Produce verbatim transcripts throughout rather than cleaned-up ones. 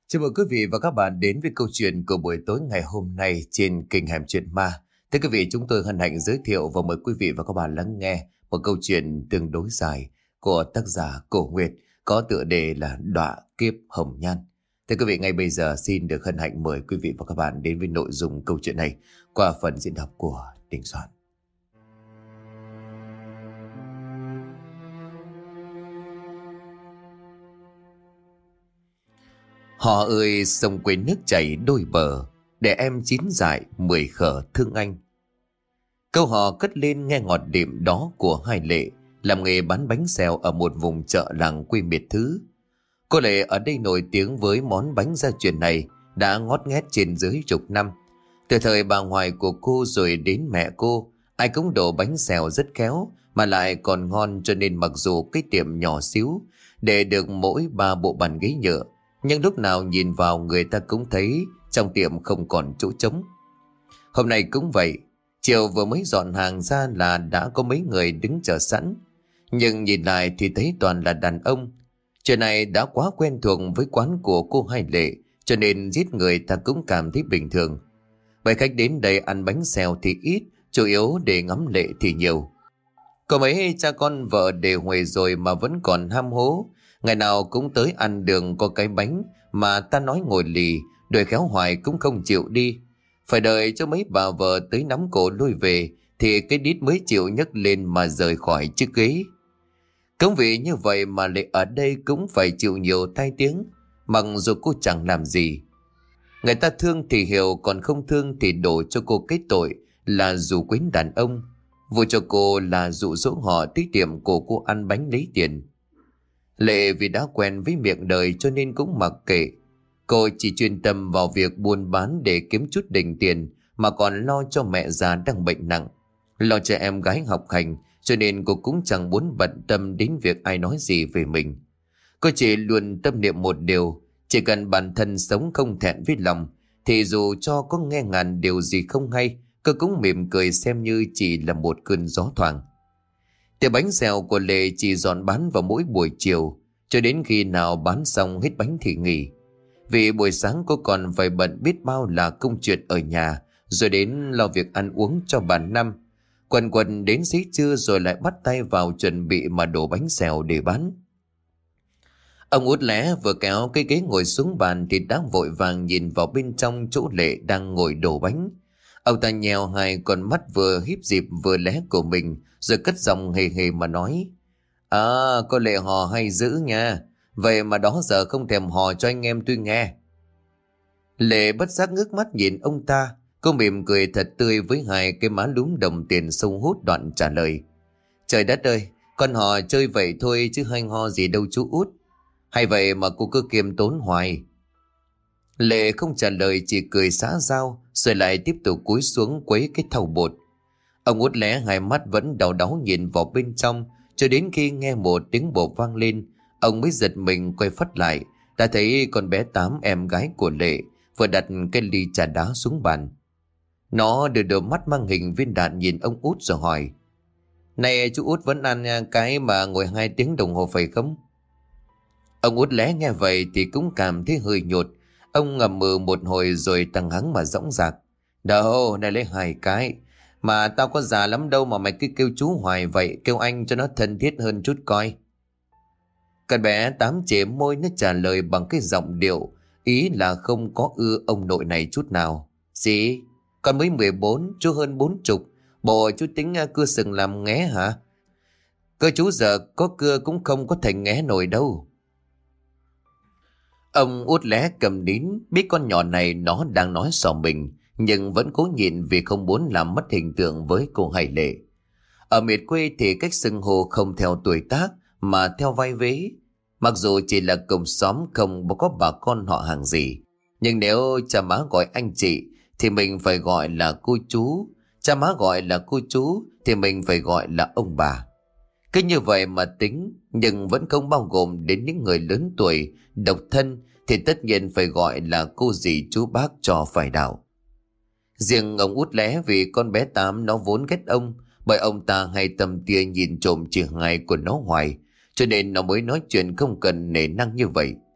Chào mừng quý vị và các bạn đến với câu chuyện của buổi tối ngày hôm nay trên kênh Hẻm Chuyện Ma. Thưa quý vị, chúng tôi hân hạnh giới thiệu và mời quý vị và các bạn lắng nghe một câu chuyện tương đối dài của tác giả Cổ Nguyệt có tựa đề là Đọa Kiếp Hồng Nhan. Thưa quý vị, ngay bây giờ xin được hân hạnh mời quý vị và các bạn đến với nội dung câu chuyện này qua phần diễn đọc của Đình Soạn. Họ ơi sông quê nước chảy đôi bờ, để em chín dại mười khở thương anh. Câu hò cất lên nghe ngọt đệm đó của hai Lệ, làm nghề bán bánh xèo ở một vùng chợ làng quê miệt thứ. Cô Lệ ở đây nổi tiếng với món bánh gia truyền này đã ngót nghét trên dưới chục năm. Từ thời bà ngoại của cô rồi đến mẹ cô, ai cũng đổ bánh xèo rất khéo mà lại còn ngon, cho nên mặc dù cái tiệm nhỏ xíu để được mỗi ba bộ bàn ghế nhựa, nhưng lúc nào nhìn vào người ta cũng thấy trong tiệm không còn chỗ trống. Hôm nay cũng vậy, chiều vừa mới dọn hàng ra là đã có mấy người đứng chờ sẵn. Nhưng nhìn lại thì thấy toàn là đàn ông. Chuyện này đã quá quen thuộc với quán của cô Hai Lệ, cho nên giết người ta cũng cảm thấy bình thường. Bởi khách đến đây ăn bánh xèo thì ít, chủ yếu để ngắm Lệ thì nhiều. Có mấy cha con vợ đều huề rồi mà vẫn còn ham hố. Ngày nào cũng tới ăn đường có cái bánh mà ta nói ngồi lì, đuổi khéo hoài cũng không chịu đi. Phải đợi cho mấy bà vợ tới nắm cổ lôi về thì cái đít mới chịu nhấc lên mà rời khỏi chiếc ghế. Cũng vì như vậy mà Lệ ở đây cũng phải chịu nhiều tai tiếng, mặc dù cô chẳng làm gì. Người ta thương thì hiểu, còn không thương thì đổ cho cô cái tội là dụ quến đàn ông, vụ cho cô là dụ dỗ họ tới tiệm của cô ăn bánh lấy tiền. Lệ vì đã quen với miệng đời cho nên cũng mặc kệ. Cô chỉ chuyên tâm vào việc buôn bán để kiếm chút đỉnh tiền, mà còn lo cho mẹ già đang bệnh nặng, lo cho em gái học hành, cho nên cô cũng chẳng muốn bận tâm đến việc ai nói gì về mình. Cô chỉ luôn tâm niệm một điều, chỉ cần bản thân sống không thẹn với lòng, thì dù cho có nghe ngàn điều gì không hay, cô cũng mỉm cười xem như chỉ là một cơn gió thoảng. Tiệm bánh xèo của Lệ chỉ dọn bán vào mỗi buổi chiều, cho đến khi nào bán xong hết bánh thì nghỉ. Vì buổi sáng cô còn phải bận biết bao là công chuyện ở nhà, rồi đến lo việc ăn uống cho bà Năm. Quần quần đến xế trưa rồi lại bắt tay vào chuẩn bị mà đổ bánh xèo để bán. Ông Út Lé vừa kéo cái ghế ngồi xuống bàn thì đã vội vàng nhìn vào bên trong chỗ Lệ đang ngồi đổ bánh. Ông ta nhèo hai con mắt vừa híp dịp vừa lé của mình, rồi cất giọng hề hề mà nói: À, cô Lệ hò hay dữ nha, vậy mà đó giờ không thèm hò cho anh em tôi nghe. Lệ bất giác ngước mắt nhìn ông ta, cô mỉm cười thật tươi với hai cái má lúm đồng tiền sâu hút, đoạn trả lời: Trời đất ơi, con hò chơi vậy thôi chứ hay ho gì đâu chú Út. Hay vậy mà cô cứ kiêm tốn hoài. Lệ không trả lời, chỉ cười xã giao, rồi lại tiếp tục cúi xuống quấy cái thau bột. Ông Út Lé hai mắt vẫn đau đáu nhìn vào bên trong, cho đến khi nghe một tiếng bột vang lên, ông mới giật mình quay phắt lại, đã thấy con bé Tám, em gái của Lệ, vừa đặt cái ly trà đá xuống bàn. Nó đưa đôi mắt mang hình viên đạn nhìn ông Út rồi hỏi: Này chú Út vẫn ăn cái mà ngồi hai tiếng đồng hồ phải không? Ông Út Lé nghe vậy thì cũng cảm thấy hơi nhột. Ông ngậm ngùi một hồi rồi tăng hắng mà dõng dạc: Đâu, này lấy hai cái. Mà tao có già lắm đâu mà mày cứ kêu chú hoài vậy, kêu anh cho nó thân thiết hơn chút coi. Con bé Tám chế môi, nó trả lời bằng cái giọng điệu, ý là không có ưa ông nội này chút nào. Gì? Con mới mười bốn, chú hơn bốn chục. Bộ chú tính cưa sừng làm nghé hả? Cơ chú giờ có cưa cũng không có thành nghé nổi đâu. Ông Út Lé cầm nín, biết con nhỏ này nó đang nói xỏ mình, nhưng vẫn cố nhịn vì không muốn làm mất hình tượng với cô Hai Lệ. Ở miệt quê thì cách xưng hô không theo tuổi tác mà theo vai vế. Mặc dù chỉ là cùng xóm không có bà con họ hàng gì, nhưng nếu cha má gọi anh chị thì mình phải gọi là cô chú, cha má gọi là cô chú thì mình phải gọi là ông bà. Cứ như vậy mà tính, nhưng vẫn không bao gồm đến những người lớn tuổi, độc thân thì tất nhiên phải gọi là cô dì chú bác cho phải đạo. Riêng ông Út Lé vì con bé Tám nó vốn ghét ông, bởi ông ta hay tầm tia nhìn trộm chị hai của nó hoài, cho nên nó mới nói chuyện không cần nể năng như vậy.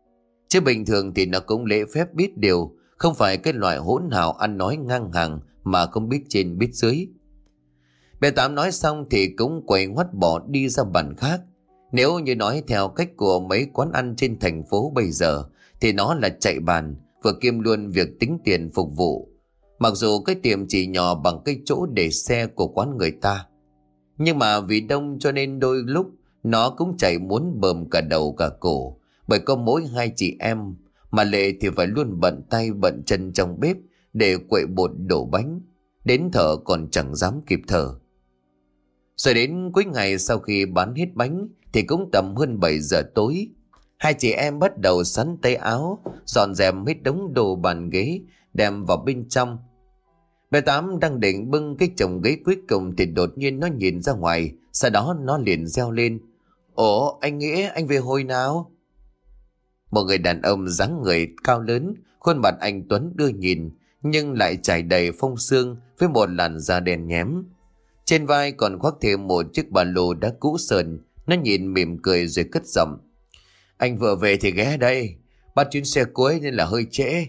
Chứ bình thường thì nó cũng lễ phép biết điều, không phải cái loại hỗn hào ăn nói ngang hàng mà không biết trên biết dưới. Bé Tám nói xong thì cũng quay ngoắt bỏ đi ra bàn khác. Nếu như nói theo cách của mấy quán ăn trên thành phố bây giờ thì nó là chạy bàn, vừa kiêm luôn việc tính tiền phục vụ. Mặc dù cái tiệm chỉ nhỏ bằng cái chỗ để xe của quán người ta, nhưng mà vì đông cho nên đôi lúc nó cũng chạy muốn bờm cả đầu cả cổ. Bởi có mỗi hai chị em mà Lệ thì phải luôn bận tay bận chân trong bếp để quậy bột đổ bánh, đến thở còn chẳng dám kịp thở. Rồi đến cuối ngày sau khi bán hết bánh thì cũng tầm hơn bảy giờ tối. Hai chị em bắt đầu sắn tay áo, dọn dẹp hết đống đồ bàn ghế đem vào bên trong. Bé Tám đang định bưng cái chồng ghế cuối cùng thì đột nhiên nó nhìn ra ngoài, sau đó nó liền reo lên: "Ủa anh Nghĩa, anh về hồi nào?" Một người đàn ông dáng người cao lớn, khuôn mặt anh tuấn đưa nhìn nhưng lại trải đầy phong sương với một làn da đen nhém. Trên vai còn khoác thêm một chiếc ba lô đã cũ sờn. Nó nhìn mỉm cười rồi cất giọng: "Anh vừa về thì ghé đây, bắt chuyến xe cuối nên là hơi trễ."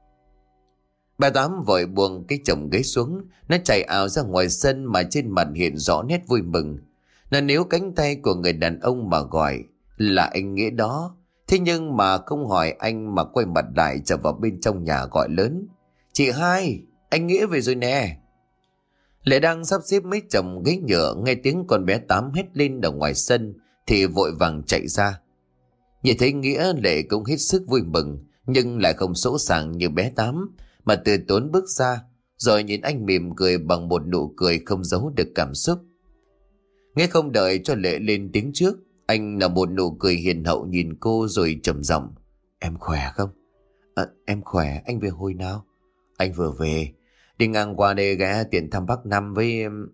Bà Tám vội buông cái chồng ghế xuống, nó chạy ảo ra ngoài sân mà trên mặt hiện rõ nét vui mừng. Nó níu cánh tay của người đàn ông mà gọi là anh Nghĩa đó. Thế nhưng mà không hỏi anh mà quay mặt lại trở vào bên trong nhà gọi lớn: "Chị hai, anh Nghĩa về rồi nè." Lệ đang sắp xếp mấy chồng ghế nhựa, nghe tiếng con bé Tám hét lên ở ngoài sân thì vội vàng chạy ra. Nhìn thấy Nghĩa, Lệ cũng hết sức vui mừng nhưng lại không sỗ sàng như bé Tám, mà từ tốn bước ra rồi nhìn anh mỉm cười bằng một nụ cười không giấu được cảm xúc. Nghe không đợi cho Lệ lên tiếng trước, anh là một nụ cười hiền hậu nhìn cô rồi trầm giọng: "Em khỏe không?" À, "Em khỏe, anh về hồi nào?" "Anh vừa về, đi ngang qua đây ghé tiện thăm bác Năm với em."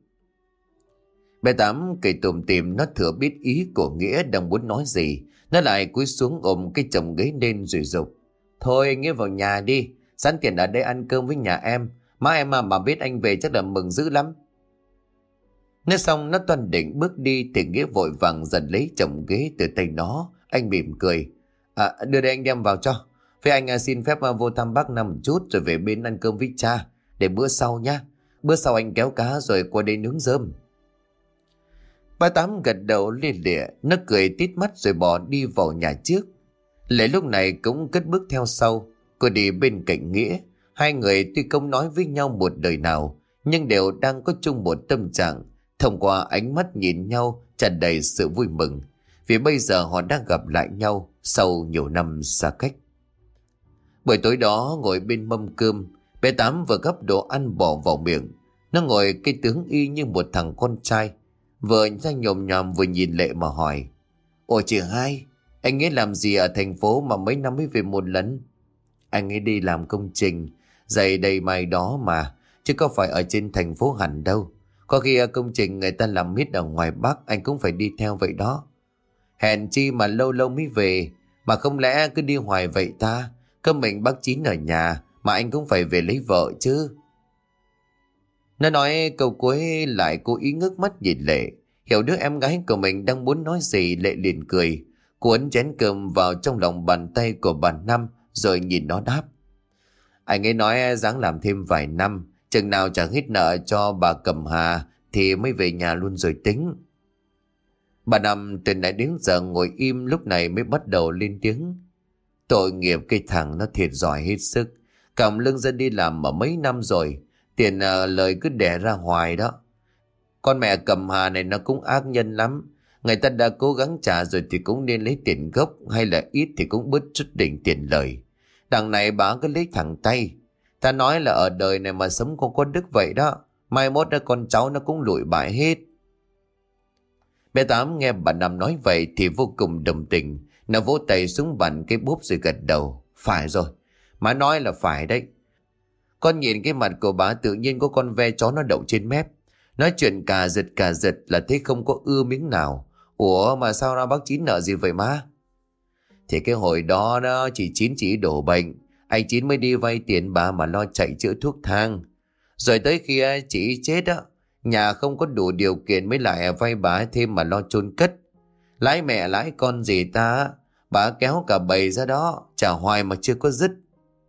Bé Tám cười tủm tỉm, nó thừa biết ý của Nghĩa đang muốn nói gì. Nó lại cúi xuống ôm cái chồng ghế lên rồi dục: "Thôi anh Nghĩa vào nhà đi, sẵn tiện ở đây ăn cơm với nhà em. Má em mà, mà biết anh về chắc là mừng dữ lắm." Nói xong nó toan định bước đi thì Nghĩa vội vàng giật lấy chồng ghế từ tay nó. Anh mỉm cười: "À, đưa đây anh đem vào cho. Với anh à, xin phép à, vô thăm bác Năm một chút rồi về bên ăn cơm với cha. Để bữa sau nhá. Bữa sau anh kéo cá rồi qua đây nướng rơm." Ba Tám gật đầu lia lịa, nó cười tít mắt rồi bỏ đi vào nhà trước. Lệ lúc này cũng cất bước theo sau. Cô đi bên cạnh Nghĩa. Hai người tuy không nói với nhau một đời nào nhưng đều đang có chung một tâm trạng. Thông qua ánh mắt nhìn nhau tràn đầy sự vui mừng, vì bây giờ họ đang gặp lại nhau sau nhiều năm xa cách. Buổi tối đó ngồi bên mâm cơm, bé Tám vừa gấp đồ ăn bỏ vào miệng. Nó ngồi cái tướng y như một thằng con trai, vừa ra nhồm nhòm vừa nhìn Lệ mà hỏi: "Ồ chị hai, anh ấy làm gì ở thành phố mà mấy năm mới về một lần?" "Anh ấy đi làm công trình, dày đầy mai đó mà, chứ có phải ở trên thành phố hẳn đâu. Có khi công trình người ta làm mít ở ngoài Bắc, anh cũng phải đi theo vậy đó. Hèn chi mà lâu lâu mới về, mà không lẽ cứ đi hoài vậy ta? Cơ mình bác Chín ở nhà, mà anh cũng phải về lấy vợ chứ." Nó nói câu cuối lại cố ý ngước mắt nhìn Lệ. Hiểu đứa em gái của mình đang muốn nói gì, Lệ liền cười, cuốn chén cơm vào trong lòng bàn tay của bà Năm rồi nhìn nó đáp: "Anh ấy nói ráng làm thêm vài năm, chừng nào trả hết nợ cho bà Cẩm Hà thì mới về nhà luôn rồi tính." Bà Năm từ nãy đến giờ ngồi im, lúc này mới bắt đầu lên tiếng: "Tội nghiệp cái thằng nó thiệt giỏi hết sức, cầm lưng ra đi làm mà mấy năm rồi, tiền uh, lời cứ đẻ ra hoài đó. Con mẹ Cẩm Hà này nó cũng ác nhân lắm, người ta đã cố gắng trả rồi thì cũng nên lấy tiền gốc, hay là ít thì cũng bớt chút đỉnh tiền lời. Đằng này bà cứ lấy thẳng tay. Ta nói là ở đời này mà sống không có đức vậy đó, mai mốt ra con cháu nó cũng lụi bại hết." Bé Tám nghe bà Năm nói vậy thì vô cùng đồng tình. Nó vỗ tay xuống bàn cái bốp rồi gật đầu: "Phải rồi, má nói là phải đấy. Con nhìn cái mặt của bà tự nhiên có con ve chó nó đậu trên mép. Nói chuyện cà giật cà giật là thấy không có ưa miếng nào. Ủa mà sao ra bác Chín nợ gì vậy má?" "Thì cái hồi đó đó chị Chín chỉ đổ bệnh, anh Chín mới đi vay tiền bà mà lo chạy chữa thuốc thang. Rồi tới khi chị chết á, nhà không có đủ điều kiện mới lại vay bà thêm mà lo chôn cất. Lãi mẹ lãi con gì ta, Bà kéo cả bầy ra đó, trả hoài mà chưa có dứt.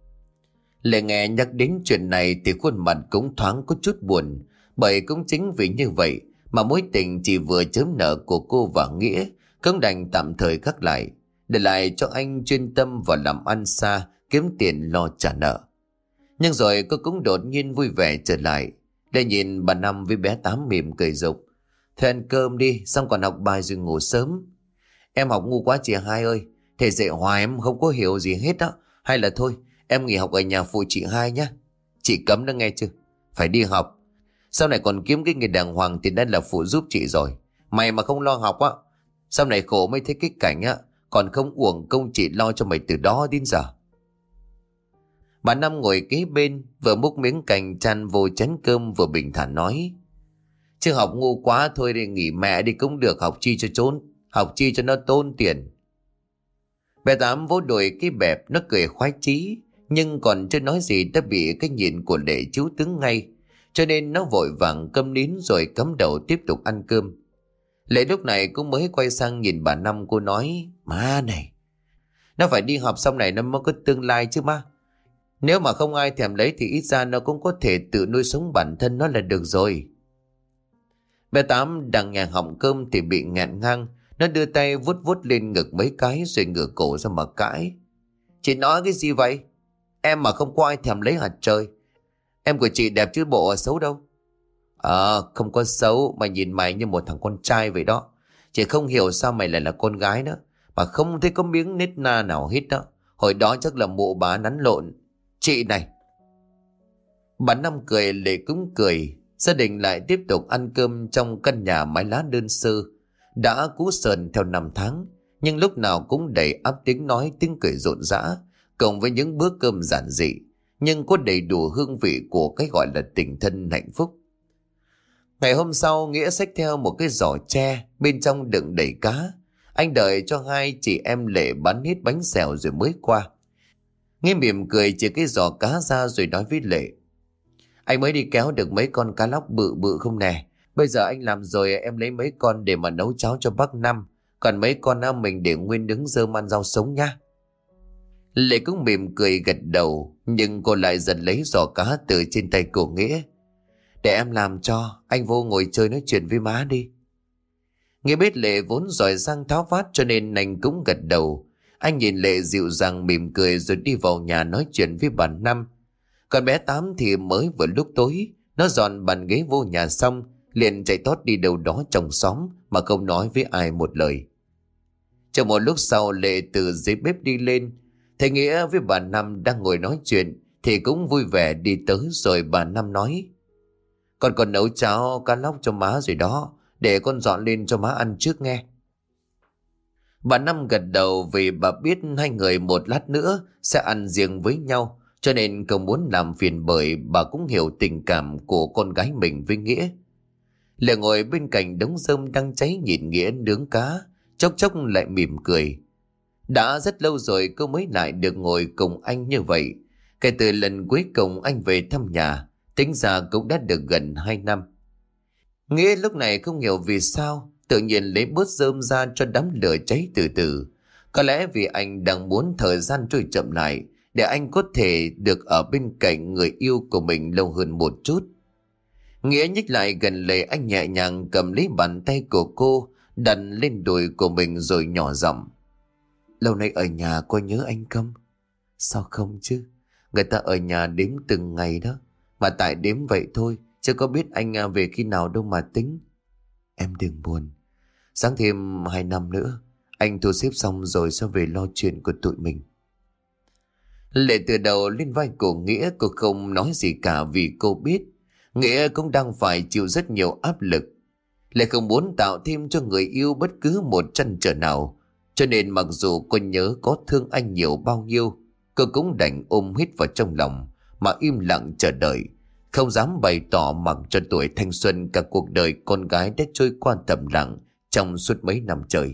Lệ nghe nhắc đến chuyện này thì khuôn mặt cũng thoáng có chút buồn, bởi cũng chính vì như vậy mà mối tình chỉ vừa chớm nở của cô và Nghĩa cũng đành tạm thời gác lại, để lại cho anh chuyên tâm vào làm ăn xa, kiếm tiền lo trả nợ. Nhưng rồi cô cũng đột nhiên vui vẻ trở lại, để nhìn bà Năm với bé Tám mỉm cười dục: "Thôi ăn cơm đi, xong còn học bài rồi ngủ sớm." "Em học ngu quá chị Hai ơi, thầy dạy hoài em không có hiểu gì hết đó. Hay là thôi, em nghỉ học ở nhà phụ chị Hai nhé. Chị cấm đó nghe chưa? Phải đi học. Sau này còn kiếm cái nghề đàng hoàng thì đã là phụ giúp chị rồi. Mày mà không lo học á, sau này khổ mới thấy cái cảnh á, còn không uổng công chị lo cho mày từ đó đến giờ." Bà Năm ngồi kế bên, vừa múc miếng canh chan vô chén cơm vừa bình thản nói: "Chứ học ngu quá thôi đi nghỉ mẹ đi cũng được, học chi cho trốn, học chi cho nó tốn tiền." Bé Tám vỗ đùi cái bẹp, nó cười khoái chí, nhưng còn chưa nói gì đã bị cái nhìn của Lệ chiếu tướng ngay, cho nên nó vội vàng câm nín rồi cắm đầu tiếp tục ăn cơm. Lệ lúc này cũng mới quay sang nhìn bà Năm, cô nói: "Má này, nó phải đi học xong này nó mới có tương lai chứ má. Nếu mà không ai thèm lấy thì ít ra nó cũng có thể tự nuôi sống bản thân nó là được rồi." Bé Tám đang nhà họng cơm thì bị nghẹn ngang, nó đưa tay vuốt vuốt lên ngực mấy cái rồi ngửa cổ ra mà cãi: "Chị nói cái gì vậy? Em mà không có ai thèm lấy hạt trời. Em của chị đẹp chứ bộ xấu đâu." "Ờ, không có xấu, mà nhìn mày như một thằng con trai vậy đó. Chị không hiểu sao mày lại là con gái nữa, mà không thấy có miếng nết na nào hết đó. Hồi đó chắc là mụ bà nắn lộn. Chị này." Bà Năm cười, Lệ cũng cười. Gia đình lại tiếp tục ăn cơm trong căn nhà mái lá đơn sơ, đã cũ sờn theo năm tháng, nhưng lúc nào cũng đầy ắp tiếng nói, tiếng cười rộn rã, cộng với những bữa cơm giản dị nhưng có đầy đủ hương vị của cái gọi là tình thân hạnh phúc. Ngày hôm sau, Nghĩa xách theo một cái giỏ tre, bên trong đựng đầy cá. Anh đợi cho hai chị em Lệ bán hết bánh xèo rồi mới qua. Nghĩa mỉm cười chỉ cái giỏ cá ra rồi nói với Lệ: "Anh mới đi kéo được mấy con cá lóc bự bự không nè? Bây giờ anh làm rồi, em lấy mấy con để mà nấu cháo cho bác Năm, còn mấy con á mình để nguyên đứng rơm ăn rau sống nhá." Lệ cũng mỉm cười gật đầu, nhưng cô lại giật lấy giỏ cá từ trên tay của Nghĩa: "Để em làm cho, anh vô ngồi chơi nói chuyện với má đi." Nghĩa biết Lệ vốn giỏi giang tháo vát cho nên anh cũng gật đầu. Anh nhìn Lệ dịu dàng mỉm cười rồi đi vào nhà nói chuyện với bà Năm. Còn bé Tám thì mới vừa lúc tối, nó dọn bàn ghế vô nhà xong liền chạy tót đi đâu đó trong xóm mà không nói với ai một lời. Trong một lúc sau, Lệ từ dưới bếp đi lên, thấy Nghĩa với bà Năm đang ngồi nói chuyện thì cũng vui vẻ đi tới, rồi bà Năm nói: "Con còn nấu cháo cá lóc cho má rồi đó, để con dọn lên cho má ăn trước nghe." Bà Năm gật đầu vì bà biết hai người một lát nữa sẽ ăn riêng với nhau, cho nên không muốn làm phiền, bởi bà cũng hiểu tình cảm của con gái mình với Nghĩa. Lệ ngồi bên cạnh đống rơm đang cháy nhìn Nghĩa nướng cá, chốc chốc lại mỉm cười. Đã rất lâu rồi cô mới lại được ngồi cùng anh như vậy. Kể từ lần cuối cùng anh về thăm nhà, tính ra cũng đã được gần hai năm. Nghĩa lúc này không hiểu vì sao tự nhiên lấy bớt rơm ra cho đám lửa cháy từ từ. Có lẽ vì anh đang muốn thời gian trôi chậm lại, để anh có thể được ở bên cạnh người yêu của mình lâu hơn một chút. Nghĩa nhích lại gần Lệ, anh nhẹ nhàng cầm lấy bàn tay của cô, đặt lên đùi của mình rồi nhỏ giọng: "Lâu nay ở nhà có nhớ anh không?" "Sao không chứ, người ta ở nhà đếm từng ngày đó, mà tại đếm vậy thôi, chứ có biết anh về khi nào đâu mà tính." "Em đừng buồn, sáng thêm hai năm nữa anh thu xếp xong rồi sẽ về lo chuyện của tụi mình." Lệ từ đầu lên vai của Nghĩa, cô không nói gì cả vì cô biết Nghĩa cũng đang phải chịu rất nhiều áp lực. Lệ không muốn tạo thêm cho người yêu bất cứ một trăn trở nào, cho nên mặc dù cô nhớ có thương anh nhiều bao nhiêu, cô cũng đành ôm hít vào trong lòng mà im lặng chờ đợi, không dám bày tỏ mặc cho tuổi thanh xuân cả cuộc đời con gái đã trôi qua thầm lặng trong suốt mấy năm trời.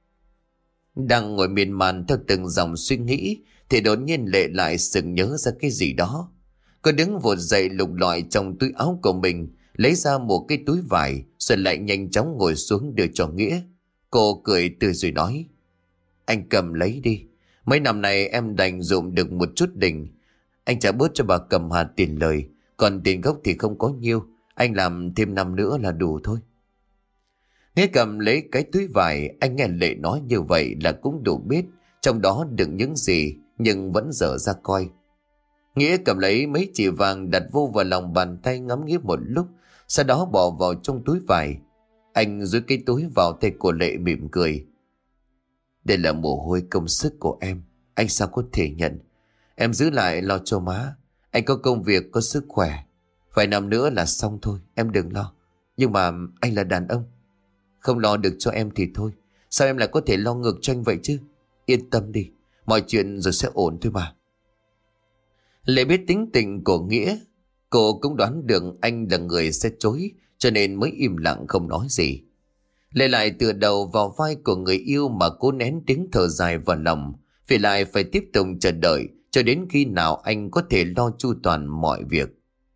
Đang ngồi miên man theo từng dòng suy nghĩ thì đột nhiên Lệ lại sực nhớ ra cái gì đó. Cô đứng vụt dậy, lục lọi trong túi áo của mình, lấy ra một cái túi vải rồi lại nhanh chóng ngồi xuống đưa cho Nghĩa. Cô cười tươi rồi nói: Anh cầm lấy đi. Mấy năm nay em đành dụm được một chút đỉnh. Anh trả bớt cho bà Cẩm Hà tiền lời. Còn tiền gốc thì không có nhiêu. Anh làm thêm năm nữa là đủ thôi. Nghĩa cầm lấy cái túi vải. Anh nghe Lệ nói như vậy là cũng đủ biết trong đó đựng những gì, nhưng vẫn dở ra coi. Nghĩa cầm lấy mấy chỉ vàng đặt vô vào lòng bàn tay, ngắm nghía một lúc, sau đó bỏ vào trong túi vải. Anh dúi cái túi vào tay của Lệ mỉm cười. Đây là mồ hôi công sức của em, anh sao có thể nhận. Em giữ lại lo cho má. Anh có công việc, có sức khỏe. Vài năm nữa là xong thôi, em đừng lo. Nhưng mà anh là đàn ông. Không lo được cho em thì thôi, sao em lại có thể lo ngược cho anh vậy chứ? Yên tâm đi, mọi chuyện rồi sẽ ổn thôi mà. Lệ biết tính tình của Nghĩa. Cô cũng đoán được anh là người sẽ chối, cho nên mới im lặng không nói gì. Lệ lại tựa đầu vào vai của người yêu mà cố nén tiếng thở dài vào lòng, vì lại phải tiếp tục chờ đợi cho đến khi nào anh có thể lo chu toàn mọi việc.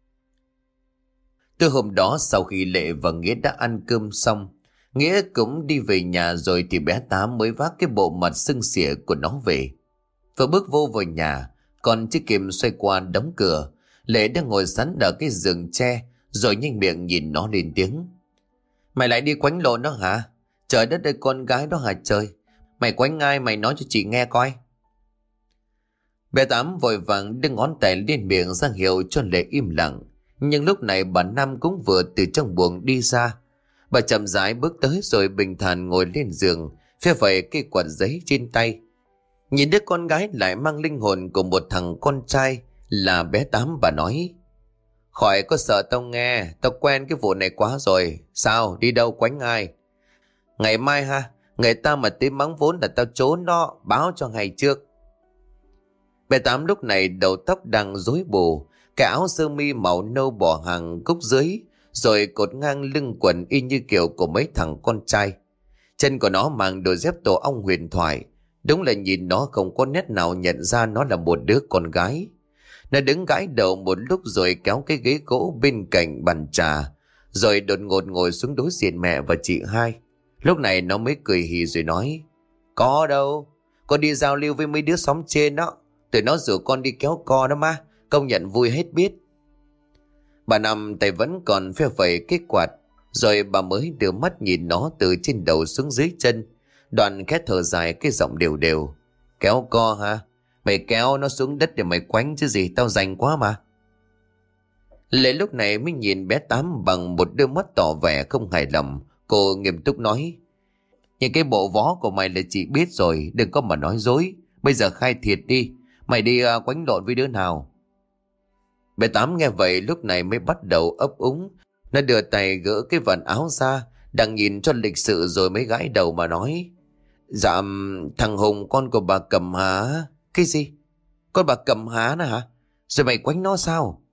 Từ hôm đó, sau khi Lệ và Nghĩa đã ăn cơm xong, Nghĩa cũng đi về nhà rồi thì bé Tám mới vác cái bộ mặt sưng xỉa của nó về. Vừa bước vô vào nhà, còn chưa kịp xoay qua đóng cửa, Lệ đang ngồi sẵn ở cái giường tre, rồi nhanh miệng nhìn nó lên tiếng. Mày lại đi quánh lộn đó hả? Trời đất ơi, con gái đó hả trời? Mày quánh ai, mày nói cho chị nghe coi. Bé Tám vội vàng đưa ngón tay lên miệng ra hiệu cho Lệ im lặng. Nhưng lúc này bà Năm cũng vừa từ trong buồng đi ra. Bà chậm rãi bước tới rồi bình thản ngồi lên giường, phe phẩy cây quạt giấy trên tay. Nhìn đứa con gái lại mang linh hồn của một thằng con trai là bé Tám, bà nói. Khỏi có sợ tao nghe, tao quen cái vụ này quá rồi. Sao, đi đâu quánh ai? Ngày mai ha, người ta mà tới mắng vốn là tao trốn đó, báo cho ngày trước. Bé Tám lúc này đầu tóc đang rối bù, cái áo sơ mi màu nâu bỏ hàng cúc dưới, rồi cột ngang lưng quần y như kiểu của mấy thằng con trai. Chân của nó mang đôi dép tổ ong huyền thoại. Đúng là nhìn nó không có nét nào nhận ra nó là một đứa con gái. Nó đứng gãi đầu một lúc rồi kéo cái ghế gỗ bên cạnh bàn trà, rồi đột ngột ngồi xuống đối diện mẹ và chị hai. Lúc này nó mới cười hì rồi nói. Có đâu, con đi giao lưu với mấy đứa xóm trên đó. Tụi nó rủ con đi kéo co đó mà, công nhận vui hết biết. Bà Năm tay vẫn còn phe phẩy cái quạt, rồi bà mới đưa mắt nhìn nó từ trên đầu xuống dưới chân. Đoạn khẽ thở dài cái giọng đều đều. Kéo co hả? Mày kéo nó xuống đất để mày quánh chứ gì, tao rành quá mà. Lệ lúc này mới nhìn bé Tám bằng một đôi mắt tỏ vẻ không hài lòng. Cô nghiêm túc nói. Những cái bộ vó của mày là chị biết rồi, đừng có mà nói dối. Bây giờ khai thiệt đi, mày đi uh, quánh lộn với đứa nào? Bé Tám nghe vậy lúc này mới bắt đầu ấp úng. Nó đưa tay gỡ cái vần áo ra, đang nhìn cho lịch sự rồi mới gãi đầu mà nói. Dạ, thằng Hùng con của bà Cẩm Hà. Cái gì? Con bà Cẩm Hà nè hả? Rồi mày quánh nó sao?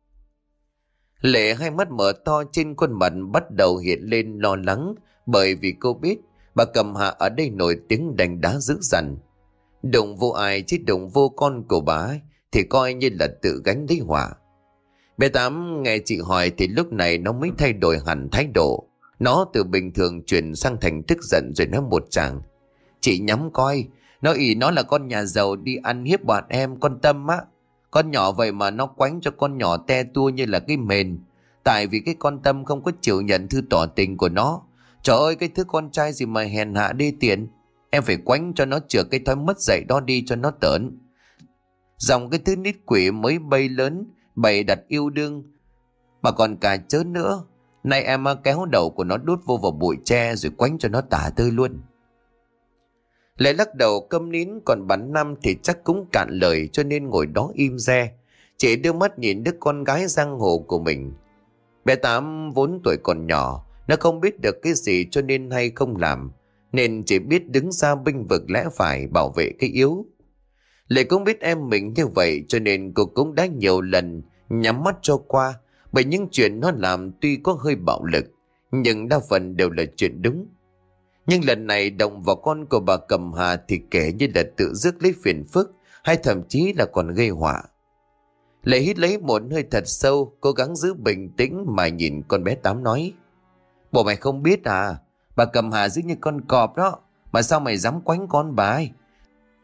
Lệ hai mắt mở to trên khuôn mặt bắt đầu hiện lên lo lắng, bởi vì cô biết bà Cẩm Hà ở đây nổi tiếng đánh đá dữ dằn. Đụng vô ai chứ đụng vô con của bà ấy, thì coi như là tự gánh lấy họa. Bé Tám nghe chị hỏi thì lúc này nó mới thay đổi hẳn thái độ. Nó từ bình thường chuyển sang thành tức giận rồi nói một tràng. Chị nhắm coi, nó ỷ nó là con nhà giàu đi ăn hiếp bạn em, con Tâm á. Con nhỏ vậy mà nó quánh cho con nhỏ te tua như là cái mền. Tại vì cái con Tâm không có chịu nhận thư tỏ tình của nó. Trời ơi, cái thứ con trai gì mà hèn hạ đê tiện. Em phải quánh cho nó chữa cái thói mất dạy đó đi cho nó tởn. Dòng cái thứ nít quỷ mới bay lớn, bày đặt yêu đương mà còn cả chớ nữa. Nay em kéo đầu của nó đút vô vào bụi tre rồi quánh cho nó tả tơi luôn. Lại lắc đầu câm nín, còn bà Năm thì chắc cũng cạn lời cho nên ngồi đó im re. Chỉ đưa mắt nhìn đứa con gái giang hồ của mình. Bé Tám vốn tuổi còn nhỏ, nó không biết được cái gì cho nên hay không làm, nên chỉ biết đứng ra bênh vực lẽ phải, bảo vệ cái yếu. Lệ cũng biết em mình như vậy cho nên cô cũng đã nhiều lần nhắm mắt cho qua, bởi những chuyện nó làm tuy có hơi bạo lực nhưng đa phần đều là chuyện đúng. Nhưng lần này động vào con của bà Cẩm Hà thì kể như là tự rước lấy phiền phức, hay thậm chí là còn gây họa. Lệ hít lấy một hơi thật sâu, cố gắng giữ bình tĩnh mà nhìn con bé Tám nói. Bộ mày không biết à, bà Cẩm Hà giống như con cọp đó, mà sao mày dám quánh con bà ấy?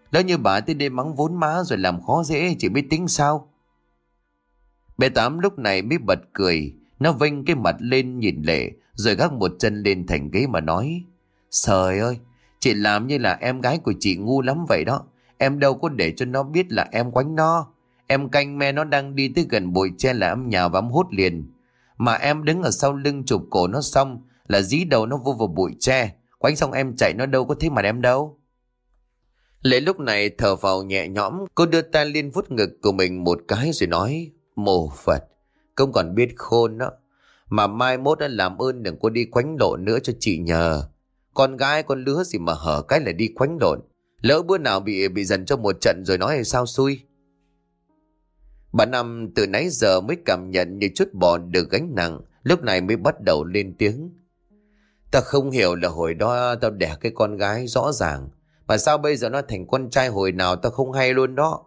Lỡ như bà tới đây mắng vốn má rồi làm khó dễ, chị biết tính sao? Bé Tám lúc này mới bật cười. Nó vênh cái mặt lên nhìn Lệ, rồi gác một chân lên thành ghế mà nói: Trời ơi, chị làm như là em gái của chị ngu lắm vậy đó. Em đâu có để cho nó biết là em quánh nó. Em canh me nó đang đi tới gần bụi tre là em nhào và em hốt liền. Mà em đứng ở sau lưng chụp cổ nó xong là dí đầu nó vô vào bụi tre. Quánh xong em chạy nó đâu có thấy mặt em đâu. Lệ lúc này thở vào nhẹ nhõm. Cô đưa tay lên vuốt ngực của mình một cái rồi nói: Mô Phật, không còn biết khôn đó. Mà mai mốt đã làm ơn đừng có đi quánh lộn nữa cho chị nhờ. Con gái con lứa gì mà hở cái là đi quánh lộn. Lỡ bữa nào bị bị dần cho một trận rồi nói hay sao xui. Bà Năm từ nãy giờ mới cảm nhận như chút bỏ được gánh nặng, lúc này mới bắt đầu lên tiếng: Ta không hiểu là hồi đó tao đẻ cái con gái rõ ràng, mà sao bây giờ nó thành con trai hồi nào tao không hay luôn đó.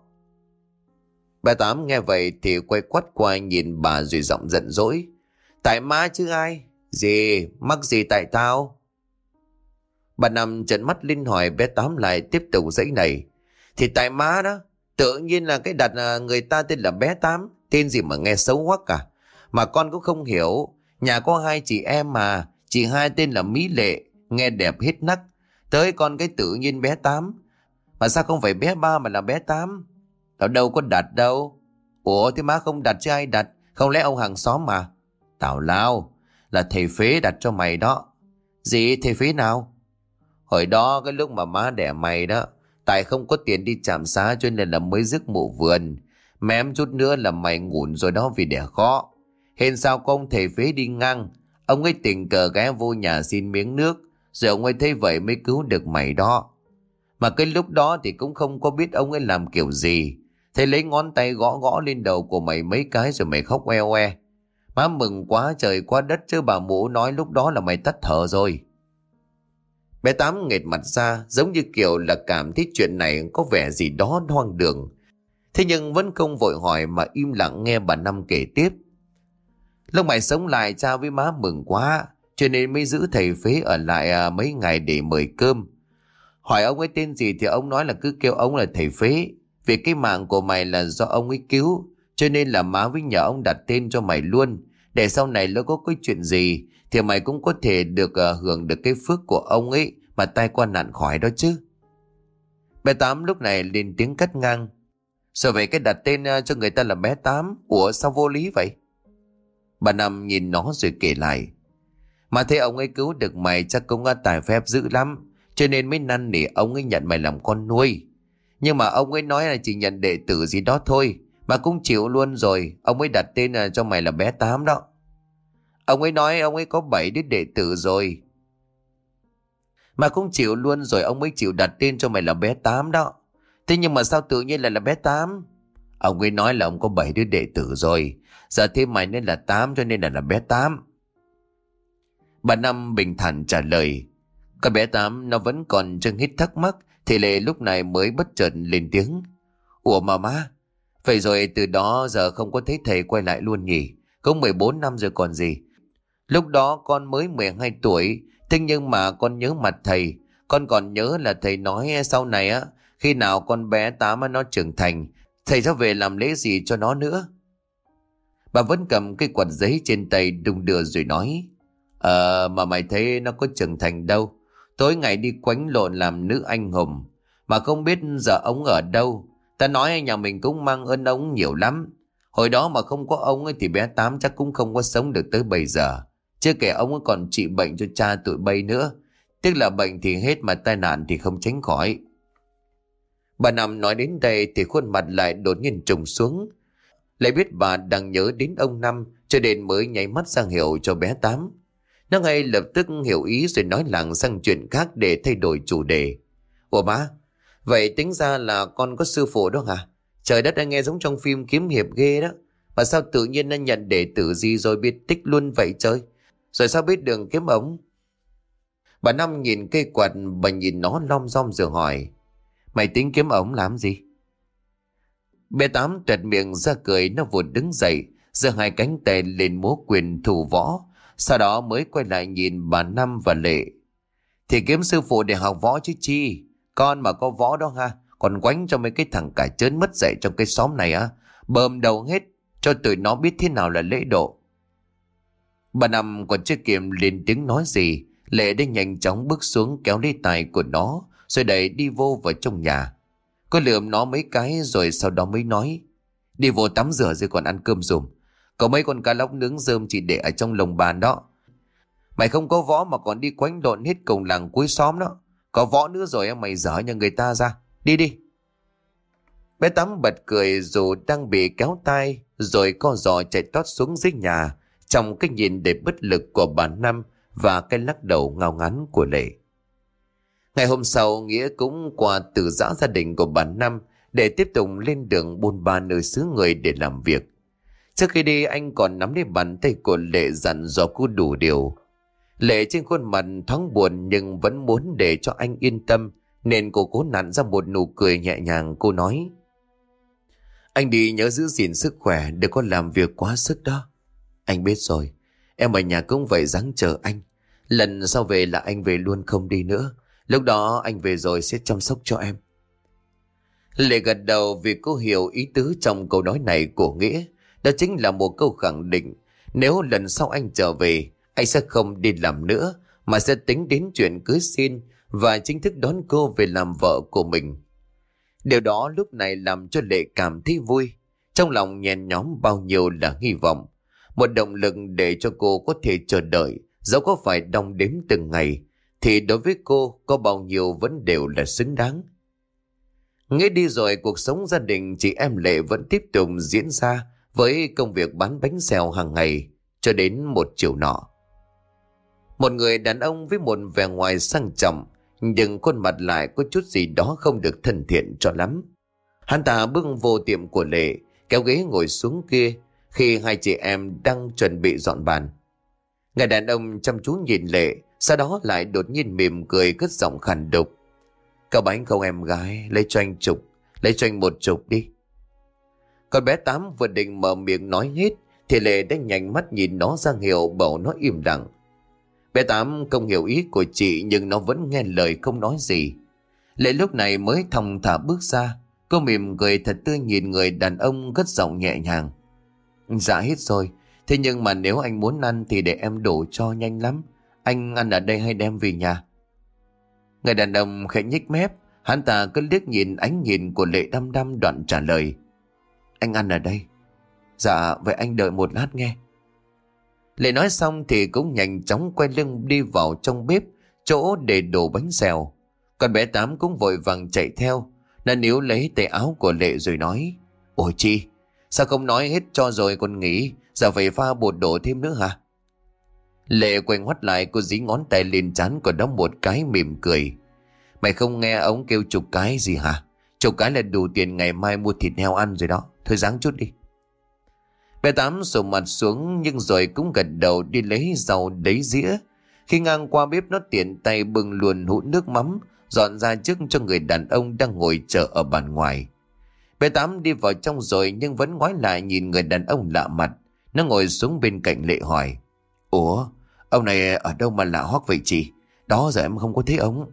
Bà Tám nghe vậy thì quay quắt qua nhìn bà rồi giọng giận dỗi: Tại má chứ ai? Gì? Mắc gì tại tao? Bà Năm trợn mắt lên hỏi bé Tám lại tiếp tục giãy này: Thì tại má đó. Tự nhiên là cái đặt người ta tên là bé Tám, tên gì mà nghe xấu hoắc cả. Mà con cũng không hiểu, nhà có hai chị em mà, chị hai tên là Mỹ Lệ, nghe đẹp hết nắc. Tới con cái tự nhiên bé Tám. Mà sao không phải bé Ba mà là bé Tám? Tao đâu có đặt đâu. Ủa thế má không đặt chứ ai đặt? Không lẽ ông hàng xóm mà? Tào lao, là thầy Phế đặt cho mày đó. Gì thầy Phế nào? Hồi đó cái lúc mà má đẻ mày đó, tại không có tiền đi trạm xá cho nên là mới rước mụ vườn. Mém chút nữa là mày ngủn rồi đó vì đẻ khó. Hên sao có ông thầy Phế đi ngang, ông ấy tình cờ ghé vô nhà xin miếng nước, rồi ông ấy thấy vậy mới cứu được mày đó. Mà cái lúc đó thì cũng không có biết ông ấy làm kiểu gì. Thầy lấy ngón tay gõ gõ lên đầu của mày mấy cái rồi mày khóc oe oe. Má mừng quá trời quá đất chứ bà mụ nói lúc đó là mày tắt thở rồi. Bé Tám nghệt mặt ra giống như kiểu là cảm thấy chuyện này có vẻ gì đó hoang đường. Thế nhưng vẫn không vội hỏi mà im lặng nghe bà Năm kể tiếp. Lúc mày sống lại cha với má mừng quá, cho nên mới giữ thầy Phế ở lại à, mấy ngày để mời cơm. Hỏi ông ấy tên gì thì ông nói là cứ kêu ông là thầy Phế. Vì cái mạng của mày là do ông ấy cứu, cho nên là má với nhờ ông đặt tên cho mày luôn. Để sau này nếu có cái chuyện gì thì mày cũng có thể được uh, hưởng được cái phước của ông ấy mà tai qua nạn khỏi đó chứ. Bé Tám lúc này lên tiếng cắt ngang. Sao vậy cái đặt tên uh, cho người ta là bé Tám? Ủa sao vô lý vậy? Bà Năm nhìn nó rồi kể lại. Mà thấy ông ấy cứu được mày chắc cũng uh, tài phép dữ lắm, cho nên mới năn nỉ ông ấy nhận mày làm con nuôi. Nhưng mà ông ấy nói là chỉ nhận đệ tử gì đó thôi, mà cũng chịu luôn rồi. Ông ấy đặt tên uh, cho mày là bé Tám đó. Ông ấy nói ông ấy có bảy đứa đệ tử rồi, mà cũng chịu luôn rồi. Ông ấy chịu đặt tên cho mày là bé Tám đó. Thế nhưng mà sao tự nhiên lại là bé Tám? Ông ấy nói là ông có bảy đứa đệ tử rồi, giờ thêm mày nên là tám, cho nên là là bé Tám. Bà Năm bình thản trả lời. Con bé Tám nó vẫn còn chưa hết thắc mắc thì Lệ lúc này mới bất chợt lên tiếng. Ủa mà má, vậy rồi từ đó giờ không có thấy thầy quay lại luôn nhỉ? Cũng mười bốn năm rồi còn gì. Lúc đó con mới mười hai tuổi, thế nhưng mà con nhớ mặt thầy. Con còn nhớ là thầy nói sau này á, khi nào con bé Tám nó trưởng thành, thầy sẽ về làm lễ gì cho nó nữa. Bà vẫn cầm cái quạt giấy trên tay đung đưa rồi nói. Ờ mà mày thấy nó có trưởng thành đâu. Tối ngày đi quánh lộn làm nữ anh hùng, mà không biết giờ ông ở đâu. Ta nói nhà mình cũng mang ơn ông nhiều lắm. Hồi đó mà không có ông ấy thì bé Tám chắc cũng không có sống được tới bây giờ. Chưa kể ông ấy còn trị bệnh cho cha tụi bay nữa. Tức là bệnh thì hết mà tai nạn thì không tránh khỏi. Bà Năm nói đến đây thì khuôn mặt lại đột nhiên trùng xuống. Lại biết bà đang nhớ đến ông Năm, cho nên mới nháy mắt sang hiệu cho bé Tám. Nó ngay lập tức hiểu ý rồi nói lảng sang chuyện khác để thay đổi chủ đề. Ủa má, vậy tính ra là con có sư phụ đó hả? Trời đất, anh nghe giống trong phim kiếm hiệp ghê đó. Mà sao tự nhiên nó nhận đệ tử gì rồi biết tích luôn vậy trời? Rồi sao biết đường kiếm ống? Bà Năm nhìn cây quạt, bà nhìn nó lom rom rồi hỏi. Mày tính kiếm ống làm gì? Bé Tám tuẹt miệng ra cười, nó vụt đứng dậy, giơ hai cánh tay lên múa quyền thủ võ. Sau đó mới quay lại nhìn bà Năm và Lệ. Thì kiếm sư phụ để học võ chứ chi. Con mà có võ đó ha, Còn quánh cho mấy cái thằng cả trớn mất dạy trong cái xóm này á, bơm đầu hết, cho tụi nó biết thế nào là lễ độ. Bà Năm còn chưa kịp lên tiếng nói gì, Lệ đã nhanh chóng bước xuống kéo lấy tay của nó, rồi đẩy đi vô vào trong nhà. Cô lườm nó mấy cái rồi sau đó mới nói: Đi vô tắm rửa rồi còn ăn cơm dùm. Có mấy con cá lóc nướng rơm chỉ để ở trong lồng bàn đó. Mày không có võ mà còn đi quánh lộn hết cùng làng cuối xóm đó. Có võ nữa rồi mày dở nhà người ta ra. Đi đi. Bé Tám bật cười dù đang bị kéo tay, rồi co giò chạy tót xuống dưới nhà, trong cái nhìn đầy bất lực của bà Năm và cái lắc đầu ngao ngán của Lệ. Ngày hôm sau, Nghĩa cũng qua từ giã gia đình của bà Năm để tiếp tục lên đường bôn ba nơi xứ người để làm việc. Trước khi đi, anh còn nắm lấy bàn tay của Lệ dặn dò cô đủ điều. Lệ trên khuôn mặt thoáng buồn nhưng vẫn muốn để cho anh yên tâm, nên cô cố nặn ra một nụ cười nhẹ nhàng. Cô nói: Anh đi nhớ giữ gìn sức khỏe, đừng có làm việc quá sức đó. Anh biết rồi, em ở nhà cũng vậy dáng chờ anh. Lần sau về là anh về luôn không đi nữa. Lúc đó anh về rồi sẽ chăm sóc cho em. Lệ gật đầu vì cô hiểu ý tứ trong câu nói này của Nghĩa. Đó chính là một câu khẳng định, nếu lần sau anh trở về, anh sẽ không đi làm nữa, mà sẽ tính đến chuyện cưới xin và chính thức đón cô về làm vợ của mình. Điều đó lúc này làm cho Lệ cảm thấy vui. Trong lòng nhen nhóm bao nhiêu là hy vọng, một động lực để cho cô có thể chờ đợi, dẫu có phải đong đếm từng ngày, thì đối với cô có bao nhiêu vẫn đều là xứng đáng. Nghĩa đi rồi, cuộc sống gia đình chị em Lệ vẫn tiếp tục diễn ra với công việc bán bánh xèo hàng ngày cho đến một chiều nọ. Một người đàn ông với một vẻ ngoài sang trọng, nhưng khuôn mặt lại có chút gì đó không được thân thiện cho lắm. Hắn ta bước vô tiệm của Lệ, kéo ghế ngồi xuống kia khi hai chị em đang chuẩn bị dọn bàn. Người đàn ông chăm chú nhìn Lệ, sau đó lại đột nhiên mỉm cười cất giọng khàn đục: Cậu bánh không em gái, lấy cho anh chục, lấy cho anh một chục đi. Con bé Tám vừa định mở miệng nói hết thì Lệ đã nhanh mắt nhìn nó ra hiệu bảo nó im lặng. Bé Tám không hiểu ý của chị nhưng nó vẫn nghe lời không nói gì. Lệ lúc này mới thong thả bước ra. Cô mỉm cười thật tươi nhìn người đàn ông cất giọng nhẹ nhàng: Dạ hết rồi, thế nhưng mà nếu anh muốn ăn thì để em đổ cho nhanh lắm. Anh ăn ở đây hay đem về nhà? Người đàn ông khẽ nhếch mép, hắn ta cứ liếc nhìn ánh nhìn của Lệ đăm đăm đoạn trả lời: Anh ăn ở đây. Dạ vậy anh đợi một lát nghe. Lệ nói xong thì cũng nhanh chóng quay lưng đi vào trong bếp, chỗ để đổ bánh xèo. Còn bé Tám cũng vội vàng chạy theo. Nó níu lấy tay áo của Lệ rồi nói: Ôi chị, sao không nói hết cho rồi còn nghỉ, giờ phải pha bột đổ thêm nữa hả? Lệ quay ngoắt lại, cô dí ngón tay lên trán của nó một cái mỉm cười: Mày không nghe ông kêu chục cái gì hả? Chục cái là đủ tiền ngày mai mua thịt heo ăn rồi đó. Thôi ráng chút đi. Bé Tám sổ mặt xuống nhưng rồi cũng gật đầu đi lấy rau lấy dĩa. Khi ngang qua bếp, nó tiện tay bưng luồn hũ nước mắm dọn ra trước cho người đàn ông đang ngồi chờ ở bàn ngoài. Bé Tám đi vào trong rồi nhưng vẫn ngoái lại nhìn người đàn ông lạ mặt. Nó ngồi xuống bên cạnh Lệ hỏi: Ủa, ông này ở đâu mà lạ hoắc vậy chị? Đó giờ em không có thấy ông.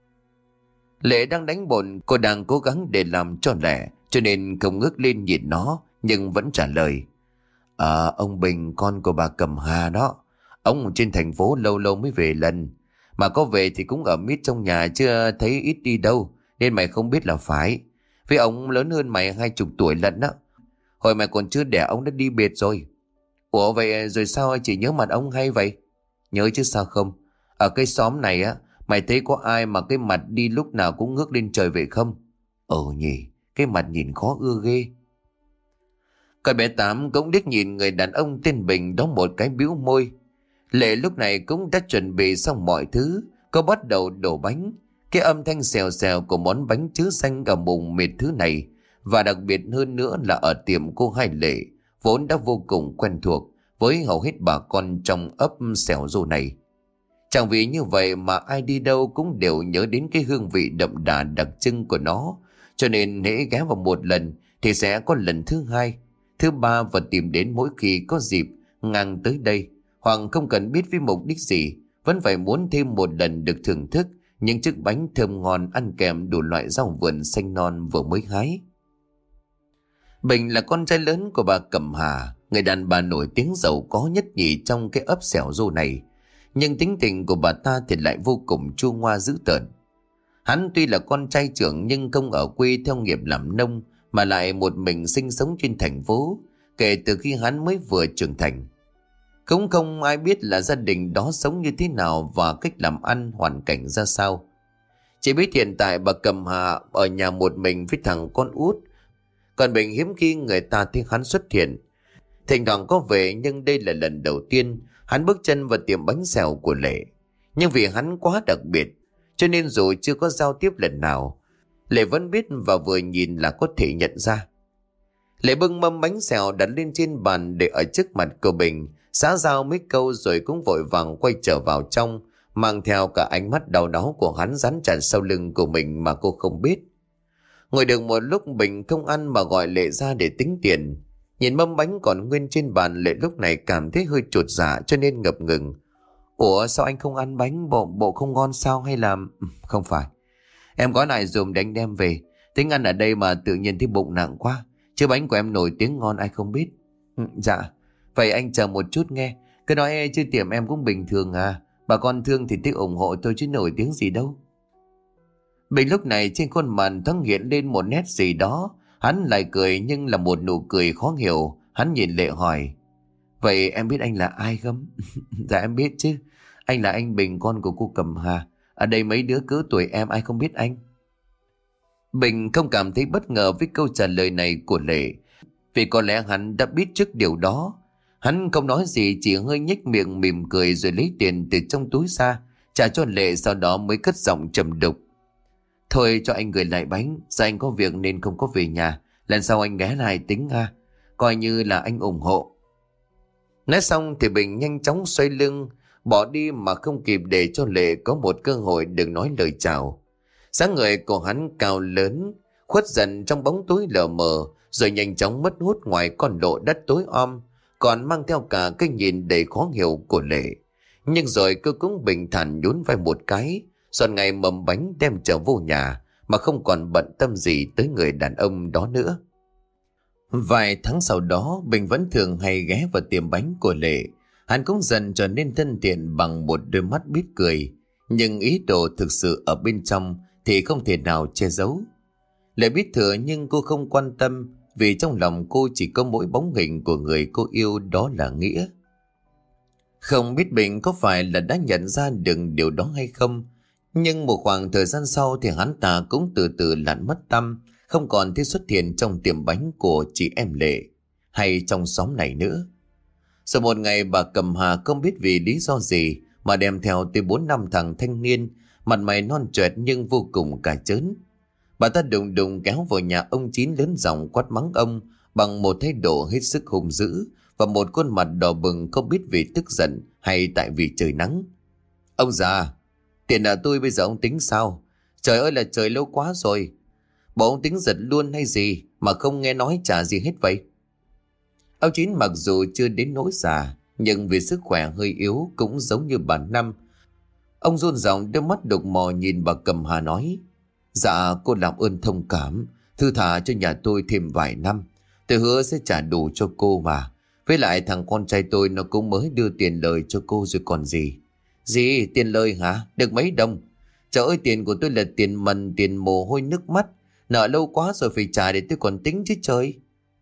Lệ đang đánh bồn, cô đang cố gắng để làm cho lẹ, cho nên không ngước lên nhìn nó, nhưng vẫn trả lời: Ờ, ông Bình, con của bà Cẩm Hà đó. Ông trên thành phố lâu lâu mới về lần. Mà có về thì cũng ở mít trong nhà, chưa thấy ít đi đâu, nên mày không biết là phải. Vì ông lớn hơn mày hai chục tuổi lận đó. Hồi mày còn chưa đẻ ông đã đi biệt rồi. Ủa vậy rồi sao chỉ nhớ mặt ông hay vậy? Nhớ chứ sao không. Ở cái xóm này á, mày thấy có ai mà cái mặt đi lúc nào cũng ngước lên trời vậy không? Ừ nhỉ, cái mặt nhìn khó ưa ghê. Con bé Tám cũng điếc nhìn người đàn ông tên Bình đó một cái bĩu môi. Lệ lúc này cũng đã chuẩn bị xong mọi thứ. Cô bắt đầu đổ bánh. Cái âm thanh xèo xèo của món bánh chứa xanh ở mùng mịt thứ này, và đặc biệt hơn nữa là ở tiệm cô Hai Lệ, vốn đã vô cùng quen thuộc với hầu hết bà con trong ấp xẻo rô này. Chẳng vì như vậy mà ai đi đâu cũng đều nhớ đến cái hương vị đậm đà đặc trưng của nó, cho nên hễ ghé vào một lần thì sẽ có lần thứ hai, thứ ba và tìm đến mỗi khi có dịp ngang tới đây, hoặc không cần biết với mục đích gì, vẫn phải muốn thêm một lần được thưởng thức những chiếc bánh thơm ngon ăn kèm đủ loại rau vườn xanh non vừa mới hái. Bình là con trai lớn của bà Cẩm Hà, người đàn bà nổi tiếng giàu có nhất nhì trong cái ấp xẻo rô này. Nhưng tính tình của bà ta thì lại vô cùng chua ngoa dữ tợn. Hắn tuy là con trai trưởng nhưng không ở quê theo nghiệp làm nông, mà lại một mình sinh sống trên thành phố kể từ khi hắn mới vừa trưởng thành. Cũng không ai biết là gia đình đó sống như thế nào và cách làm ăn hoàn cảnh ra sao. Chỉ biết hiện tại bà Cẩm Hà ở nhà một mình với thằng con út. Còn Bình hiếm khi người ta thấy hắn xuất hiện. Thỉnh thoảng có về, nhưng đây là lần đầu tiên hắn bước chân vào tiệm bánh xèo của Lệ. Nhưng vì hắn quá đặc biệt, cho nên dù chưa có giao tiếp lần nào, Lệ vẫn biết và vừa nhìn là có thể nhận ra. Lệ bưng mâm bánh xèo đặt lên trên bàn để ở trước mặt của Bình, xã giao mấy câu rồi cũng vội vàng quay trở vào trong, mang theo cả ánh mắt đau đáu của hắn dán chặt sau lưng của mình mà cô không biết. Ngồi được một lúc, Bình không ăn mà gọi Lệ ra để tính tiền. Nhìn mâm bánh còn nguyên trên bàn, Lệ lúc này cảm thấy hơi chột dạ cho nên ngập ngừng. Ủa sao anh không ăn bánh, bộ bộ không ngon sao hay là... Không phải, em gói lại dùm để anh đem về. Tính ăn ở đây mà tự nhiên thấy bụng nặng quá. Chứ bánh của em nổi tiếng ngon ai không biết. Dạ, vậy anh chờ một chút nghe. Cứ nói chứ tiệm em cũng bình thường à. Bà con thương thì thích ủng hộ tôi chứ nổi tiếng gì đâu. Bình lúc này trên khuôn mặt thoáng hiện lên một nét gì đó. Hắn lại cười nhưng là một nụ cười khó hiểu. Hắn nhìn Lệ hỏi: Vậy em biết anh là ai không? Dạ em biết chứ. Anh là anh Bình, con của cô Cẩm Hà. Ở đây mấy đứa cỡ tuổi em ai không biết anh. Bình không cảm thấy bất ngờ với câu trả lời này của Lệ, vì có lẽ hắn đã biết trước điều đó. Hắn không nói gì, chỉ hơi nhếch miệng mỉm cười rồi lấy tiền từ trong túi ra trả cho Lệ, sau đó mới cất giọng trầm đục: Thôi cho anh gửi lại bánh, giờ anh có việc nên không có về nhà. Lần sau anh ghé lại tính ha, coi như là anh ủng hộ. Nói xong thì Bình nhanh chóng xoay lưng bỏ đi mà không kịp để cho Lệ có một cơ hội được nói lời chào. Dáng người của hắn cao lớn, khuất dần trong bóng tối lờ mờ, rồi nhanh chóng mất hút ngoài con lộ đất tối om, còn mang theo cả cái nhìn đầy khó hiểu của Lệ. Nhưng rồi cô cũng bình thản nhún vai một cái, rồi ngày mầm bánh đem trở vô nhà, mà không còn bận tâm gì tới người đàn ông đó nữa. Vài tháng sau đó, Bình vẫn thường hay ghé vào tiệm bánh của Lệ. Hắn cũng dần trở nên thân thiện bằng một đôi mắt biết cười, nhưng ý đồ thực sự ở bên trong thì không thể nào che giấu. Lệ biết thừa nhưng cô không quan tâm, vì trong lòng cô chỉ có mỗi bóng hình của người cô yêu, đó là Nghĩa. Không biết Bình có phải là đã nhận ra được điều đó hay không, nhưng một khoảng thời gian sau thì hắn ta cũng từ từ lặn mất tăm, không còn thấy xuất hiện trong tiệm bánh của chị em Lệ hay trong xóm này nữa. Rồi một ngày bà Cẩm Hà không biết vì lý do gì mà đem theo tới bốn năm thằng thanh niên, mặt mày non choẹt nhưng vô cùng cả chớn. Bà ta đùng đùng kéo vào nhà ông Chín, lớn giọng quát mắng ông bằng một thái độ hết sức hung dữ và một khuôn mặt đỏ bừng, không biết vì tức giận hay tại vì trời nắng. Ông già, tiền là tôi bây giờ ông tính sao? Trời ơi là trời, lâu quá rồi. Bộ ông tính giật luôn hay gì mà không nghe nói trả gì hết vậy? Ông Chín mặc dù chưa đến nỗi già, nhưng vì sức khỏe hơi yếu cũng giống như bà Năm. Ông run giọng, đôi mắt đục mò nhìn bà Cẩm Hà nói: Dạ cô làm ơn thông cảm, thư thả cho nhà tôi thêm vài năm. Tôi hứa sẽ trả đủ cho cô mà. Với lại thằng con trai tôi nó cũng mới đưa tiền lời cho cô rồi còn gì. Gì tiền lời hả? Được mấy đồng? Trời ơi, tiền của tôi là tiền mần, tiền mồ hôi nước mắt. Nợ lâu quá rồi phải trả để tôi còn tính chứ trời.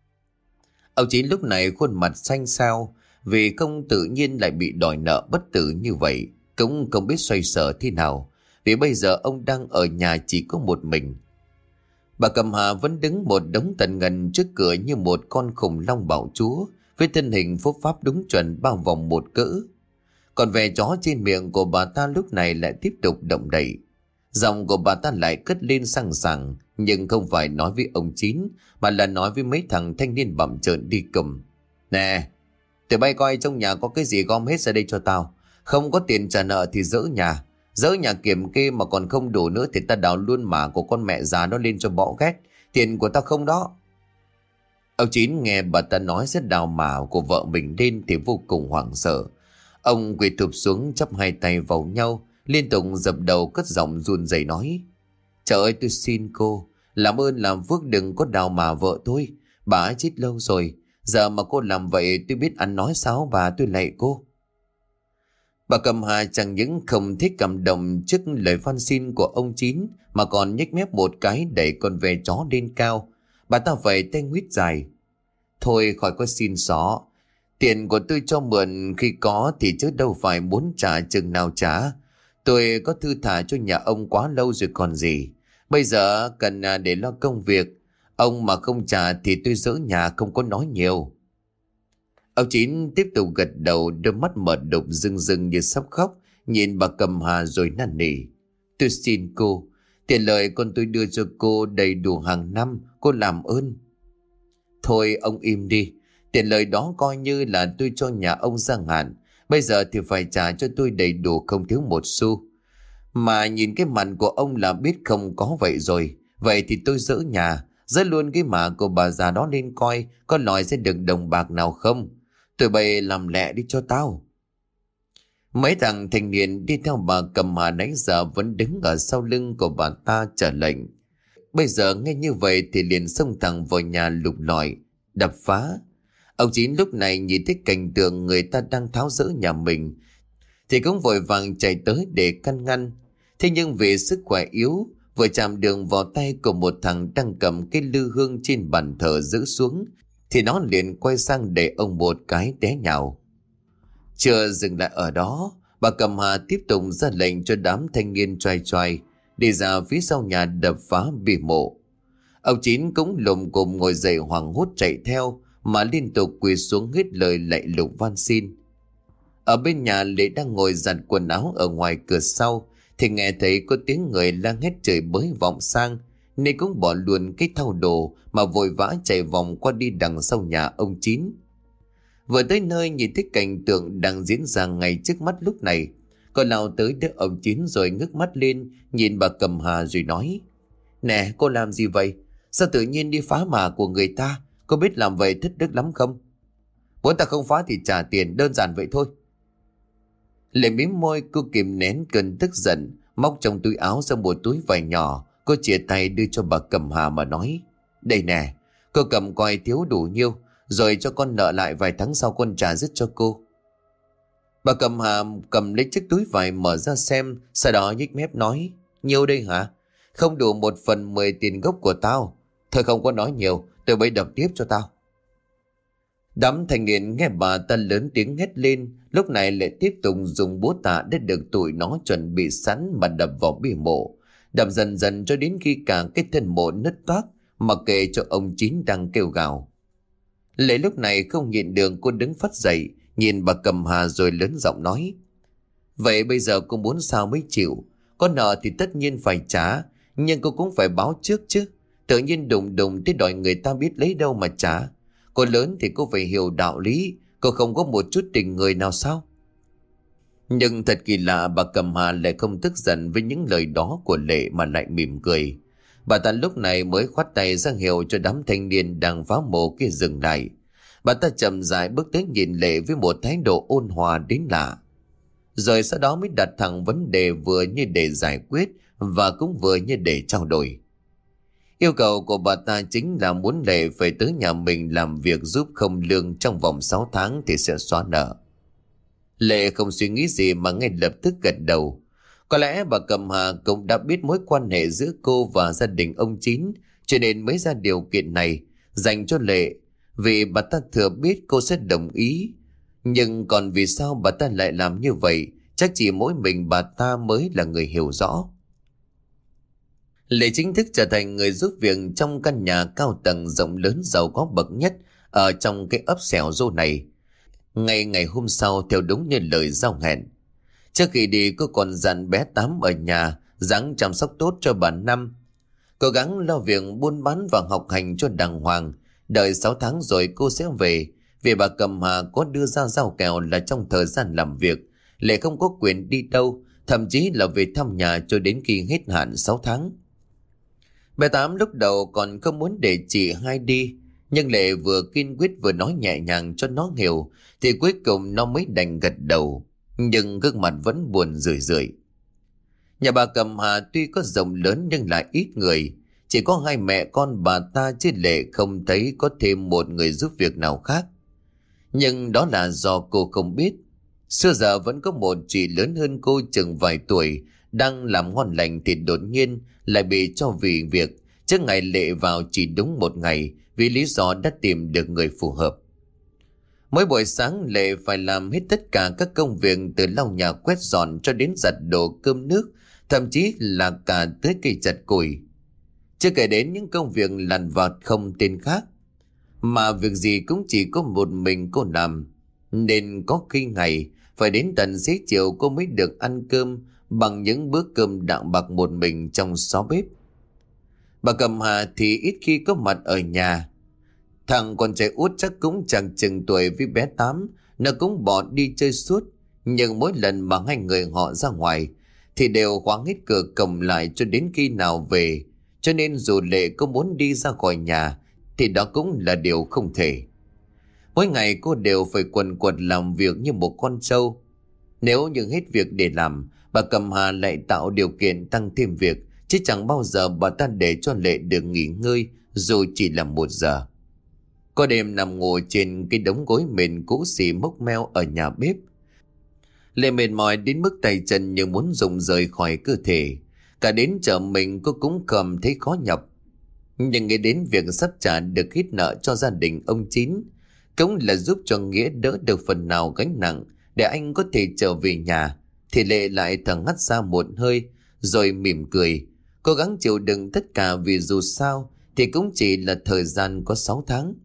Ông Chín lúc này khuôn mặt xanh xao, vì không tự nhiên lại bị đòi nợ bất tử như vậy. Cũng không biết xoay sở thế nào, vì bây giờ ông đang ở nhà chỉ có một mình. Bà Cẩm Hà vẫn đứng một đống tần ngần trước cửa như một con khủng long bạo chúa, với thân hình phúc pháp đúng chuẩn bao vòng một cỡ. Còn vẻ chó trên miệng của bà ta lúc này lại tiếp tục động đậy. Giọng của bà ta lại cất lên sang sảng, nhưng không phải nói với ông Chín, mà là nói với mấy thằng thanh niên bặm trợn đi cùng. Nè, tụi bay coi trong nhà có cái gì gom hết ra đây cho tao. Không có tiền trả nợ thì dỡ nhà. Dỡ nhà kiểm kê mà còn không đủ nữa thì ta đào luôn mả của con mẹ già nó lên cho bỏ ghét. Tiền của tao không đó. Ông Chín nghe bà ta nói sẽ đào mả của vợ mình lên thì vô cùng hoảng sợ. Ông quỳ thụp xuống chắp hai tay vào nhau liên tục dập đầu cất giọng run rẩy nói: Trời ơi, tôi xin cô, làm ơn làm phước đừng có đào mà vợ tôi. Bà ấy chết lâu rồi, giờ mà cô làm vậy tôi biết ăn nói sao bà, tôi lạy cô. Bà Cầm Hà chẳng những không thích cảm động trước lời van xin của ông Chín, mà còn nhếch mép một cái đẩy con ve chó lên cao. Bà ta vẫy tay nguyết dài: Thôi khỏi có xin xỏ, tiền của tôi cho mượn khi có thì chứ đâu phải muốn trả chừng nào trả. Tôi có thư thả cho nhà ông quá lâu rồi còn gì. Bây giờ cần để lo công việc. Ông mà không trả thì tôi dỡ nhà, không có nói nhiều. Ông Chín tiếp tục gật đầu, đôi mắt mở đục rưng rưng như sắp khóc, nhìn bà Cầm Hà rồi năn nỉ: Tôi xin cô, tiền lời con tôi đưa cho cô đầy đủ hàng năm, cô làm ơn. Thôi ông im đi, tiền lời đó coi như là tôi cho nhà ông giang hạn. Bây giờ thì phải trả cho tôi đầy đủ, không thiếu một xu. Mà nhìn cái mặt của ông là biết không có vậy rồi. Vậy thì tôi dỡ nhà, dỡ luôn cái mả của bà già đó lên coi có lòi sẽ được đồng bạc nào không. Tụi bay làm lẹ đi cho tao. Mấy thằng thanh niên đi theo bà Cầm Hà nãy giờ vẫn đứng ở sau lưng của bà ta chờ lệnh. Bây giờ nghe như vậy thì liền xông thẳng vào nhà lục lọi, đập phá. Ông Chín lúc này nhìn thấy cảnh tượng người ta đang tháo dỡ nhà mình thì cũng vội vàng chạy tới để can ngăn. Thế nhưng vì sức khỏe yếu, vừa chạm đường vào tay của một thằng đang cầm cái lư hương trên bàn thờ giữ xuống thì nó liền quay sang để ông một cái té nhào. Chưa dừng lại ở đó, bà Cầm Hà tiếp tục ra lệnh cho đám thanh niên choai choai đi ra phía sau nhà đập phá bia mộ. Ông Chín cũng lồm cồm ngồi dậy hoảng hốt chạy theo, mà liên tục quỳ xuống hết lời lạy lục van xin. Ở bên nhà Lệ đang ngồi giặt quần áo ở ngoài cửa sau thì nghe thấy có tiếng người la hét chửi bới vọng sang, nên cũng bỏ luôn cái thau đồ mà vội vã chạy vòng qua đi đằng sau nhà ông Chín. Vừa tới nơi nhìn thấy cảnh tượng đang diễn ra ngay trước mắt lúc này, cô lao tới đỡ ông Chín rồi ngước mắt lên nhìn bà Cầm Hà rồi nói: Nè, cô làm gì vậy? Sao tự nhiên đi phá mả của người ta? Cô biết làm vậy thất đức lắm không? Muốn ta không phá thì trả tiền, đơn giản vậy thôi. Lệ mím môi, cô kìm nén cơn tức giận, móc trong túi áo ra một túi vải nhỏ. Cô chìa tay đưa cho bà Cầm Hà mà nói: Đây nè, cô cầm coi thiếu đủ nhiêu, rồi cho con nợ lại vài tháng sau con trả dứt cho cô. Bà Cầm Hà cầm lấy chiếc túi vải mở ra xem, sau đó nhếch mép nói: Nhiêu đây hả? Không đủ một phần mười tiền gốc của tao. Thôi không có nói nhiều, tôi bấy đập tiếp cho tao. Đám thanh niên nghe bà ta lớn tiếng hét lên, lúc này lại tiếp tục dùng búa tạ để được tụi nó chuẩn bị sẵn mà đập vào bia mộ, đập dần dần cho đến khi cả cái thân mộ nứt toác, mặc kệ cho ông Chín đang kêu gào. Lệ lúc này không nhịn được, cô đứng phắt dậy nhìn bà Cầm Hà rồi lớn giọng nói: Vậy bây giờ cô muốn sao mới chịu? Có nợ thì tất nhiên phải trả, nhưng cô cũng phải báo trước chứ. Tự nhiên đùng đùng tới đòi người ta biết lấy đâu mà trả. Cô lớn thì cô phải hiểu đạo lý, cô không có một chút tình người nào sao? Nhưng thật kỳ lạ, bà Cầm Hà lại không tức giận với những lời đó của Lệ mà lại mỉm cười. Bà ta lúc này mới khoát tay ra hiệu cho đám thanh niên đang phá mộ kia dừng lại. Bà ta chậm rãi bước tới nhìn Lệ với một thái độ ôn hòa đến lạ. Rồi sau đó mới đặt thẳng vấn đề vừa như để giải quyết và cũng vừa như để trao đổi. Yêu cầu của bà ta chính là muốn Lệ phải tới nhà mình làm việc giúp không lương trong vòng sáu tháng thì sẽ xóa nợ. Lệ không suy nghĩ gì mà ngay lập tức gật đầu. Có lẽ bà Cầm Hà cũng đã biết mối quan hệ giữa cô và gia đình ông Chín, cho nên mới ra điều kiện này dành cho Lệ, vì bà ta thừa biết cô sẽ đồng ý. Nhưng còn vì sao bà ta lại làm như vậy, chắc chỉ mỗi mình bà ta mới là người hiểu rõ. Lệ chính thức trở thành người giúp việc trong căn nhà cao tầng rộng lớn giàu có bậc nhất ở trong cái ấp xẻo rô này. Ngay ngày hôm sau, theo đúng như lời giao hẹn, trước khi đi cô còn dặn bé Tám ở nhà ráng chăm sóc tốt cho bà Năm, cố gắng lo việc buôn bán và học hành cho đàng hoàng. Đợi sáu tháng rồi cô sẽ về, vì bà Cầm Hà có đưa ra giao kèo là trong thời gian làm việc Lệ không có quyền đi đâu, thậm chí là về thăm nhà cho đến khi hết hạn sáu tháng. Bé Tám lúc đầu còn không muốn để chị hai đi, nhưng Lệ vừa kiên quyết vừa nói nhẹ nhàng cho nó hiểu thì cuối cùng nó mới đành gật đầu, nhưng gương mặt vẫn buồn rười rượi. Nhà bà Cẩm Hà tuy có rộng lớn nhưng lại ít người. Chỉ có hai mẹ con bà ta chứ Lệ không thấy có thêm một người giúp việc nào khác. Nhưng đó là do cô không biết. Xưa giờ vẫn có một chị lớn hơn cô chừng vài tuổi đang làm ngon lành thì đột nhiên lại bị cho vì việc trước ngày Lệ vào chỉ đúng một ngày vì lý do đã tìm được người phù hợp. Mỗi buổi sáng Lệ phải làm hết tất cả các công việc từ lau nhà quét dọn cho đến giặt đồ cơm nước, thậm chí là cả tới cây chặt củi. Chưa kể đến những công việc lặt vặt không tên khác. Mà việc gì cũng chỉ có một mình cô làm. Nên có khi ngày phải đến tận xế chiều cô mới được ăn cơm bằng những bữa cơm đạm bạc một mình trong xó bếp. Bà Cẩm Hà thì ít khi có mặt ở nhà. Thằng con trai út chắc cũng chẳng chừng tuổi với bé Tám, nó cũng bỏ đi chơi suốt. Nhưng mỗi lần mà hai người họ ra ngoài thì đều khóa hết cửa cổng lại cho đến khi nào về. Cho nên dù Lệ có muốn đi ra khỏi nhà thì đó cũng là điều không thể. Mỗi ngày cô đều phải quần quật làm việc như một con trâu. Nếu như hết việc để làm, bà Cẩm Hà lại tạo điều kiện tăng thêm việc, chứ chẳng bao giờ bà ta để cho Lệ được nghỉ ngơi dù chỉ là một giờ. Có đêm nằm ngủ trên cái đống gối mền cũ xì mốc meo ở nhà bếp. Lệ mệt mỏi đến mức tay chân như muốn rụng rời khỏi cơ thể. Cả đến chợ mình cô cũng cầm thấy khó nhọc. Nhưng nghĩ đến việc sắp trả được hết nợ cho gia đình ông Chín, cũng là giúp cho Nghĩa đỡ được phần nào gánh nặng để anh có thể trở về nhà, thì Lệ lại thở hắt ra một hơi rồi mỉm cười, cố gắng chịu đựng tất cả vì dù sao thì cũng chỉ là thời gian có sáu tháng.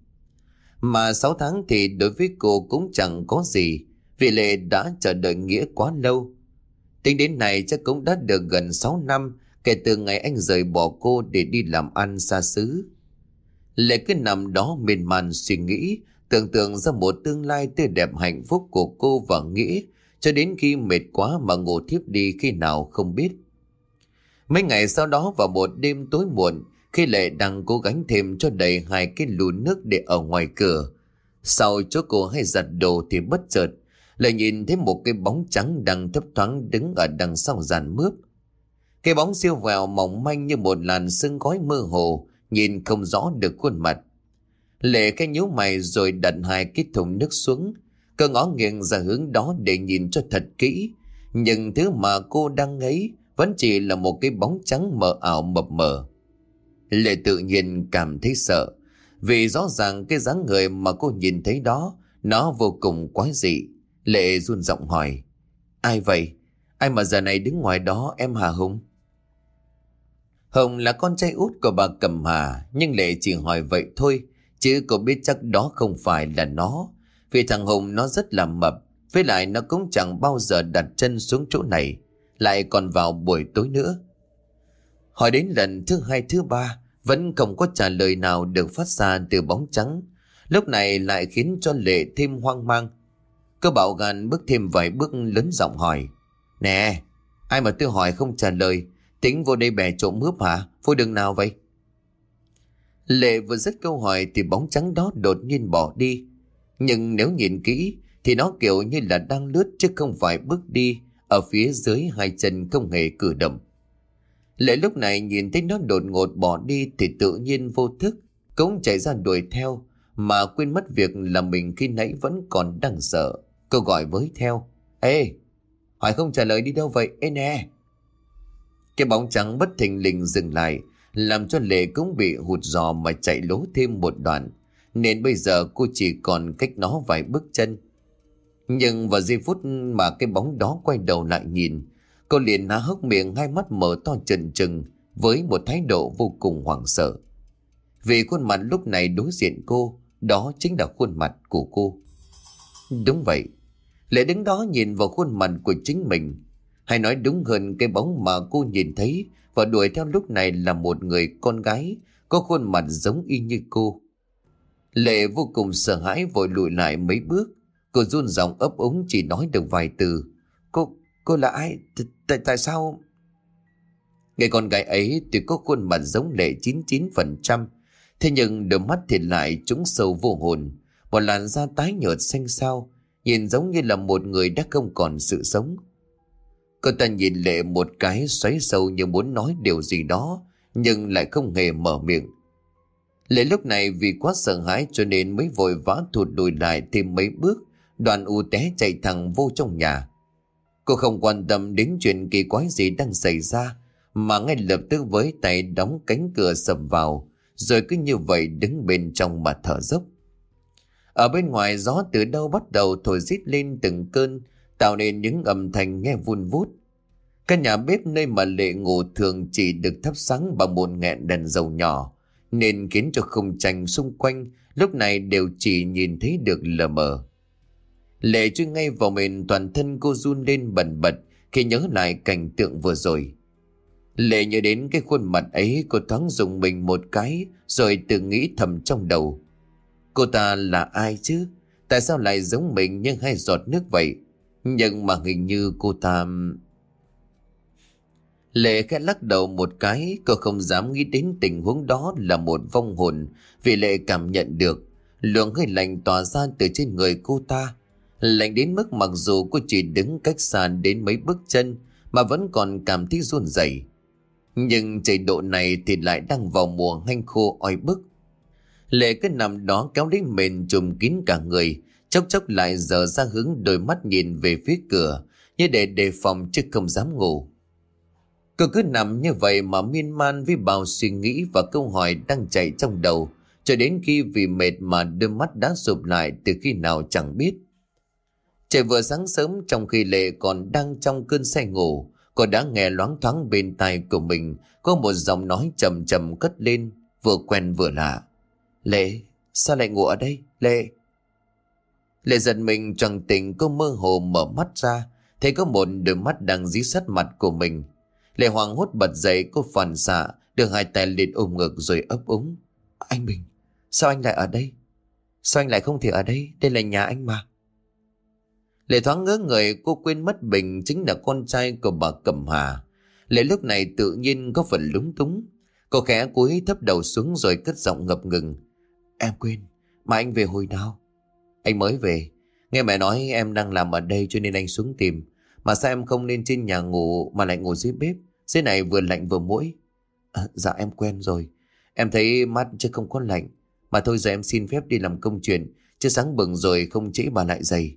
Mà sáu tháng thì đối với cô cũng chẳng có gì, vì Lệ đã chờ đợi Nghĩa quá lâu. Tính đến nay chắc cũng đã được gần sáu năm kể từ ngày anh rời bỏ cô để đi làm ăn xa xứ. Lệ cứ nằm đó miên man suy nghĩ, tưởng tượng ra một tương lai tươi đẹp hạnh phúc của cô và Nghĩa, cho đến khi mệt quá mà ngủ thiếp đi khi nào không biết. Mấy ngày sau đó vào một đêm tối muộn, khi Lệ đang cố gắng thêm cho đầy hai cái lu nước để ở ngoài cửa, sau chỗ cô hay giặt đồ thì bất chợt lại nhìn thấy một cái bóng trắng đang thấp thoáng đứng ở đằng sau giàn mướp. Cái bóng siêu vẹo mỏng manh như một làn sương khói mơ hồ, nhìn không rõ được khuôn mặt. Lệ cái nhíu mày rồi đặt hai cái thùng nước xuống, cô ngó nghiêng ra hướng đó để nhìn cho thật kỹ, nhưng thứ mà cô đang ngấy vẫn chỉ là một cái bóng trắng mờ ảo mập mờ. Lệ tự nhiên cảm thấy sợ, vì rõ ràng cái dáng người mà cô nhìn thấy đó nó vô cùng quái dị. Lệ run giọng hỏi: ai vậy? Ai mà giờ này đứng ngoài đó em hả Hùng? Hùng là con trai út của bà Cẩm Hà, nhưng Lệ chỉ hỏi vậy thôi, chứ cô biết chắc đó không phải là nó. Vì thằng Hùng nó rất là mập, với lại nó cũng chẳng bao giờ đặt chân xuống chỗ này, lại còn vào buổi tối nữa. Hỏi đến lần thứ hai thứ ba vẫn không có trả lời nào được phát ra từ bóng trắng. Lúc này lại khiến cho Lệ thêm hoang mang. Cô bạo gan bước thêm vài bước lớn giọng hỏi: nè, ai mà tôi hỏi không trả lời, tính vô đây bè trộm mướp hả? Vô đường nào vậy? Lệ vừa dứt câu hỏi thì bóng trắng đó đột nhiên bỏ đi. Nhưng nếu nhìn kỹ thì nó kiểu như là đang lướt chứ không phải bước đi, ở phía dưới hai chân không hề cử động. Lệ lúc này nhìn thấy nó đột ngột bỏ đi thì tự nhiên vô thức cũng chạy ra đuổi theo, mà quên mất việc là mình khi nãy vẫn còn đang sợ. Cô gọi với theo: ê, hỏi không trả lời đi đâu vậy? Ê nè! Cái bóng trắng bất thình lình dừng lại, làm cho Lệ cũng bị hụt giò mà chạy lố thêm một đoạn, nên bây giờ cô chỉ còn cách nó vài bước chân. Nhưng vào giây phút mà cái bóng đó quay đầu lại nhìn, cô liền há hốc miệng, hai mắt mở to trừng trừng với một thái độ vô cùng hoảng sợ. Vì khuôn mặt lúc này đối diện cô, đó chính là khuôn mặt của cô. Đúng vậy, Lệ đứng đó nhìn vào khuôn mặt của chính mình. Hay nói đúng hơn, cái bóng mà cô nhìn thấy và đuổi theo lúc này là một người con gái có khuôn mặt giống y như cô. Lệ vô cùng sợ hãi vội lùi lại mấy bước. Cô run giọng ấp úng chỉ nói được vài từ: Cô, cô là ai? Tại, tại sao? Người con gái ấy tuy có khuôn mặt giống Lệ chín mươi chín phần trăm, thế nhưng đôi mắt thì lại trũng sâu vô hồn, một làn da tái nhợt xanh xao, nhìn giống như là một người đã không còn sự sống. Cô ta nhìn Lệ một cái, xoáy sâu như muốn nói điều gì đó, nhưng lại không hề mở miệng. Lệ lúc này vì quá sợ hãi cho nên mới vội vã thụt lùi lại thêm mấy bước, đoạn u té chạy thẳng vô trong nhà. Cô không quan tâm đến chuyện kỳ quái gì đang xảy ra, mà ngay lập tức với tay đóng cánh cửa sập vào, rồi cứ như vậy đứng bên trong mà thở dốc. Ở bên ngoài gió từ đâu bắt đầu thổi rít lên từng cơn, tạo nên những âm thanh nghe vun vút. Căn nhà bếp nơi mà Lệ ngủ thường chỉ được thắp sáng bằng một ngọn đèn dầu nhỏ, nên khiến cho khung tranh xung quanh lúc này đều chỉ nhìn thấy được lờ mờ. Lệ chui ngay vào mền, toàn thân cô run lên bần bật khi nhớ lại cảnh tượng vừa rồi. Lệ nhớ đến cái khuôn mặt ấy, cô thoáng rùng mình một cái, rồi tự nghĩ thầm trong đầu. Cô ta là ai chứ? Tại sao lại giống mình như hai giọt nước vậy? Nhưng mà hình như cô ta... Lệ khẽ lắc đầu một cái, cô không dám nghĩ đến tình huống đó là một vong hồn, vì Lệ cảm nhận được luồng hơi lạnh tỏa ra từ trên người cô ta. Lạnh đến mức mặc dù cô chỉ đứng cách xa đến mấy bước chân mà vẫn còn cảm thấy run rẩy. Nhưng trời độ này thì lại đang vào mùa hanh khô oi bức. Lệ cứ nằm đó kéo lấy mền trùm kín cả người, chốc chốc lại dở ra hướng đôi mắt nhìn về phía cửa như để đề phòng chứ không dám ngủ. Cô cứ nằm như vậy mà miên man với bao suy nghĩ và câu hỏi đang chạy trong đầu, cho đến khi vì mệt mà đôi mắt đã sụp lại từ khi nào chẳng biết. Trời vừa sáng sớm, trong khi Lệ còn đang trong cơn say ngủ, cô đã nghe loáng thoáng bên tai của mình có một giọng nói trầm trầm cất lên, vừa quen vừa lạ. Lệ, sao lại ngủ ở đây, Lệ? Lệ giật mình choàng tỉnh, cô mơ hồ mở mắt ra, thấy có một đôi mắt đang dí sát mặt của mình. Lệ hoảng hốt bật dậy, cô phản xạ đưa hai tay lên ôm ngực rồi ấp úng. Anh Bình, sao anh lại ở đây? Sao anh lại không thể ở đây? Đây là nhà anh mà. Lệ thoáng ngớ người, cô quên mất Bình chính là con trai của bà Cẩm Hà. Lệ lúc này tự nhiên có phần lúng túng. Cô khẽ cúi thấp đầu xuống rồi cất giọng ngập ngừng. Em quên, mà anh về hồi nào? Anh mới về. Nghe mẹ nói em đang làm ở đây cho nên anh xuống tìm. Mà sao em không lên trên nhà ngủ mà lại ngủ dưới bếp? Dưới này vừa lạnh vừa muỗi. À, dạ em quen rồi. Em thấy mát chứ không có lạnh. Mà thôi giờ em xin phép đi làm công chuyện, chứ sáng bừng rồi không trễ bà lại dày.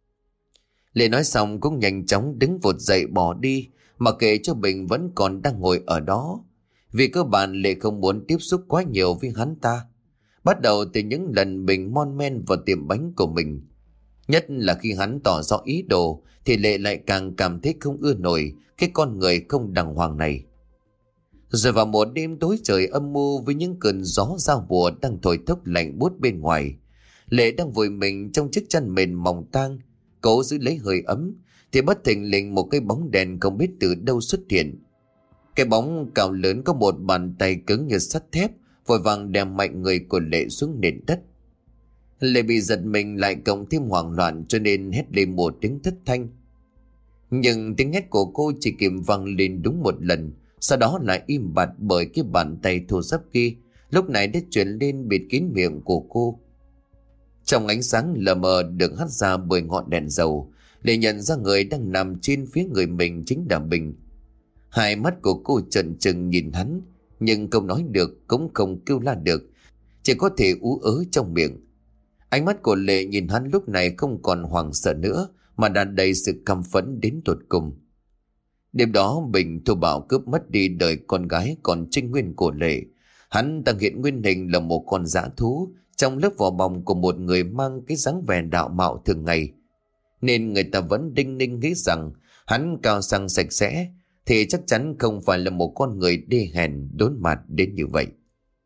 Lệ nói xong cũng nhanh chóng đứng vụt dậy bỏ đi, mà kệ cho Bình vẫn còn đang ngồi ở đó. Vì cơ bản Lệ không muốn tiếp xúc quá nhiều với hắn ta. Bắt đầu từ những lần Bình mon men vào tiệm bánh của mình. Nhất là khi hắn tỏ rõ ý đồ thì Lệ lại càng cảm thấy không ưa nổi cái con người không đàng hoàng này. Rồi vào một đêm tối trời âm mưu với những cơn gió giao mùa đang thổi thốc lạnh buốt bên ngoài, Lệ đang vùi mình trong chiếc chăn mền mỏng tang, cố giữ lấy hơi ấm, thì bất thình lình một cái bóng đèn không biết từ đâu xuất hiện. Cái bóng cao lớn có một bàn tay cứng như sắt thép vội vàng đè mạnh người của Lệ xuống nền đất. Lệ bị giật mình lại cộng thêm hoảng loạn cho nên hét lên một tiếng thất thanh. Nhưng tiếng hét của cô chỉ kịp vang lên đúng một lần, sau đó lại im bặt bởi cái bàn tay thô ráp kia lúc này đã chuyển lên bịt kín miệng của cô. Trong ánh sáng lờ mờ được hắt ra bởi ngọn đèn dầu, Lệ nhận ra người đang nằm trên phía người mình chính là Bình. Hai mắt của cô trợn trừng nhìn hắn, nhưng không nói được cũng không kêu la được, chỉ có thể ú ớ trong miệng. Ánh mắt của Lệ nhìn hắn lúc này không còn hoảng sợ nữa, mà đã đầy sự căm phẫn đến tột cùng. Đêm đó Bình thô bạo cướp mất đi đời con gái còn trinh nguyên của Lệ. Hắn đang hiện nguyên hình là một con dã thú trong lớp vỏ bọc của một người mang cái dáng vẻ đạo mạo thường ngày, nên người ta vẫn đinh ninh nghĩ rằng hắn cao sang sạch sẽ thì chắc chắn không phải là một con người đê hèn đốn mặt đến như vậy.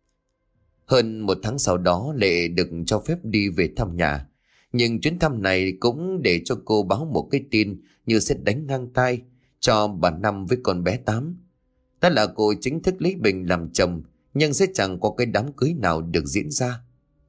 Hơn một tháng sau đó, Lệ được cho phép đi về thăm nhà. Nhưng chuyến thăm này cũng để cho cô báo một cái tin như sẽ đánh ngang tai cho bà Năm với con bé Tám. Đó là cô chính thức lấy Bình làm chồng, nhưng sẽ chẳng có cái đám cưới nào được diễn ra.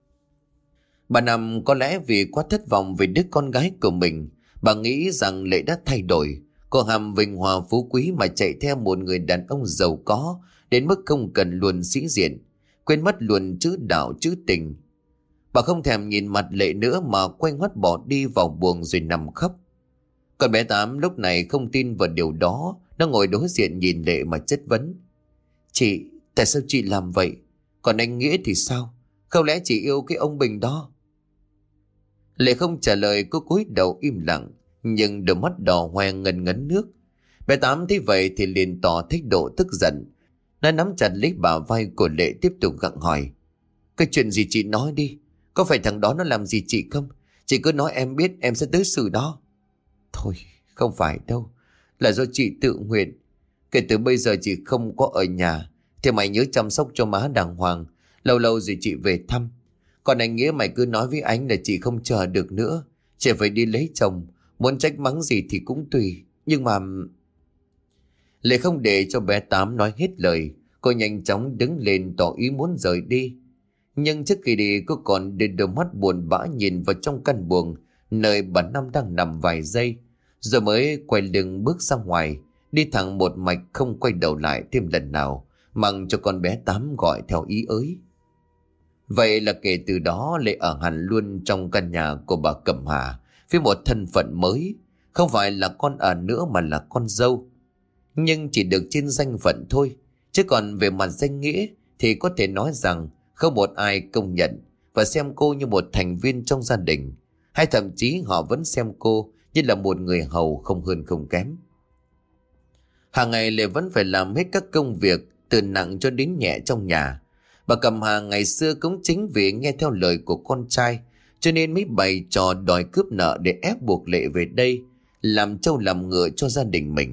Bà Năm có lẽ vì quá thất vọng về đứa con gái của mình, bà nghĩ rằng Lệ đã thay đổi. Cô ham vinh hoa phú quý mà chạy theo một người đàn ông giàu có đến mức không cần luôn sĩ diện, quên mất luôn chữ đạo chữ tình. Bà không thèm nhìn mặt Lệ nữa mà quay ngoắt bỏ đi vào buồng rồi nằm khóc. Còn bé Tám lúc này không tin vào điều đó. Nó ngồi đối diện nhìn Lệ mà chất vấn. Chị, tại sao chị làm vậy? Còn anh Nghĩa thì sao? Không lẽ chị yêu cái ông Bình đó? Lệ không trả lời, cô cúi đầu im lặng, nhưng đôi mắt đỏ hoe ngần ngấn nước. Bé Tám thấy vậy thì liền tỏ thái độ tức giận. Nó nắm chặt lấy bả vai của Lệ tiếp tục gặng hỏi. Cái chuyện gì chị nói đi. Có phải thằng đó nó làm gì chị không? Chị cứ nói em biết, em sẽ tới xử đó. Thôi, không phải đâu. Là do chị tự nguyện. Kể từ bây giờ chị không có ở nhà thì mày nhớ chăm sóc cho má đàng hoàng. Lâu lâu rồi chị về thăm. Còn anh Nghĩa mày cứ nói với anh là chị không chờ được nữa. Chị phải đi lấy chồng. Muốn trách mắng gì thì cũng tùy. Nhưng mà... Lệ không để cho bé Tám nói hết lời. Cô nhanh chóng đứng lên tỏ ý muốn rời đi. Nhưng trước khi đi cô còn đưa đôi mắt buồn bã nhìn vào trong căn buồng nơi bà Năm đang nằm vài giây. Rồi mới quay lưng bước ra ngoài. Đi thẳng một mạch không quay đầu lại thêm lần nào. Mặc cho con bé Tám gọi theo ý ới. Vậy là kể từ đó Lệ ở hẳn luôn trong căn nhà của bà Cẩm Hà với một thân phận mới. Không phải là con ở nữa mà là con dâu. Nhưng chỉ được trên danh phận thôi. Chứ còn về mặt danh nghĩa thì có thể nói rằng không một ai công nhận và xem cô như một thành viên trong gia đình. Hay thậm chí họ vẫn xem cô như là một người hầu không hơn không kém. Hàng ngày Lệ vẫn phải làm hết các công việc từ nặng cho đến nhẹ trong nhà. Bà Cẩm Hà ngày xưa cũng chính vì nghe theo lời của con trai cho nên mới bày trò đòi cướp nợ để ép buộc Lệ về đây làm trâu làm ngựa cho gia đình mình.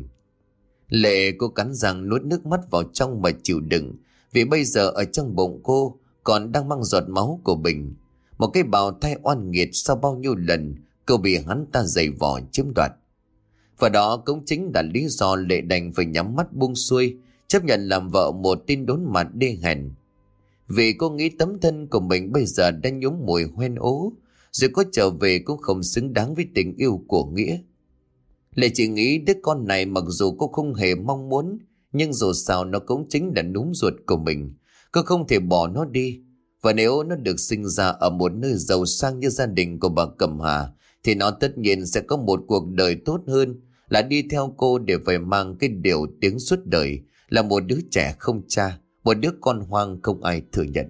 Lệ cô cắn răng nuốt nước mắt vào trong mà chịu đựng, vì bây giờ ở trong bụng cô còn đang mang giọt máu của Bình, một cái bào thai oan nghiệt sau bao nhiêu lần cô bị hắn ta giày vò chiếm đoạt. Và đó cũng chính là lý do Lệ đành phải nhắm mắt buông xuôi, chấp nhận làm vợ một tin đốn mặt đê hèn. Vì cô nghĩ tấm thân của mình bây giờ đã nhuốm mùi hoen ố, rồi có trở về cũng không xứng đáng với tình yêu của Nghĩa. Lệ chỉ nghĩ đứa con này mặc dù cô không hề mong muốn, nhưng dù sao nó cũng chính là núm ruột của mình. Cô không thể bỏ nó đi. Và nếu nó được sinh ra ở một nơi giàu sang như gia đình của bà Cẩm Hà, thì nó tất nhiên sẽ có một cuộc đời tốt hơn là đi theo cô để phải mang cái điều tiếng suốt đời là một đứa trẻ không cha, một đứa con hoang không ai thừa nhận.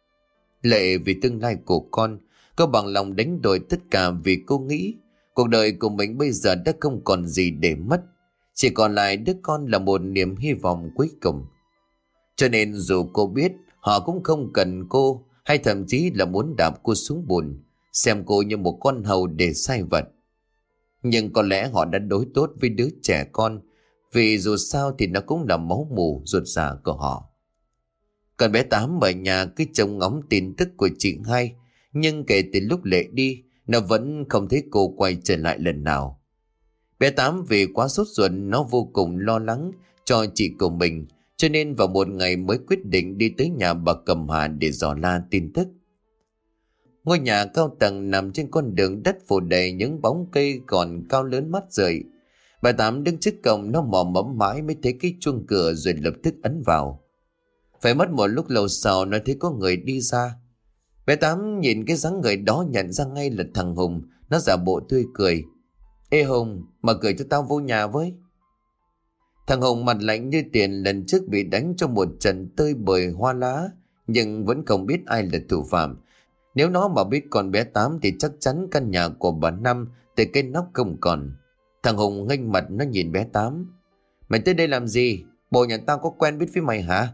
Lệ vì tương lai của con, cô bằng lòng đánh đổi tất cả vì cô nghĩ cuộc đời của mình bây giờ đã không còn gì để mất. Chỉ còn lại đứa con là một niềm hy vọng cuối cùng. Cho nên dù cô biết họ cũng không cần cô, hay thậm chí là muốn đạp cô xuống bùn, xem cô như một con hầu để sai vật. Nhưng có lẽ họ đã đối tốt với đứa trẻ con, vì dù sao thì nó cũng là máu mủ ruột già của họ. Còn bé Tám ở nhà cứ trông ngóng tin tức của chị hai, nhưng kể từ lúc Lệ đi, nó vẫn không thấy cô quay trở lại lần nào. Bé Tám vì quá sốt ruột, nó vô cùng lo lắng cho chị của mình, cho nên vào một ngày mới quyết định đi tới nhà bà Cẩm Hà để dò la tin tức. Ngôi nhà cao tầng nằm trên con đường đất phủ đầy những bóng cây còn cao lớn mắt rời. Bà Tám đứng trước cổng, nó mò mẫm mãi mới thấy cái chuông cửa rồi lập tức ấn vào. Phải mất một lúc lâu sau nó thấy có người đi ra. Bé Tám nhìn cái dáng người đó nhận ra ngay là thằng Hùng. Nó giả bộ tươi cười. Ê Hùng, mở cửa cho tao vô nhà với. Thằng Hùng mặt lạnh như tiền, lần trước bị đánh cho một trận tơi bời hoa lá, nhưng vẫn không biết ai là thủ phạm. Nếu nó mà biết con bé Tám thì chắc chắn căn nhà của bà Năm từ cái nóc không còn. Thằng Hùng nghênh mặt nó nhìn bé Tám. Mày tới đây làm gì? Bộ nhà tao có quen biết với mày hả?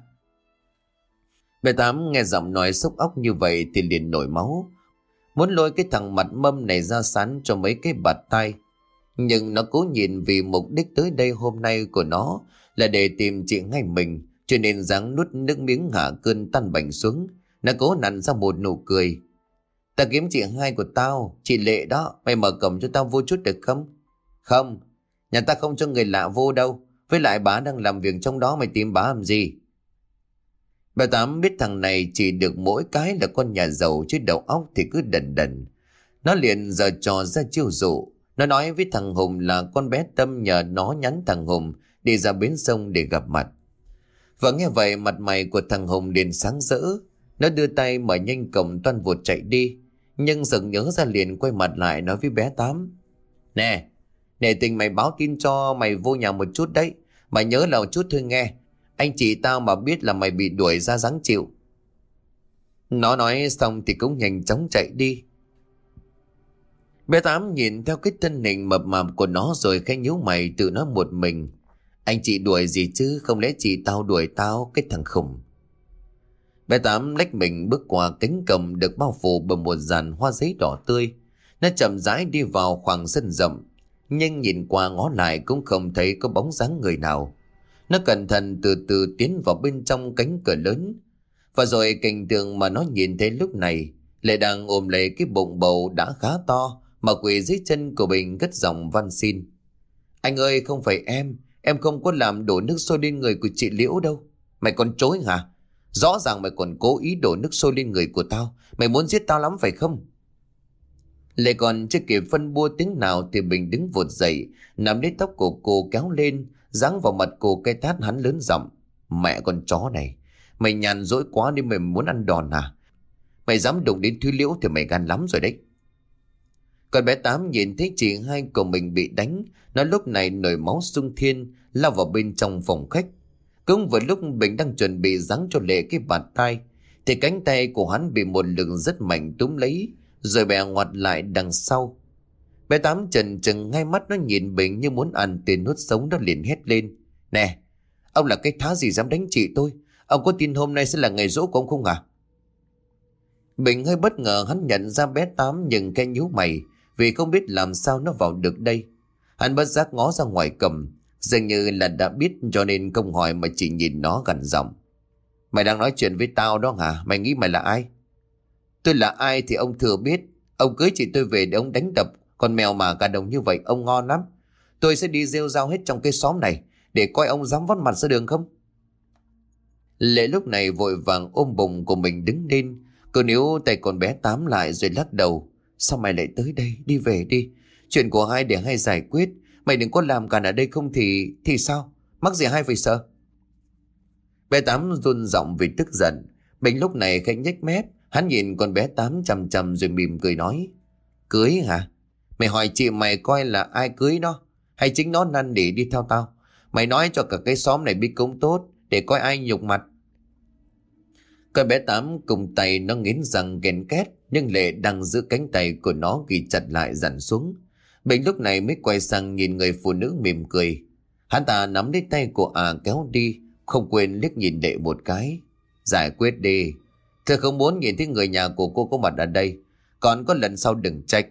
Bé Tám nghe giọng nói sốc óc như vậy thì liền nổi máu, muốn lôi cái thằng mặt mâm này ra sán cho mấy cái bạt tay. Nhưng nó cố nhìn, vì mục đích tới đây hôm nay của nó là để tìm chị ngay mình, cho nên dáng nuốt nước miếng hạ cơn tan bành xuống. Nó cố nặn ra một nụ cười. Ta kiếm chị hai của tao, chị Lệ đó, mày mở cổng cho tao vô chút được không? Không, nhà ta không cho người lạ vô đâu. Với lại bà đang làm việc trong đó, mày tìm bà làm gì? Bà Tám biết thằng này chỉ được mỗi cái là con nhà giàu, chứ đầu óc thì cứ đần đần. Nó liền giở trò ra chiêu dụ. Nó nói với thằng Hùng là con bé Tâm nhờ nó nhắn thằng Hùng đi ra bến sông để gặp mặt. Và nghe vậy mặt mày của thằng Hùng liền sáng rỡ. Nó đưa tay mở nhanh cổng toan vụt chạy đi, nhưng dừng nhớ ra liền quay mặt lại nói với bé Tám. Nè, Nể tình mày báo tin cho mày vô nhà một chút đấy. Mày nhớ là một chút thôi nghe. Anh chị tao mà biết là mày bị đuổi ra ráng chịu. Nó nói xong thì cũng nhanh chóng chạy đi. Bé Tám nhìn theo cái thân hình mập mạp của nó rồi khẽ nhíu mày tự nói một mình. Anh chị đuổi gì chứ, không lẽ chị tao đuổi tao, cái thằng khùng. Bé Tám lách mình bước qua cánh cổng được bao phủ bởi một dàn hoa giấy đỏ tươi. Nó chậm rãi đi vào khoảng sân rộng, nhưng nhìn qua ngó lại cũng không thấy có bóng dáng người nào. Nó cẩn thận từ từ tiến vào bên trong cánh cửa lớn. Và rồi cảnh tượng mà nó nhìn thấy lúc này lại đang ôm lấy cái bụng bầu đã khá to mà quỳ dưới chân của mình cất giọng van xin. Anh ơi, không phải em, em không có làm đổ nước sôi lên người của chị Liễu đâu. Mày còn chối hả? Rõ ràng mày còn cố ý đổ nước sôi lên người của tao. Mày muốn giết tao lắm phải không? Lại còn chưa kịp phân bua tiếng nào thì Bình đứng vụt dậy, nắm lấy tóc của cô kéo lên, giáng vào mặt cô cái tát hắn lớn giọng. Mẹ con chó này, mày nhàn dỗi quá nên mày muốn ăn đòn à? Mày dám đụng đến Thúy Liễu thì mày gan lắm rồi đấy. Còn bé Tám nhìn thấy chị hai của mình bị đánh, nó lúc này nổi máu sung thiên, lao vào bên trong phòng khách. Cũng vừa lúc Bình đang chuẩn bị giáng cho Lệ cái bạt tay, thì cánh tay của hắn bị một lực rất mạnh túm lấy, rồi bè ngoặt lại đằng sau. Bé Tám chần chừng ngay mắt nó nhìn Bình như muốn ăn tiền nuốt sống, nó liền hét lên. Nè, ông là cái thá gì dám đánh chị tôi? Ông có tin hôm nay sẽ là ngày giỗ của ông không à? Bình hơi bất ngờ, hắn nhận ra bé Tám nhưng cái nhíu mày vì không biết làm sao nó vào được đây. Hắn bất giác ngó ra ngoài cầm, dường như là đã biết cho nên không hỏi mà chỉ nhìn nó gằn giọng. Mày đang nói chuyện với tao đó hả? Mày nghĩ mày là ai? Tôi là ai thì ông thừa biết. Ông cưới chị tôi về để ông đánh đập con mèo mà cả đồng như vậy, ông ngon lắm. Tôi sẽ đi rêu rao hết trong cái xóm này để coi ông dám vót mặt ra đường không. Lệ lúc này vội vàng ôm bụng của mình đứng lên. Cô níu tay con bé Tám lại rồi lắc đầu. Sao mày lại tới đây? Đi về đi. Chuyện của hai để hai giải quyết. Mày đừng có làm cản ở đây không thì... Thì sao? Mắc gì hai phải sợ? Bé Tám run giọng vì tức giận. Bình lúc này khẽ nhếch mép. Hắn nhìn con bé Tám chằm chằm rồi mỉm cười nói. Cưới hả? Mày hỏi chị mày coi là ai cưới nó? Hay chính nó năn nỉ đi theo tao? Mày nói cho cả cái xóm này biết cũng tốt, để coi ai nhục mặt. Con bé Tám cùng tay nó nghiến răng ghen két, nhưng Lệ đang giữ cánh tay của nó ghi chặt lại dặn xuống. Bình lúc này mới quay sang nhìn người phụ nữ mỉm cười. Hắn ta nắm lấy tay của à kéo đi, không quên liếc nhìn Lệ một cái. Giải quyết đi. Tôi không muốn nhìn thấy người nhà của cô có mặt ở đây. Còn có lần sau đừng trách.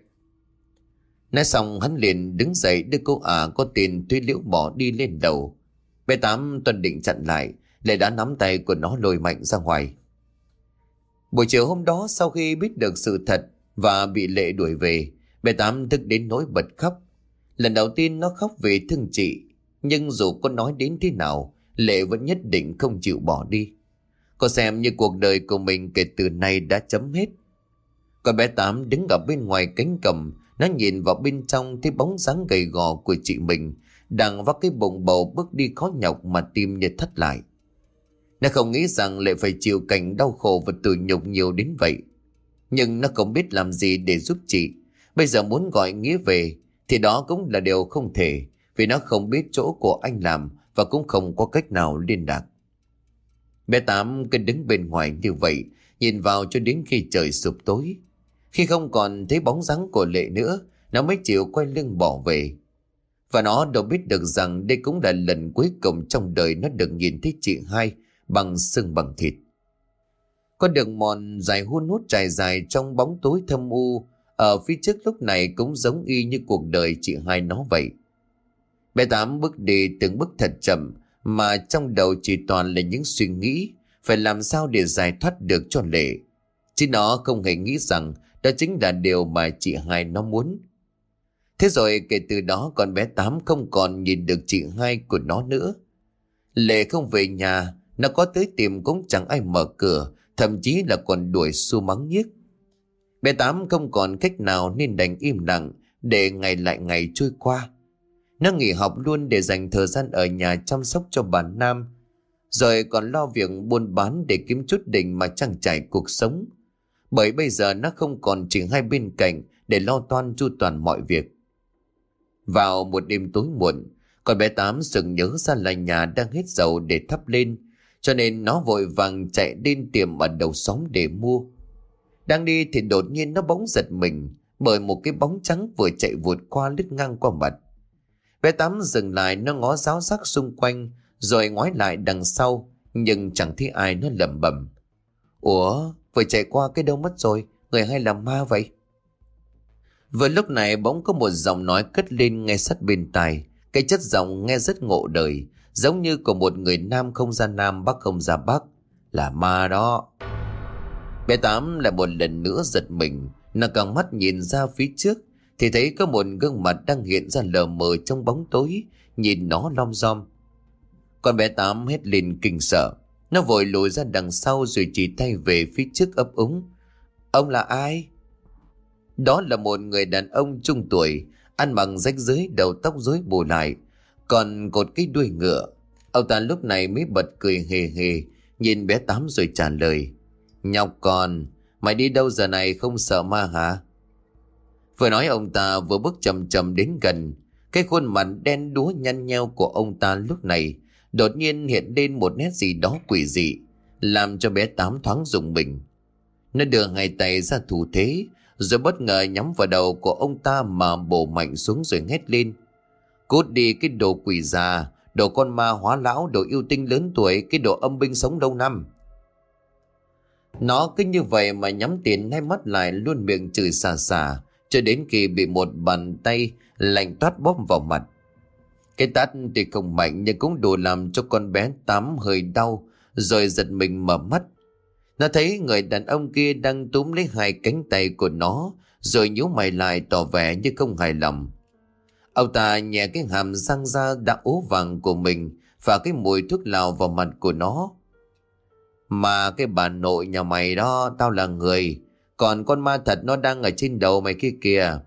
Nói xong hắn liền đứng dậy đưa cô à có tiền Thúy Liễu bỏ đi lên đầu. Bé Tám tuần định chặn lại, Lệ đã nắm tay của nó lôi mạnh ra ngoài. Buổi chiều hôm đó sau khi biết được sự thật và bị Lệ đuổi về, bé Tám thức đến nỗi bật khóc. Lần đầu tiên nó khóc vì thương chị, nhưng dù có nói đến thế nào, Lệ vẫn nhất định không chịu bỏ đi. Cô xem như cuộc đời của mình kể từ nay đã chấm hết. Còn bé Tám đứng ở bên ngoài cánh cổng, nó nhìn vào bên trong thấy bóng dáng gầy gò của chị mình đang vác cái bụng bầu bước đi khó nhọc mà tim như thắt lại. Nó không nghĩ rằng Lệ phải chịu cảnh đau khổ và tủi nhục nhiều đến vậy. Nhưng nó không biết làm gì để giúp chị. Bây giờ muốn gọi Nghĩa về thì đó cũng là điều không thể, vì nó không biết chỗ của anh làm và cũng không có cách nào liên lạc. Bé Tám cứ đứng bên ngoài như vậy, nhìn vào cho đến khi trời sụp tối. Khi không còn thấy bóng dáng của Lệ nữa, nó mới chịu quay lưng bỏ về. Và nó đâu biết được rằng đây cũng là lần cuối cùng trong đời nó được nhìn thấy chị hai bằng xương bằng thịt. Con đường mòn dài hun hút trải dài trong bóng tối thâm u ở phía trước lúc này cũng giống y như cuộc đời chị hai nó vậy. Bé Tám bước đi từng bước thật chậm, mà trong đầu chỉ toàn là những suy nghĩ phải làm sao để giải thoát được cho Lệ. Chứ nó không hề nghĩ rằng đó chính là điều mà chị hai nó muốn. Thế rồi kể từ đó con bé Tám không còn nhìn được chị hai của nó nữa. Lệ không về nhà, nó có tới tìm cũng chẳng ai mở cửa, thậm chí là còn đuổi xu mắng nhiếc. Bé Tám không còn cách nào nên đành im lặng để ngày lại ngày trôi qua. Nó nghỉ học luôn để dành thời gian ở nhà chăm sóc cho bà Nam, rồi còn lo việc buôn bán để kiếm chút đỉnh mà trang trải cuộc sống. Bởi bây giờ nó không còn chỉ hai bên cạnh để lo toan chu toàn mọi việc. Vào một đêm tối muộn, con bé Tám sực nhớ ra là nhà đang hết dầu để thắp lên, cho nên nó vội vàng chạy đến tiệm ở đầu xóm để mua. Đang đi thì đột nhiên nó bỗng giật mình bởi một cái bóng trắng vừa chạy vụt qua lướt ngang qua mặt. Bé Tám dừng lại, nó ngó ráo rác xung quanh rồi ngoái lại đằng sau, nhưng chẳng thấy ai. Nó lẩm bẩm: Ủa, vừa chạy qua cái đâu mất rồi, người hay là ma vậy? Vừa lúc này bỗng có một giọng nói cất lên ngay sát bên tai. Cái chất giọng nghe rất ngộ đời, giống như của một người nam không ra nam, bắc không ra bắc. Là ma đó. Bé Tám lại một lần nữa giật mình. Nó căng mắt nhìn ra phía trước thì thấy có một gương mặt đang hiện ra lờ mờ trong bóng tối, nhìn nó lom rom. Con bé Tám hét lên kinh sợ. Nó vội lùi ra đằng sau rồi chỉ tay về phía trước ấp úng: Ông là ai? Đó là một người đàn ông trung tuổi, ăn mặc rách rưới, đầu tóc rối bù lại, còn cột cái đuôi ngựa. Ông ta lúc này mới bật cười hề hề, nhìn bé Tám rồi trả lời: Nhóc con, mày đi đâu giờ này, không sợ ma hả? Vừa nói ông ta vừa bước chậm chậm đến gần. Cái khuôn mặt đen đúa nhăn nheo của ông ta lúc này đột nhiên hiện lên một nét gì đó quỷ dị, làm cho bé Tám thoáng rùng mình. Nó đưa hai tay ra thủ thế, rồi bất ngờ nhắm vào đầu của ông ta mà bổ mạnh xuống rồi hét lên: Cút đi cái đồ quỷ già, đồ con ma hóa lão, đồ yêu tinh lớn tuổi, cái đồ âm binh sống lâu năm. Nó cứ như vậy mà nhắm tiền hai mắt lại, luôn miệng chửi xà xà, cho đến khi bị một bàn tay lạnh toát bóp vào mặt. Cái tát thì không mạnh nhưng cũng đủ làm cho con bé Tám hơi đau, rồi giật mình mở mắt. Nó thấy người đàn ông kia đang túm lấy hai cánh tay của nó, rồi nhíu mày lại tỏ vẻ như không hài lòng. Ông ta nhẹ cái hàm răng ra đã ố vàng của mình và cái mùi thuốc lào vào mặt của nó: Mà cái bà nội nhà mày đó, tao là người, còn con ma thật nó đang ở trên đầu mày kia kìa.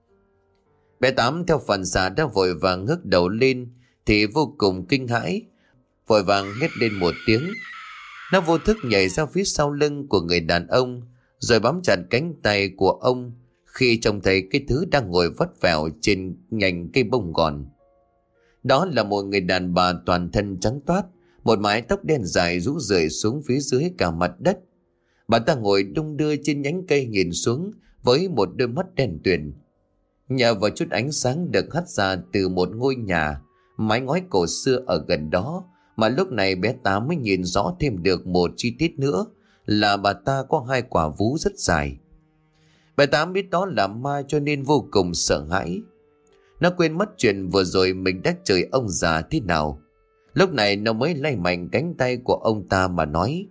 Bé Tám theo phản xạ đã vội vàng ngước đầu lên thì vô cùng kinh hãi, vội vàng hét lên một tiếng. Nó vô thức nhảy ra phía sau lưng của người đàn ông, rồi bám chặt cánh tay của ông khi trông thấy cái thứ đang ngồi vắt vẻo trên nhành cây bông gòn. Đó là một người đàn bà toàn thân trắng toát, một mái tóc đen dài rũ rượi xuống phía dưới cả mặt đất. Bà ta ngồi đung đưa trên nhánh cây nhìn xuống với một đôi mắt đen tuyền. Nhờ vào chút ánh sáng được hắt ra từ một ngôi nhà mái ngói cổ xưa ở gần đó mà lúc này bé Tám mới nhìn rõ thêm được một chi tiết nữa, là bà ta có hai quả vú rất dài. Bé Tám biết đó là ma cho nên vô cùng sợ hãi. Nó quên mất chuyện vừa rồi mình đã chửi ông già thế nào. Lúc này nó mới lay mạnh cánh tay của ông ta mà nói: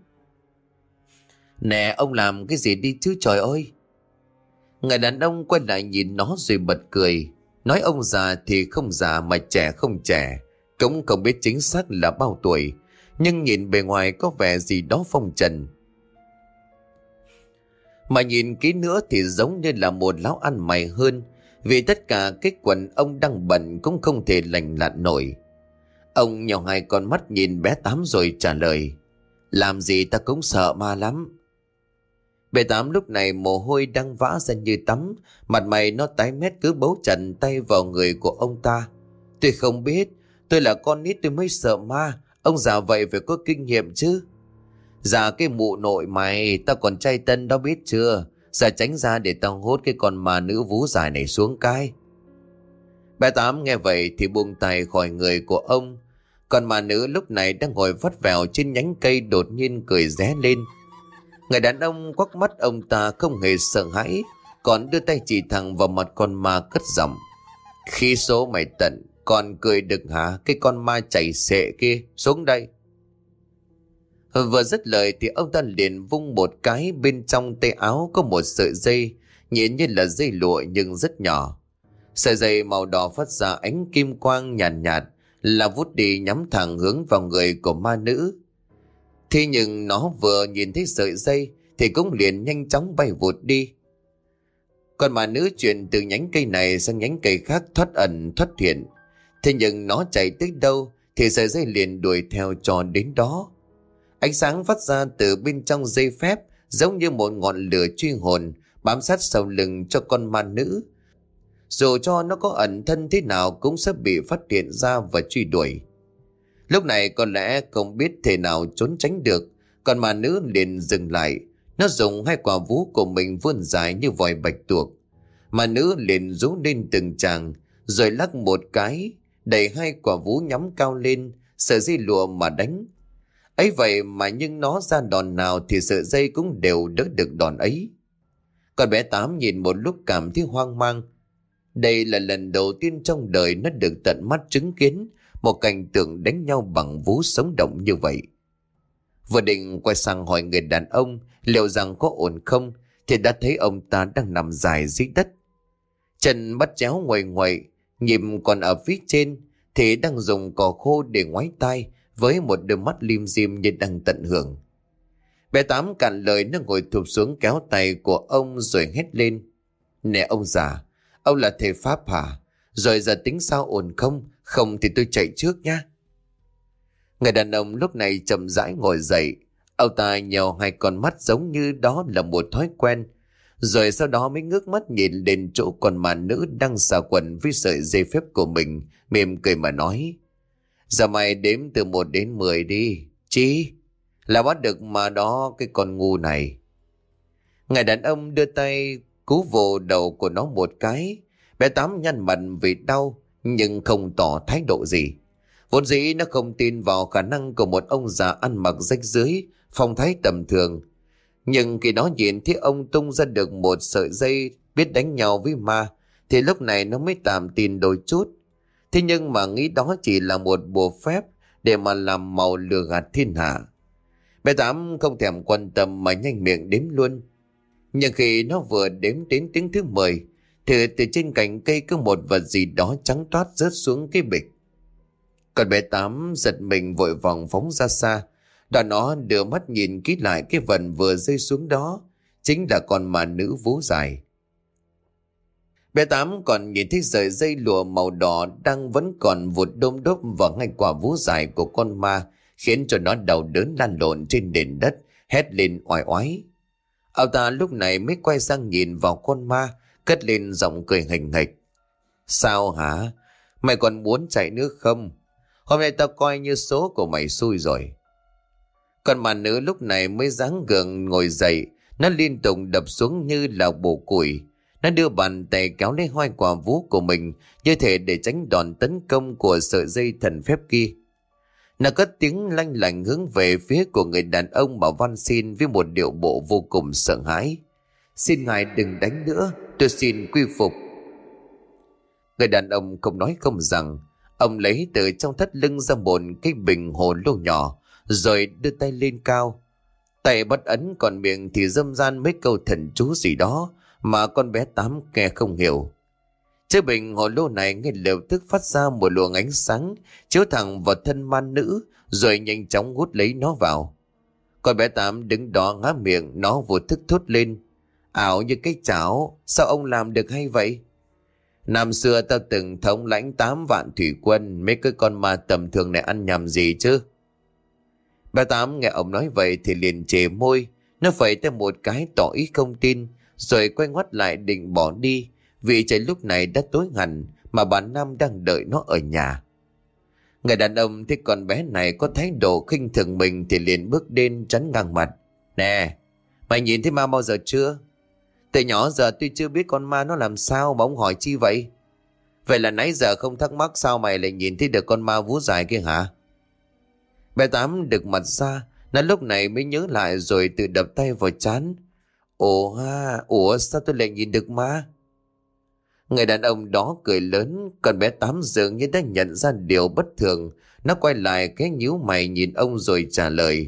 Nè, ông làm cái gì đi chứ trời ơi. Người đàn ông quay lại nhìn nó rồi bật cười, nói ông già thì không già mà trẻ không trẻ, cũng không biết chính xác là bao tuổi, nhưng nhìn bề ngoài có vẻ gì đó phong trần. Mà nhìn kỹ nữa thì giống như là một lão ăn mày hơn, vì tất cả cái quần ông đang bận cũng không thể lành lặn nổi. Ông nhỏ hai con mắt nhìn bé Tám rồi trả lời: Làm gì ta cũng sợ ma lắm. Bé Tám lúc này mồ hôi đang vã ra như tắm, mặt mày nó tái mét cứ bấu chặt tay vào người của ông ta. Tôi không biết, tôi là con nít tôi mới sợ ma, ông già vậy phải có kinh nghiệm chứ. Dạ cái mụ nội mày, tao còn trai tân đó biết chưa, giờ tránh ra để tao hốt cái con ma nữ vú dài này xuống cái. Bé Tám nghe vậy thì buông tay khỏi người của ông. Còn ma nữ lúc này đang ngồi vắt vẻo trên nhánh cây đột nhiên cười ré lên. Người đàn ông quắc mắt ông ta không hề sợ hãi, còn đưa tay chỉ thẳng vào mặt con ma cất giọng: Khi số mày tận, còn cười được hả, cái con ma chảy xệ kia, xuống đây. Vừa dứt lời thì ông ta liền vung một cái, bên trong tay áo có một sợi dây, nhìn như là dây lụa nhưng rất nhỏ. Sợi dây màu đỏ phát ra ánh kim quang nhàn nhạt, nhạt, là vút đi nhắm thẳng hướng vào người của ma nữ. Thế nhưng nó vừa nhìn thấy sợi dây thì cũng liền nhanh chóng bay vụt đi. Còn ma nữ chuyển từ nhánh cây này sang nhánh cây khác thoát ẩn thoát hiện. Thế nhưng nó chạy tới đâu thì sợi dây liền đuổi theo cho đến đó. Ánh sáng phát ra từ bên trong dây phép giống như một ngọn lửa truy hồn bám sát sau lưng cho con ma nữ, dù cho nó có ẩn thân thế nào cũng sẽ bị phát hiện ra và truy đuổi. Lúc này có lẽ không biết thể nào trốn tránh được, còn mà nữ liền dừng lại. Nó dùng hai quả vú của mình vươn dài như vòi bạch tuộc. Mà nữ liền rú lên từng tràng, rồi lắc một cái, đẩy hai quả vú nhắm cao lên, sợi dây lụa mà đánh. Ấy vậy mà nhưng nó ra đòn nào thì sợi dây cũng đều đỡ được đòn ấy. Con bé Tám nhìn một lúc cảm thấy hoang mang. Đây là lần đầu tiên trong đời nó được tận mắt chứng kiến một cảnh tượng đánh nhau bằng vú sống động như vậy. Vừa định quay sang hỏi người đàn ông liệu rằng có ổn không, thì đã thấy ông ta đang nằm dài dưới đất. Chân bắt chéo ngoầy ngoậy, nhịp còn ở phía trên thì đang dùng cỏ khô để ngoáy tai, với một đôi mắt lim dim như đang tận hưởng. Bé Tám cạn lời, nó ngồi thụp xuống kéo tay của ông rồi hét lên: "Nè ông già, ông là thầy Pháp hả? Rồi giờ tính sao, ổn không? Không thì tôi chạy trước nhá." Người đàn ông lúc này chậm rãi ngồi dậy. Ông ta nhèo hai con mắt giống như đó là một thói quen, rồi sau đó mới ngước mắt nhìn lên chỗ con mà nữ đang xà quần với sợi dây phép của mình, mỉm cười mà nói: "Giờ mày đếm từ một đến mười đi." "Chí là bắt được mà đó, cái con ngu này." Người đàn ông đưa tay cú vô đầu của nó một cái. Bé Tám nhăn mặt vì đau nhưng không tỏ thái độ gì. Vốn dĩ nó không tin vào khả năng của một ông già ăn mặc rách rưới, phong thái tầm thường. Nhưng khi nó nhìn thấy ông tung ra được một sợi dây biết đánh nhau với ma, thì lúc này nó mới tạm tin đôi chút. Thế nhưng mà nghĩ đó chỉ là một bùa phép để mà làm màu lừa gạt thiên hạ. Bé Tám không thèm quan tâm mà nhanh miệng đếm luôn. Nhưng khi nó vừa đếm đến tiếng thứ mười, thì từ trên cành cây có một vật gì đó trắng toát rớt xuống cái bịch. Còn bé Tám giật mình vội vàng phóng ra xa. Đoạn nó đưa mắt nhìn kỹ lại cái vật vừa rơi xuống đó, chính là con ma nữ vú dài. Bé Tám còn nhìn thấy sợi dây lụa màu đỏ đang vẫn còn vụt đôm đốp vào ngay quả vú dài của con ma, khiến cho nó đau đớn lăn lộn trên nền đất, hét lên oai oái. Ông ta lúc này mới quay sang nhìn vào con ma, cất lên giọng cười hình hịch: "Sao hả? Mày còn muốn chạy nữa không? Hôm nay tao coi như số của mày xui rồi." Con ma nữ lúc này mới dáng gượng ngồi dậy. Nó liên tục đập xuống như là bổ củi. Nó đưa bàn tay kéo lấy hai quả vú của mình, như thể để tránh đòn tấn công của sợi dây thần phép kia. Nó cất tiếng lanh lảnh hướng về phía của người đàn ông mà van xin với một điệu bộ vô cùng sợ hãi: "Xin ngài đừng đánh nữa, tôi xin quy phục." Người đàn ông không nói không rằng. Ông lấy từ trong thắt lưng ra một cái bình hồ lô nhỏ, rồi đưa tay lên cao. Tay bắt ấn, còn miệng thì râm ran mấy câu thần chú gì đó mà con bé Tám nghe không hiểu. Chiếc bình hồ lô này ngay lập tức phát ra một luồng ánh sáng chiếu thẳng vào thân ma nữ, rồi nhanh chóng hút lấy nó vào. Con bé Tám đứng đó ngáp miệng, nó vô thức thốt lên: "Ảo như cái chảo, sao ông làm được hay vậy?" "Năm xưa tao từng thống lãnh tám vạn thủy quân, mấy cái con ma tầm thường này ăn nhầm gì chứ?" Bé Tám nghe ông nói vậy thì liền chề môi. Nó phẩy tay một cái tỏ ý không tin, rồi quay ngoắt lại định bỏ đi, vì trời lúc này đã tối hẳn mà bà Năm đang đợi nó ở nhà. Người đàn ông thấy con bé này có thái độ khinh thường mình thì liền bước đến chắn ngang mặt: "Nè, mày nhìn thấy ma bao giờ chưa? Từ nhỏ giờ tôi chưa biết con ma nó làm sao mà ông hỏi chi vậy? Vậy là nãy giờ không thắc mắc sao mày lại nhìn thấy được con ma vú dài kia hả?" Bé Tám đực mặt ra. Nó lúc này mới nhớ lại rồi tự đập tay vào trán: "Ồ ha, ủa sao tôi lại nhìn được ma?" Người đàn ông đó cười lớn. Còn bé Tám dường như đã nhận ra điều bất thường. Nó quay lại cái nhíu mày nhìn ông rồi trả lời: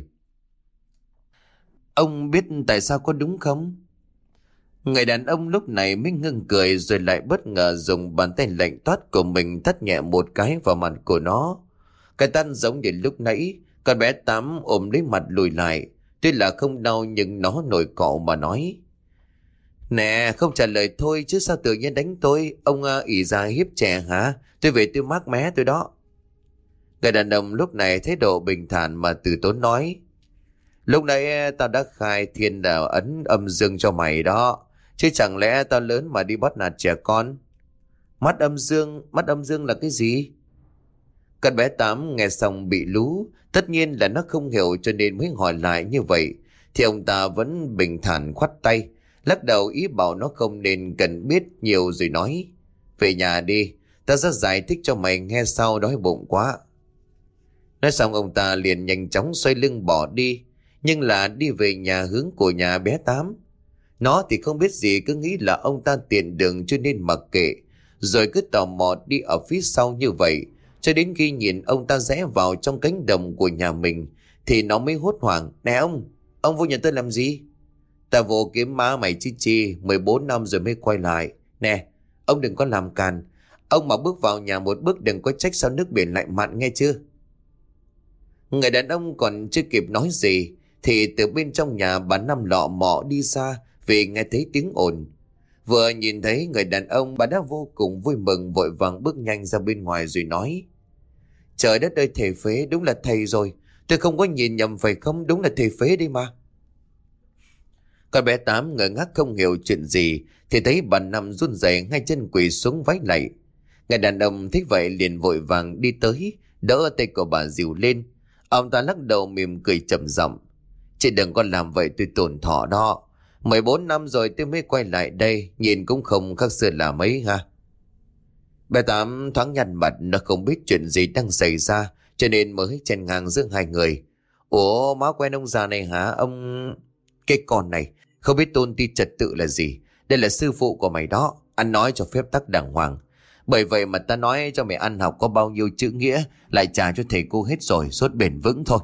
"Ông biết tại sao có đúng không?" Người đàn ông lúc này mới ngưng cười, rồi lại bất ngờ dùng bàn tay lạnh toát của mình tát nhẹ một cái vào mặt của nó. Cái tan giống như lúc nãy. Con bé Tám ôm lấy mặt lùi lại. Tuy là không đau nhưng nó nổi cọ mà nói: "Nè, không trả lời thôi chứ sao tự nhiên đánh tôi? Ông uh, ỷ già hiếp trẻ hả? Tôi về tôi mát mé tôi đó." Người đàn ông lúc này thái độ bình thản mà từ tốn nói: "Lúc nãy tao đã khai thiên đạo ấn âm dương cho mày đó, chứ chẳng lẽ tao lớn mà đi bắt nạt trẻ con?" Mắt âm dương, mắt âm dương là cái gì? Con bé Tám nghe xong bị lú. Tất nhiên là nó không hiểu cho nên mới hỏi lại như vậy. Thì ông ta vẫn bình thản khoát tay, lắc đầu ý bảo nó không nên cần biết nhiều rồi nói: về nhà đi, ta sẽ giải thích cho mày nghe sau, đói bụng quá. Nói xong ông ta liền nhanh chóng xoay lưng bỏ đi, nhưng là đi về nhà hướng của nhà bé Tám. Nó thì không biết gì, cứ nghĩ là ông ta tiện đường cho nên mặc kệ, rồi cứ tò mò đi ở phía sau như vậy, cho đến khi nhìn ông ta rẽ vào trong cánh đồng của nhà mình thì nó mới hốt hoảng: nè ông, ông vô nhà tôi làm gì? Ta vô kiếm má mày chi chi, mười bốn năm rồi mới quay lại. Nè, ông đừng có làm càn, ông mà bước vào nhà một bước đừng có trách sao nước biển lại mặn nghe chưa? Người đàn ông còn chưa kịp nói gì thì từ bên trong nhà bà Năm lọ mọ đi ra vì nghe thấy tiếng ồn. Vừa nhìn thấy người đàn ông, bà đã vô cùng vui mừng, vội vàng bước nhanh ra bên ngoài rồi nói: trời đất ơi, thầy Phế, đúng là thầy rồi. Tôi không có nhìn nhầm phải không? Đúng là thầy Phế đi mà. Con bé Tám ngơ ngác không hiểu chuyện gì thì thấy bà Năm run rẩy ngay chân quỳ xuống vái lạy. Người đàn ông thấy vậy liền vội vàng đi tới đỡ tay của bà dìu lên. Ông ta lắc đầu mỉm cười trầm giọng: chị đừng có làm vậy, tôi tổn thọ đó. Mười bốn năm rồi tôi mới quay lại đây, nhìn cũng không khác xưa là mấy ha. Bé Tám thoáng nhăn mặt, nó không biết chuyện gì đang xảy ra cho nên mới chen ngang giữa hai người. Ủa, má quen ông già này hả ông? Cái con này không biết tôn ti trật tự là gì. Đây là sư phụ của mày đó, ăn nói cho phép tắc đàng hoàng. Bởi vậy mà ta nói cho mày ăn học có bao nhiêu chữ nghĩa lại trả cho thầy cô hết rồi, sốt bền vững thôi.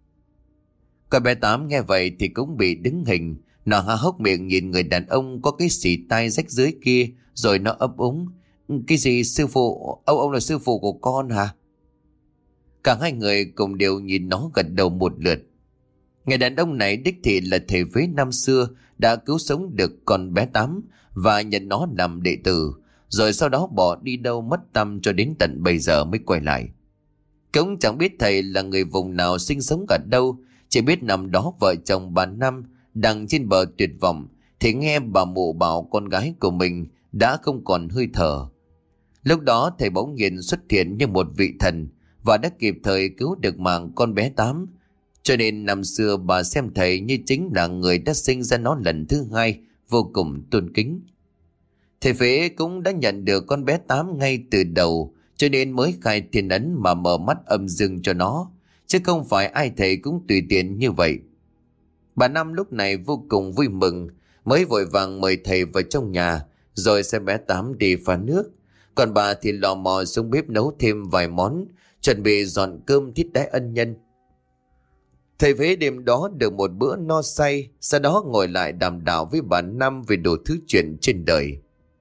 Con bé Tám nghe vậy thì cũng bị đứng hình. Nó há hốc miệng nhìn người đàn ông có cái xì tai rách dưới kia, rồi nó ấp úng: cái gì sư phụ? Ông ông là sư phụ của con hả? Cả hai người cùng đều nhìn nó gật đầu một lượt. Người đàn ông này đích thị là thầy Phế năm xưa đã cứu sống được con bé Tám và nhận nó làm đệ tử, rồi sau đó bỏ đi đâu mất tăm cho đến tận bây giờ mới quay lại. Cũng chẳng biết thầy là người vùng nào, sinh sống ở đâu, chỉ biết năm đó vợ chồng bà Năm đang trên bờ tuyệt vọng thì nghe bà mụ bảo con gái của mình đã không còn hơi thở. Lúc đó thầy bỗng nhiên xuất hiện như một vị thần và đã kịp thời cứu được mạng con bé Tám. Cho nên năm xưa bà xem thầy như chính là người đã sinh ra nó lần thứ hai, vô cùng tôn kính. Thầy Phế cũng đã nhận được con bé Tám ngay từ đầu, cho nên mới khai thiên ấn mà mở mắt âm dương cho nó, chứ không phải ai thầy cũng tùy tiện như vậy. Bà Năm lúc này vô cùng vui mừng, mới vội vàng mời thầy vào trong nhà, rồi xem bé Tám đi pha nước. Còn bà thì lò mò xuống bếp nấu thêm vài món, chuẩn bị dọn cơm thiết đãi ân nhân. Thầy Phế đêm đó được một bữa no say, sau đó ngồi lại đàm đạo với bà Năm về đủ thứ chuyện trên đời.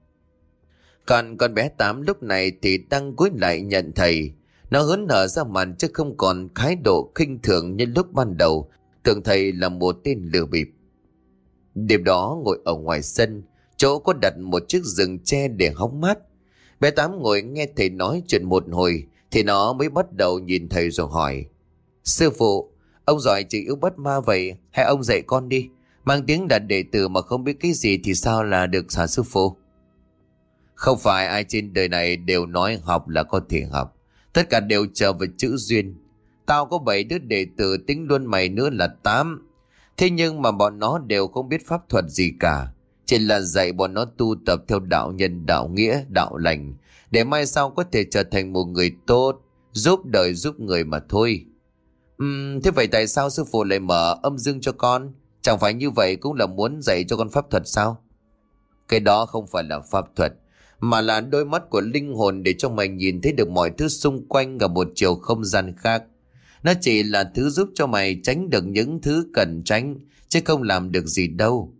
Còn con bé Tám lúc này thì đang cúi lại nhận thầy. Nó hớn hở ra mặt chứ không còn thái độ khinh thường như lúc ban đầu, tưởng thầy là một tên lừa bịp. Đêm đó ngồi ở ngoài sân, chỗ có đặt một chiếc giường tre để hóng mát. Bé Tám ngồi nghe thầy nói chuyện một hồi thì nó mới bắt đầu nhìn thầy rồi hỏi: sư phụ, ông giỏi chỉ yếu bắt ma vậy, hay ông dạy con đi? Mang tiếng là đệ tử mà không biết cái gì thì sao là được hả sư phụ? Không phải ai trên đời này đều nói học là có thể học. Tất cả đều chờ vào chữ duyên. Tao có bảy đứa đệ tử, tính luôn mày nữa là tám. Thế nhưng mà bọn nó đều không biết pháp thuật gì cả. Chỉ là dạy bọn nó tu tập theo đạo nhân, đạo nghĩa, đạo lành, để mai sau có thể trở thành một người tốt, giúp đời giúp người mà thôi. Uhm, thế vậy tại sao sư phụ lại mở âm dương cho con? Chẳng phải như vậy cũng là muốn dạy cho con pháp thuật sao? Cái đó không phải là pháp thuật, mà là đôi mắt của linh hồn để cho mày nhìn thấy được mọi thứ xung quanh ở một chiều không gian khác. Nó chỉ là thứ giúp cho mày tránh được những thứ cần tránh, chứ không làm được gì đâu.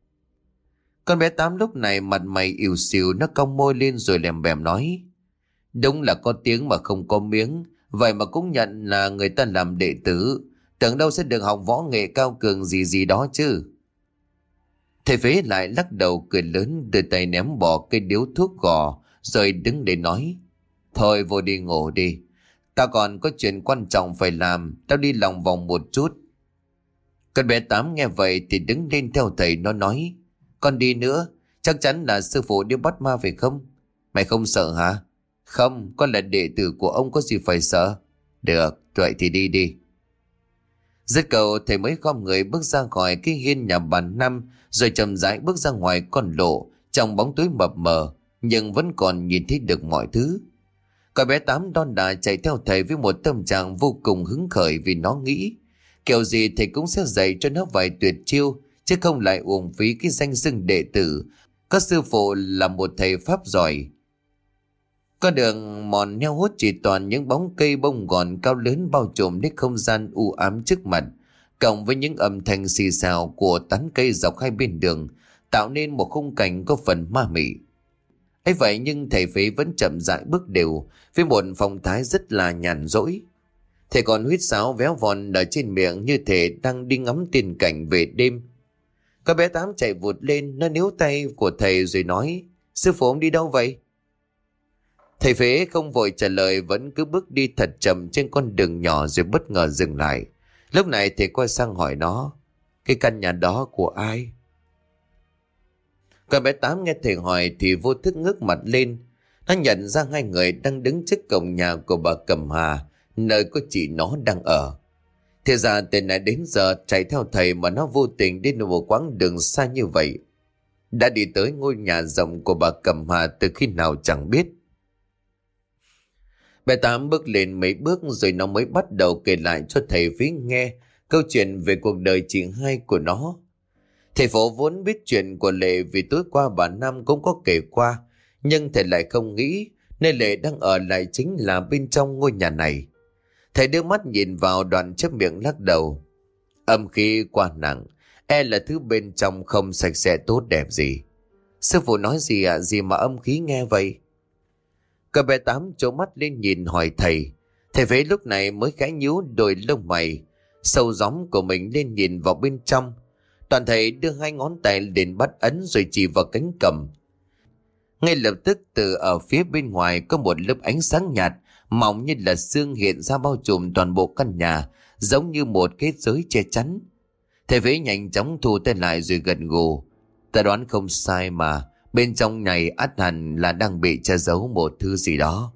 Con bé Tám lúc này mặt mày ỉu xìu, nó cong môi lên rồi lèm bèm nói: đúng là có tiếng mà không có miếng, vậy mà cũng nhận là người ta làm đệ tử, tưởng đâu sẽ được học võ nghệ cao cường gì gì đó chứ. Thầy Phế lại lắc đầu cười lớn, đưa tay ném bỏ cây điếu thuốc gò, rồi đứng để nói: thôi vô đi ngủ đi, tao còn có chuyện quan trọng phải làm, tao đi lòng vòng một chút. Con bé Tám nghe vậy thì đứng lên theo thầy, nó nói: con đi nữa, chắc chắn là sư phụ đi bắt ma phải không? Mày không sợ hả? Không, con là đệ tử của ông có gì phải sợ. Được, vậy thì đi đi. Dứt câu thầy mới khom người bước ra khỏi cái hiên nhà bà Năm, rồi chậm rãi bước ra ngoài con lộ trong bóng tối mập mờ, nhưng vẫn còn nhìn thấy được mọi thứ. Con bé Tám đon đả chạy theo thầy với một tâm trạng vô cùng hứng khởi, vì nó nghĩ kiểu gì thầy cũng sẽ dạy cho nó vài tuyệt chiêu, chứ không lại uổng phí cái danh xưng đệ tử các sư phụ là một thầy pháp giỏi. Con đường mòn neo hút chỉ toàn những bóng cây bông gòn cao lớn bao trùm đến không gian u ám trước mặt, cộng với những âm thanh xì xào của tán cây dọc hai bên đường, tạo nên một khung cảnh có phần ma mị. Ấy vậy nhưng thầy phế vẫn chậm rãi bước đều với một phong thái rất là nhàn rỗi. Thầy còn huýt sáo véo von ở trên miệng như thể đang đi ngắm tiên cảnh về đêm. Con bé Tám chạy vụt lên, nó níu tay của thầy rồi nói: Sư phụ ông đi đâu vậy? Thầy phế không vội trả lời, vẫn cứ bước đi thật chậm trên con đường nhỏ rồi bất ngờ dừng lại. Lúc này thầy quay sang hỏi nó: Cái căn nhà đó của ai? Con bé Tám nghe thầy hỏi thì vô thức ngước mặt lên. Nó nhận ra hai người đang đứng trước cổng nhà của bà Cẩm Hà, nơi có chị nó đang ở. Thì ra từ nãy đến giờ chạy theo thầy mà nó vô tình đi một quãng đường xa như vậy. Đã đi tới ngôi nhà rộng của bà Cẩm Hà từ khi nào chẳng biết. Bé Tám bước lên mấy bước rồi nó mới bắt đầu kể lại cho thầy phí nghe câu chuyện về cuộc đời chị hai của nó. Thầy phổ vốn biết chuyện của Lệ vì tối qua bà Năm cũng có kể qua, nhưng thầy lại không nghĩ nơi Lệ đang ở lại chính là bên trong ngôi nhà này. Thầy đưa mắt nhìn vào đoạn chép miệng lắc đầu: Âm khí quá nặng, e là thứ bên trong không sạch sẽ tốt đẹp gì. Sư phụ nói gì ạ? À? Gì mà âm khí nghe vậy? Cậu bé Tám trố mắt lên nhìn hỏi thầy. Thầy phế lúc này mới khẽ nhíu đôi lông mày sâu gióm của mình lên nhìn vào bên trong. Toàn thầy đưa hai ngón tay lên bắt ấn rồi chỉ vào cánh cầm. Ngay lập tức từ ở phía bên ngoài có một lớp ánh sáng nhạt mỏng như là sương hiện ra bao trùm toàn bộ căn nhà, giống như một kết giới che chắn. Thầy phế nhanh chóng thu tay lại rồi gật gù: Ta đoán không sai mà, bên trong này ắt hẳn là đang bị che giấu một thứ gì đó.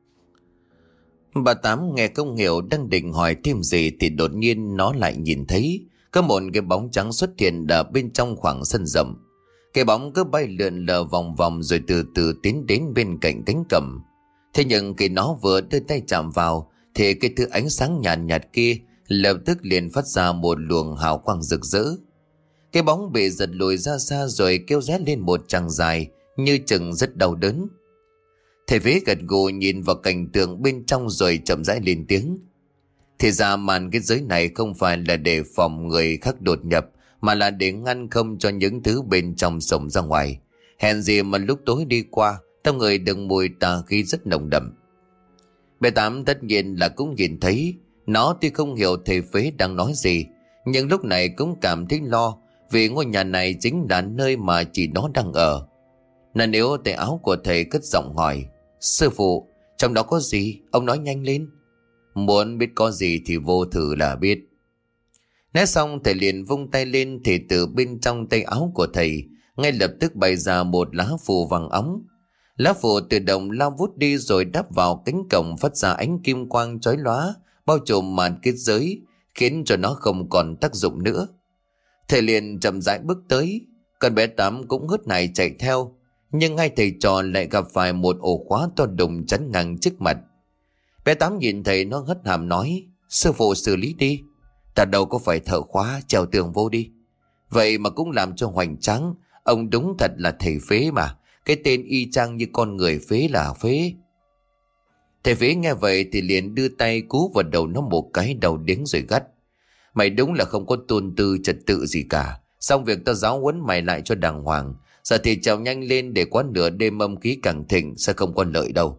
Bà Tám nghe không hiểu đang định hỏi thêm gì thì đột nhiên nó lại nhìn thấy có một cái bóng trắng xuất hiện ở bên trong khoảng sân rộng. Cái bóng cứ bay lượn lờ vòng vòng rồi từ từ tiến đến bên cạnh cánh cầm. Thế nhưng khi nó vừa đưa tay chạm vào thì cái thứ ánh sáng nhàn nhạt, nhạt kia lập tức liền phát ra một luồng hào quang rực rỡ. Cái bóng bị giật lùi ra xa rồi kêu ré lên một tràng dài như chừng rất đau đớn. Thầy phế gật gù nhìn vào cảnh tượng bên trong rồi chậm rãi lên tiếng: Thì ra màn cái giới này không phải là để phòng người khác đột nhập, mà là để ngăn không cho những thứ bên trong sống ra ngoài. Hèn gì mà lúc tối đi qua trong người đựng mùi tà khí rất nồng đậm. Bé Tám tất nhiên là cũng nhìn thấy. Nó tuy không hiểu thầy phế đang nói gì, nhưng lúc này cũng cảm thấy lo, vì ngôi nhà này chính là nơi mà chỉ nó đang ở. Là nếu tay áo của thầy cất giọng hỏi: Sư phụ, trong đó có gì? Ông nói nhanh lên. Muốn biết có gì thì vô thử là biết. Nói xong thầy liền vung tay lên thì từ bên trong tay áo của thầy ngay lập tức bày ra một lá phù vàng óng. Lá phù tự động lao vút đi rồi đáp vào cánh cổng, phát ra ánh kim quang chói lóa bao trùm màn kết giới, khiến cho nó không còn tác dụng nữa. Thầy liền chậm rãi bước tới, con bé Tám cũng hớt này chạy theo, nhưng hai thầy trò lại gặp phải một ổ khóa to đùng chắn ngang trước mặt. Bé Tám nhìn thầy nó hất hàm nói: Sư phụ xử lý đi, ta đâu có phải thợ khóa, trèo tường vô đi. Vậy mà cũng làm cho hoành tráng. Ông đúng thật là thầy phế mà, cái tên y chang như con người phế là phế. Thầy phế nghe vậy thì liền đưa tay cú vào đầu nó một cái đầu điếng rồi gắt: Mày đúng là không có tôn tư trật tự gì cả. Xong việc ta giáo huấn mày lại cho đàng hoàng. Giờ thì trèo nhanh lên, để quá nửa đêm âm khí càng thịnh sẽ không có lợi đâu.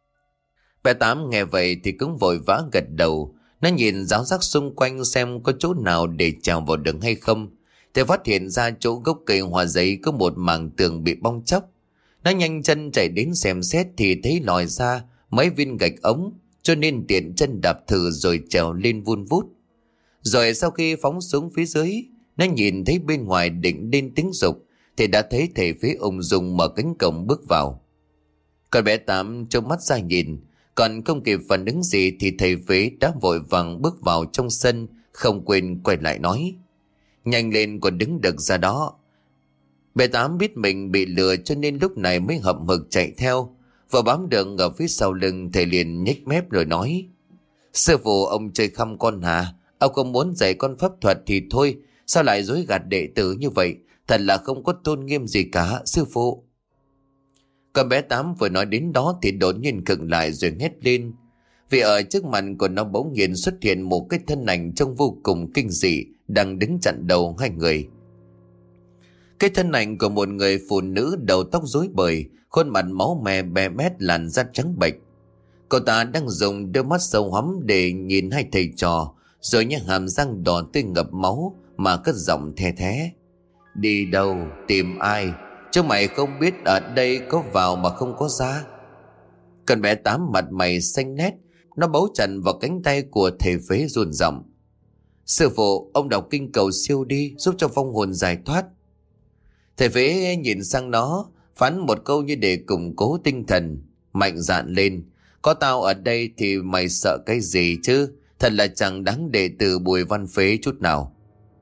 Bé Tám nghe vậy thì cũng vội vã gật đầu. Nó nhìn giáo giác xung quanh xem có chỗ nào để trèo vào đường hay không, thì phát hiện ra chỗ gốc cây hoa giấy có một mảng tường bị bong chóc. Nó nhanh chân chạy đến xem xét thì thấy lòi ra mấy viên gạch ống, cho nên tiện chân đạp thử rồi trèo lên vun vút. Rồi sau khi phóng xuống phía dưới, nó nhìn thấy bên ngoài định lên tiếng dục thì đã thấy thầy phế ung dung mở cánh cổng bước vào. Con bé Tám trông mắt ra nhìn, còn không kịp phản ứng gì thì thầy Vế đã vội vàng bước vào trong sân, không quên quay lại nói: Nhanh lên, còn đứng được ra đó. Bé Tám biết mình bị lừa cho nên lúc này mới hậm hực chạy theo. Và bám được ở phía sau lưng, thầy liền nhếch mép rồi nói: Sư phụ, ông chơi khăm con hả? Ông không muốn dạy con pháp thuật thì thôi, sao lại dối gạt đệ tử như vậy? Thật là không có tôn nghiêm gì cả, sư phụ. Con bé Tám vừa nói đến đó thì đột nhiên khựng lại rồi hét lên. Vì ở trước mặt của nó bỗng nhiên xuất hiện một cái thân ảnh trông vô cùng kinh dị đang đứng chặn đầu hai người. Cái thân ảnh của một người phụ nữ đầu tóc rối bời, khuôn mặt máu me bè bét, làn da trắng bệch. Cậu ta đang dùng đôi mắt sâu hoắm để nhìn hai thầy trò, rồi những hàm răng đỏ tươi ngập máu mà cất giọng the thé: Đi đâu, tìm ai? Chứ mày không biết ở đây có vào mà không có ra. Con bé Tám mặt mày xanh nét, nó bấu chặt vào cánh tay của thầy Phế run giọng: Sư phụ, ông đọc kinh cầu siêu đi, giúp cho vong hồn giải thoát. Thầy Phế nhìn sang nó, phán một câu như để củng cố tinh thần: Mạnh dạn lên, có tao ở đây thì mày sợ cái gì chứ? Thật là chẳng đáng đệ tử Bùi Văn Phế chút nào.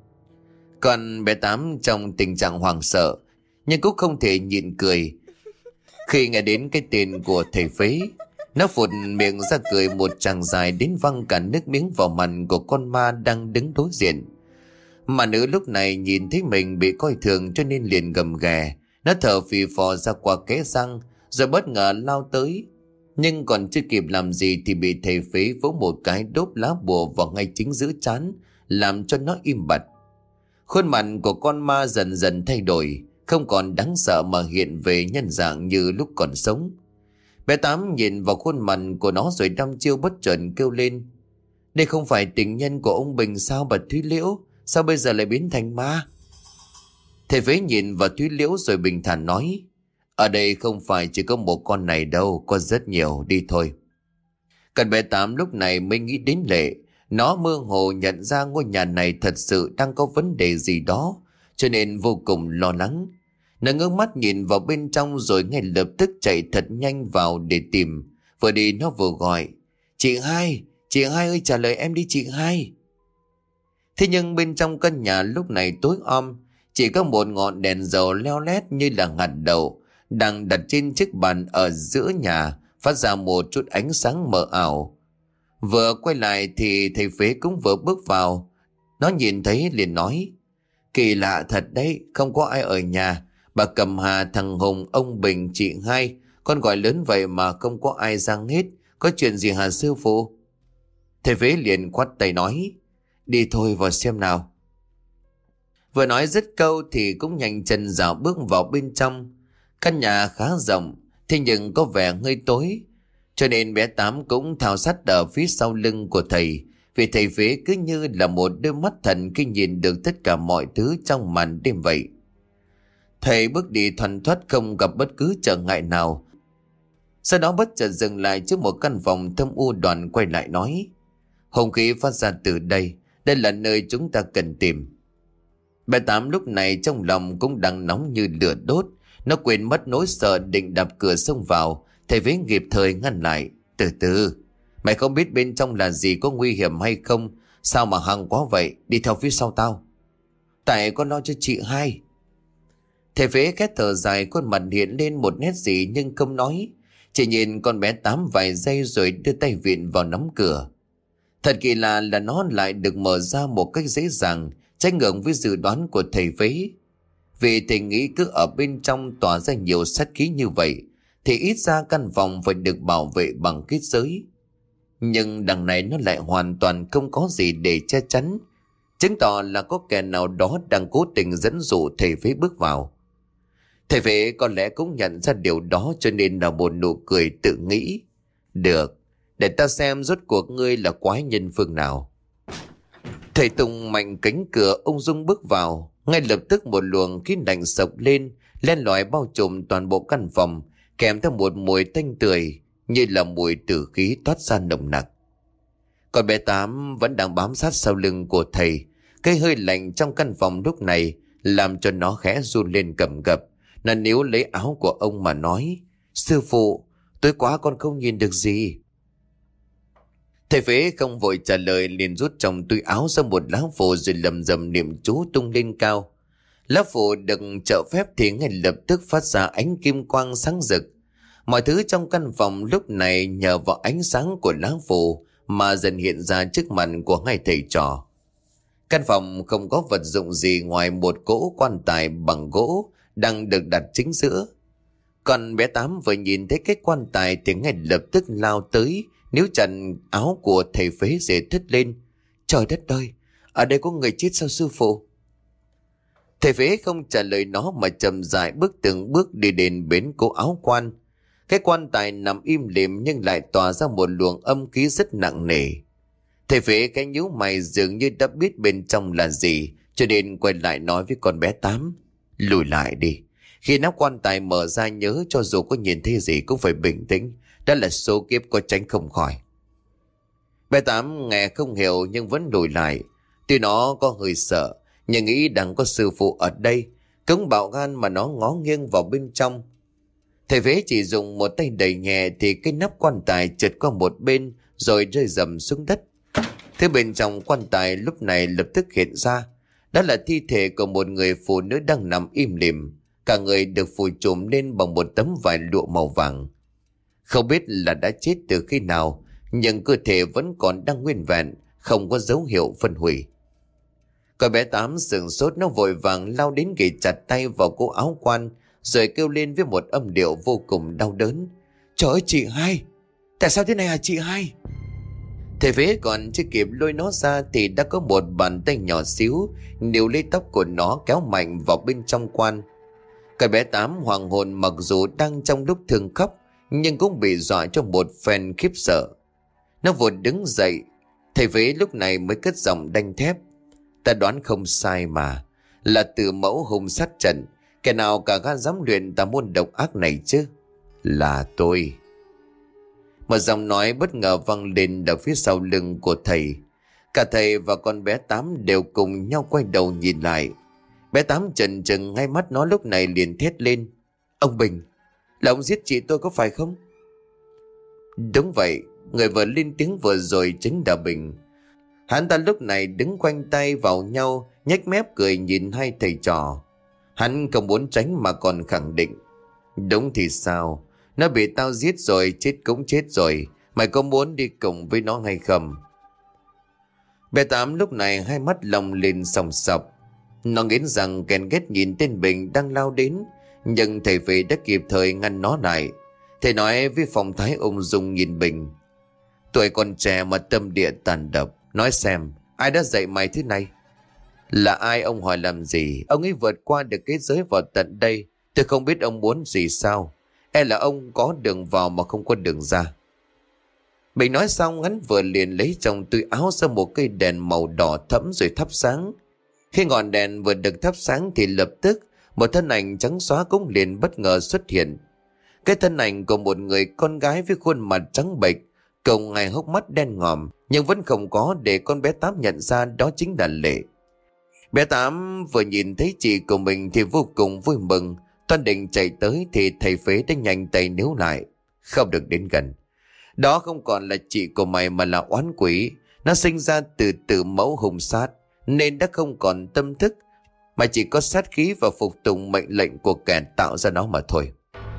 Còn bé Tám trong tình trạng hoảng sợ, nhưng cũng không thể nhịn cười khi nghe đến cái tên của thầy Phế. Nó phụt miệng ra cười một tràng dài đến văng cả nước miếng vào mặt của con ma đang đứng đối diện. Mà nữ lúc này nhìn thấy mình bị coi thường cho nên liền gầm ghè. Nó thở phì phò ra qua kẽ răng rồi bất ngờ lao tới. Nhưng còn chưa kịp làm gì thì bị thầy Phế vỗ một cái đốp lá bùa vào ngay chính giữa trán, làm cho nó im bặt. Khuôn mặt của con ma dần dần thay đổi, không còn đáng sợ mà hiện về nhân dạng như lúc còn sống. Bé Tám nhìn vào khuôn mặt của nó rồi đăm chiêu bất chợt kêu lên: Đây không phải tình nhân của ông Bình sao bà Thúy Liễu? Sao bây giờ lại biến thành ma? Thầy Phế nhìn vào Thúy Liễu rồi bình thản nói: Ở đây không phải chỉ có một con này đâu, có rất nhiều, đi thôi. Còn bé Tám lúc này mới nghĩ đến Lệ. Nó mơ hồ nhận ra ngôi nhà này thật sự đang có vấn đề gì đó, cho nên vô cùng lo lắng. Nó ngước mắt nhìn vào bên trong rồi ngay lập tức chạy thật nhanh vào để tìm. Vừa đi nó vừa gọi: Chị Hai, chị Hai ơi, trả lời em đi chị Hai. Thế nhưng bên trong căn nhà lúc này tối om, chỉ có một ngọn đèn dầu leo lét như là hạt đậu đang đặt trên chiếc bàn ở giữa nhà, phát ra một chút ánh sáng mờ ảo. Vừa quay lại thì thầy Phế cũng vừa bước vào. Nó nhìn thấy liền nói: Kỳ lạ thật đấy, không có ai ở nhà. Bà Cầm Hà, thằng Hùng, ông Bình, chị Hai, con gọi lớn vậy mà không có ai ra hết. Có chuyện gì hả sư phụ? Thầy Phế liền khoát tay nói: Đi thôi vào xem nào. Vừa nói dứt câu thì cũng nhanh chân dạo bước vào bên trong. Căn nhà khá rộng, thế nhưng có vẻ hơi tối, cho nên bé Tám cũng thao sát ở phía sau lưng của thầy. Vì thầy Phế cứ như là một đôi mắt thần khi nhìn được tất cả mọi thứ trong màn đêm vậy. Thầy bước đi thoăn thoắt không gặp bất cứ trở ngại nào. Sau đó bất chợt dừng lại trước một căn phòng thâm u, đoàn quay lại nói: Hồng khí phát ra từ đây, đây là nơi chúng ta cần tìm. Bé Tám lúc này trong lòng cũng đang nóng như lửa đốt. Nó quên mất nỗi sợ định đập cửa xông vào. Thầy Phế kịp thời ngăn lại: Từ từ, mày không biết bên trong là gì, có nguy hiểm hay không? Sao mà hăng quá vậy? Đi theo phía sau tao. Tại con lo cho chị Hai. Thầy Phế khét thở dài, khuôn mặt hiện lên một nét gì nhưng không nói. Chỉ nhìn con bé Tám vài giây rồi đưa tay vịn vào nắm cửa. Thật kỳ lạ là nó lại được mở ra một cách dễ dàng, trái ngược với dự đoán của thầy Phế. Vì thầy nghĩ cứ ở bên trong tỏa ra nhiều sát khí như vậy thì ít ra căn phòng phải được bảo vệ bằng kết giới. Nhưng đằng này nó lại hoàn toàn không có gì để che chắn, chứng tỏ là có kẻ nào đó đang cố tình dẫn dụ thầy Phế bước vào. Thầy Phế có lẽ cũng nhận ra điều đó cho nên là một nụ cười tự nghĩ: Được, để ta xem rốt cuộc ngươi là quái nhân phương nào. Thầy tung mạnh cánh cửa ung dung bước vào. Ngay lập tức một luồng khí lạnh sộc lên, len lỏi bao trùm toàn bộ căn phòng, kèm theo một mùi tanh tưởi như là mùi tử khí toát ra nồng nặc. Còn bé Tám vẫn đang bám sát sau lưng của thầy. Cái hơi lạnh trong căn phòng lúc này làm cho nó khẽ run lên cầm cập. Nó níu lấy áo của ông mà nói: Sư phụ, Tối quá con không nhìn được gì. Thầy phế không vội trả lời, liền rút trong túi áo ra một lá phù rồi lầm rầm niệm chú tung lên cao. Lá phù được trợ phép thì ngay lập tức phát ra ánh kim quang sáng rực. Mọi thứ trong căn phòng lúc này nhờ vào ánh sáng của lá phù mà dần hiện ra trước mặt của hai thầy trò. Căn phòng không có vật dụng gì ngoài một cỗ quan tài bằng gỗ đang được đặt chính giữa. Còn bé Tám vừa nhìn thấy cái quan tài thì ngay lập tức lao tới, níu chặt áo của thầy phế rồi thét lên: Trời đất ơi, ở đây có người chết sao sư phụ? Thầy phế không trả lời nó mà chậm rãi bước từng bước đi đến bến cố áo quan. Cái quan tài nằm im lìm nhưng lại tỏa ra một luồng âm khí rất nặng nề. Thầy phế cái nhíu mày dường như đã biết bên trong là gì, cho nên quay lại nói với con bé Tám: Lùi lại đi. Khi nắp quan tài mở ra nhớ cho dù có nhìn thấy gì cũng phải bình tĩnh. Đó là số kiếp có tránh không khỏi. Bé Tám nghe không hiểu nhưng vẫn lùi lại. Tuy nó có hơi sợ, nhưng nghĩ đang có sư phụ ở đây, cứng bạo gan mà nó ngó nghiêng vào bên trong. Thầy phế chỉ dùng một tay đẩy nhẹ thì cái nắp quan tài trượt qua một bên rồi rơi rầm xuống đất. Thế bên trong quan tài lúc này lập tức hiện ra, đó là thi thể của một người phụ nữ đang nằm im lìm. Cả người được phủ trùm lên bằng một tấm vải lụa màu vàng. Không biết là đã chết từ khi nào, nhưng cơ thể vẫn còn đang nguyên vẹn, không có dấu hiệu phân hủy. Con bé Tám sửng sốt, nó vội vàng lao đến ghì chặt tay vào cổ áo quan, rồi kêu lên với một âm điệu vô cùng đau đớn: Trời ơi chị hai, tại sao thế này hả chị hai? Thầy phế còn chưa kịp lôi nó ra thì đã có một bàn tay nhỏ xíu níu lấy tóc của nó kéo mạnh vào bên trong quan. Cái bé Tám hoàng hồn, mặc dù đang trong lúc thương khóc nhưng cũng bị dọa cho một phen khiếp sợ. Nó vội đứng dậy. Thầy phế lúc này mới cất giọng đanh thép: Ta đoán không sai mà, là Từ Mẫu hung sát trận. Kẻ nào cả gan dám luyện tà môn độc ác này chứ? Là tôi. Một giọng nói bất ngờ vang lên ở phía sau lưng của thầy. Cả thầy và con bé Tám đều cùng nhau quay đầu nhìn lại. Bé Tám chần chừng ngay mắt nó lúc này liền thét lên: Ông Bình, là ông giết chị tôi có phải không? Đúng vậy, người vừa lên tiếng vừa rồi chính là Bình. Hắn ta lúc này đứng quanh tay vào nhau, nhếch mép cười nhìn hai thầy trò. Hắn không muốn tránh mà còn khẳng định: Đúng thì sao, nó bị tao giết rồi, chết cũng chết rồi. Mày có muốn đi cùng với nó hay không? Bé Tám lúc này hai mắt lồng lên sòng sọc. Nó nghiến rằng ghen ghét nhìn tên Bình đang lao đến, nhưng thầy phế đã kịp thời ngăn nó lại. Thầy nói với phong thái ung dung nhìn Bình: Tuổi còn trẻ mà tâm địa tàn độc, nói xem ai đã dạy mày thế này? Là ai ông hỏi làm gì? Ông ấy vượt qua được cái giới vào tận đây, tôi không biết ông muốn gì sao? E là ông có đường vào mà không có đường ra. Bình nói xong hắn vừa liền lấy trong túi áo ra một cây đèn màu đỏ thẫm rồi thắp sáng. Khi ngọn đèn vừa được thắp sáng thì lập tức một thân ảnh trắng xóa cũng liền bất ngờ xuất hiện. Cái thân ảnh của một người con gái với khuôn mặt trắng bệch, cùng hai hốc mắt đen ngòm, nhưng vẫn không có để con bé Tám nhận ra đó chính là Lệ. Bé Tám vừa nhìn thấy chị của mình thì vô cùng vui mừng, toan định chạy tới thì thầy phế đã nhanh tay níu lại: Không được đến gần. Đó không còn là chị của mày mà là oán quỷ. Nó sinh ra từ Từ Mẫu hung sát nên đã không còn tâm thức, mà chỉ có sát khí và phục tùng mệnh lệnh của kẻ tạo ra nó mà thôi.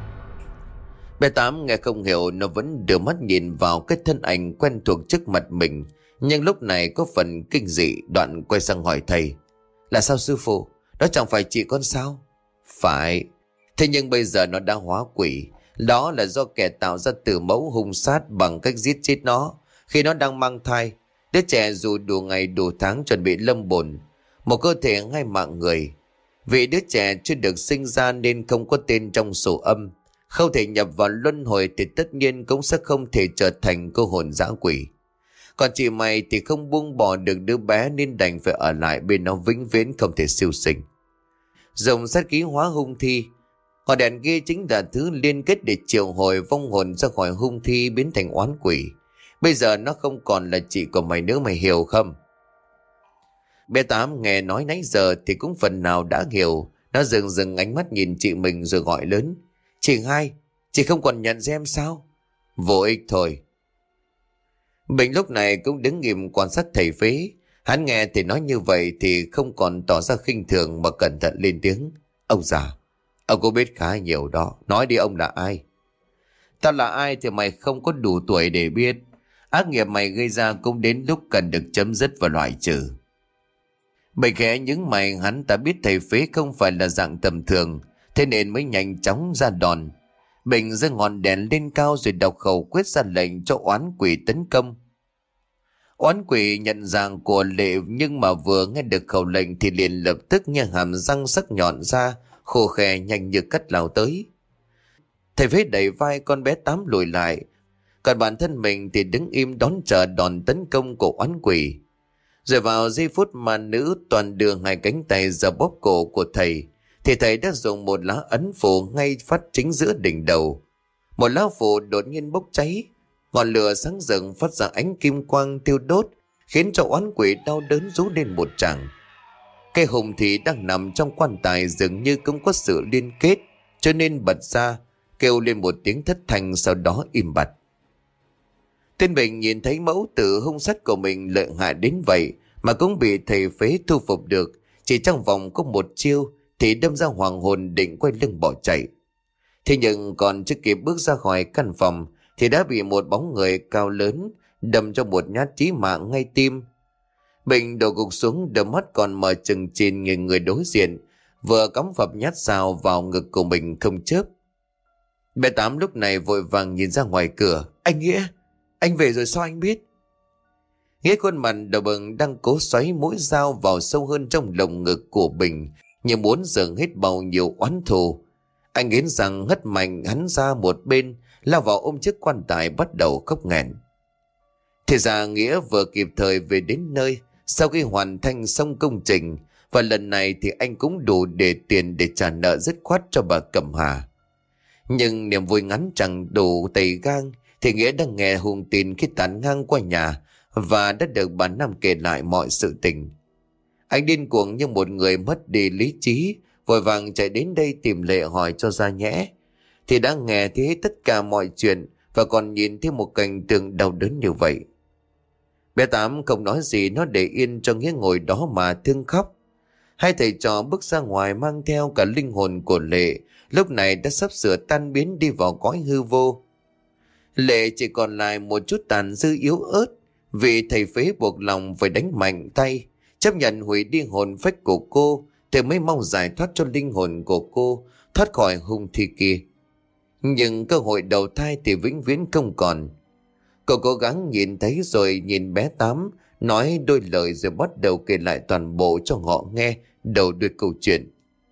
Bé Tám nghe không hiểu, nó vẫn đưa mắt nhìn vào cái thân ảnh quen thuộc trước mặt mình, nhưng lúc này có phần kinh dị, đoạn quay sang hỏi thầy: Là sao sư phụ? Đó chẳng phải chị con sao? Phải. Thế nhưng bây giờ nó đã hóa quỷ. Đó là do kẻ tạo ra Từ Mẫu hung sát bằng cách giết chết nó khi nó đang mang thai. Đứa trẻ dù đủ ngày đủ tháng chuẩn bị lâm bồn, một cơ thể hai mạng người. Vì đứa trẻ chưa được sinh ra nên không có tên trong sổ âm, không thể nhập vào luân hồi thì tất nhiên cũng sẽ không thể trở thành cô hồn dã quỷ. Còn chị mày thì không buông bỏ được đứa bé nên đành phải ở lại bên nó vĩnh viễn, không thể siêu sinh. Dùng sát khí hóa hung thi. Ngọn đèn kia chính là thứ liên kết để triệu hồi vong hồn ra khỏi hung thi biến thành oán quỷ. Bây giờ nó không còn là chị của mày nữa, mày hiểu không? Bé Tám nghe nói nãy giờ thì cũng phần nào đã hiểu. Nó dừng dừng ánh mắt nhìn chị mình rồi gọi lớn: Chị hai, chị không còn nhận ra em sao? Vô ích thôi. Bình lúc này cũng đứng nghiêm quan sát thầy Phế. Hắn nghe thầy nói như vậy thì không còn tỏ ra khinh thường mà cẩn thận lên tiếng. Ông già, ông có biết khá nhiều đó. Nói đi, ông là ai? Tao là ai thì mày không có đủ tuổi để biết. Ác nghiệp mày gây ra cũng đến lúc cần được chấm dứt và loại trừ. Bình khẽ những mày, hắn ta biết thầy Phế không phải là dạng tầm thường, thế nên mới nhanh chóng ra đòn. Bình giơ ngọn đèn lên cao rồi đọc khẩu quyết ra lệnh cho oán quỷ tấn công. Oán quỷ nhận dạng của Lệ, nhưng mà vừa nghe được khẩu lệnh thì liền lập tức như hàm răng sắc nhọn ra, khô khè nhanh như cắt lao tới. Thầy Phế đẩy vai con bé Tám lùi lại, còn bản thân mình thì đứng im đón chờ đòn tấn công của oán quỷ. Rồi vào giây phút mà nữ toàn đưa hai cánh tay ra bóp cổ của thầy, thì thầy đã dùng một lá ấn phù ngay phát chính giữa đỉnh đầu. Một lá phù đột nhiên bốc cháy, ngọn lửa sáng rực phát ra ánh kim quang thiêu đốt, khiến cho oán quỷ đau đớn rú lên một tràng. Cây hùng thì đang nằm trong quan tài dường như cũng có sự liên kết, cho nên bật ra, kêu lên một tiếng thất thanh, sau đó im bặt. Tên Bình nhìn thấy mẫu tử hung sát của mình lợi hại đến vậy mà cũng bị thầy Phế thu phục được, chỉ trong vòng có một chiêu thì đâm ra hoàng hồn định quay lưng bỏ chạy. Thế nhưng còn chưa kịp bước ra khỏi căn phòng thì đã bị một bóng người cao lớn đâm cho một nhát chí mạng ngay tim. Bình đổ gục xuống, đôi mắt còn mở trừng trìn nhìn người đối diện, vừa cắm phập nhát dao vào ngực của mình không chớp. Bé Tám lúc này vội vàng nhìn ra ngoài cửa. Anh Nghĩa, anh về rồi sao anh biết? Nghĩa khuôn mặt đỏ bừng đang cố xoáy mũi dao vào sâu hơn trong lồng ngực của Bình, như muốn dâng hết bao nhiêu oán thù. Anh nghiến răng hất mạnh hắn ra một bên, lao vào ôm chiếc quan tài bắt đầu khóc nghẹn. Thì ra Nghĩa vừa kịp thời về đến nơi sau khi hoàn thành xong công trình, và lần này thì anh cũng đủ để tiền để trả nợ dứt khoát cho bà Cẩm Hà. Nhưng niềm vui ngắn chẳng đủ tầy gang thì Nghĩa đang nghe hùng tin khi tán ngang qua nhà và đã được bà Năm kể lại mọi sự tình. Anh điên cuồng như một người mất đi lý trí, vội vàng chạy đến đây tìm Lệ hỏi cho ra nhẽ. Thì đã nghe thấy tất cả mọi chuyện và còn nhìn thấy một cảnh tượng đau đớn như vậy. Bé Tám không nói gì, nó để yên cho Nghĩa ngồi đó mà thương khóc. Hai thầy trò bước ra ngoài mang theo cả linh hồn của Lệ, lúc này đã sắp sửa tan biến đi vào cõi hư vô. Lệ chỉ còn lại một chút tàn dư yếu ớt, vì thầy Phế buộc lòng phải đánh mạnh tay, chấp nhận hủy đi hồn phách của cô, thì mới mong giải thoát cho linh hồn của cô thoát khỏi hung thi kia. Nhưng cơ hội đầu thai thì vĩnh viễn không còn. Cậu cố gắng nhìn thấy rồi nhìn bé Tám, nói đôi lời rồi bắt đầu kể lại toàn bộ cho họ nghe đầu đuôi câu chuyện.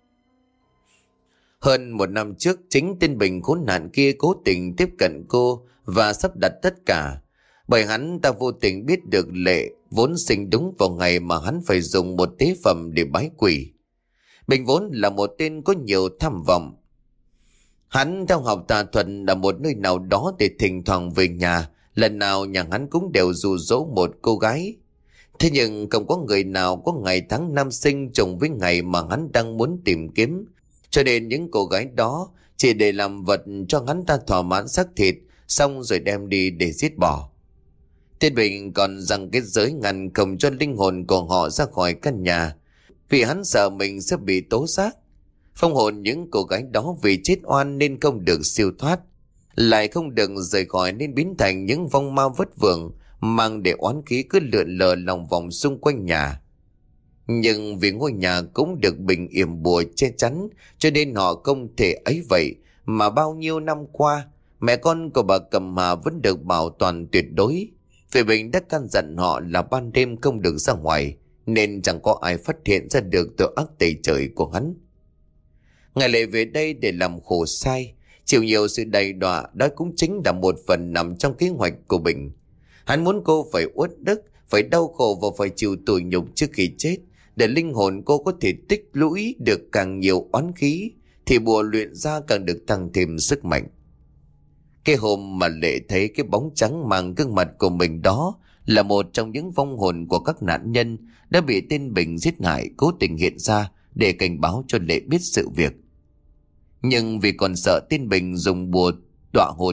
Hơn một năm trước, chính tên Bình khốn nạn kia cố tình tiếp cận cô và sắp đặt tất cả. Bởi hắn ta vô tình biết được Lệ vốn sinh đúng vào ngày mà hắn phải dùng một tế phẩm để bái quỷ. Bình vốn là một tên có nhiều tham vọng. Hắn theo học tà thuật ở một nơi nào đó để thỉnh thoảng về nhà, lần nào nhà hắn cũng đều dụ dỗ một cô gái. Thế nhưng không có người nào có ngày tháng năm sinh trùng với ngày mà hắn đang muốn tìm kiếm, cho nên những cô gái đó chỉ để làm vật cho hắn ta thỏa mãn xác thịt, xong rồi đem đi để giết bỏ. Tên Bình còn rằng cái giới ngăn không cho linh hồn của họ ra khỏi căn nhà, vì hắn sợ mình sẽ bị tố giác. Phong hồn những cô gái đó vì chết oan nên không được siêu thoát, lại không được rời khỏi nên biến thành những vong ma vất vưởng, mang để oán khí cứ lượn lờ lòng vòng xung quanh nhà. Nhưng vì ngôi nhà cũng được Bình yểm bùa che chắn, cho nên họ không thể ấy vậy mà bao nhiêu năm qua mẹ con của bà Cẩm Hà vẫn được bảo toàn tuyệt đối. Vì Bình đã căn dặn họ là ban đêm không được ra ngoài, nên chẳng có ai phát hiện ra được tội ác tày trời của hắn. Ngày Lệ về đây để làm khổ sai, chịu nhiều sự đầy đọa, đó cũng chính là một phần nằm trong kế hoạch của Bình. Hắn muốn cô phải uất đức, phải đau khổ và phải chịu tủi nhục trước khi chết, để linh hồn cô có thể tích lũy được càng nhiều oán khí, thì bùa luyện ra càng được tăng thêm sức mạnh. Cái hôm mà Lệ thấy cái bóng trắng mang gương mặt của mình đó là một trong những vong hồn của các nạn nhân đã bị tên Bình giết hại cố tình hiện ra để cảnh báo cho Lệ biết sự việc. Nhưng vì còn sợ tên Bình dùng bùa đọa hồn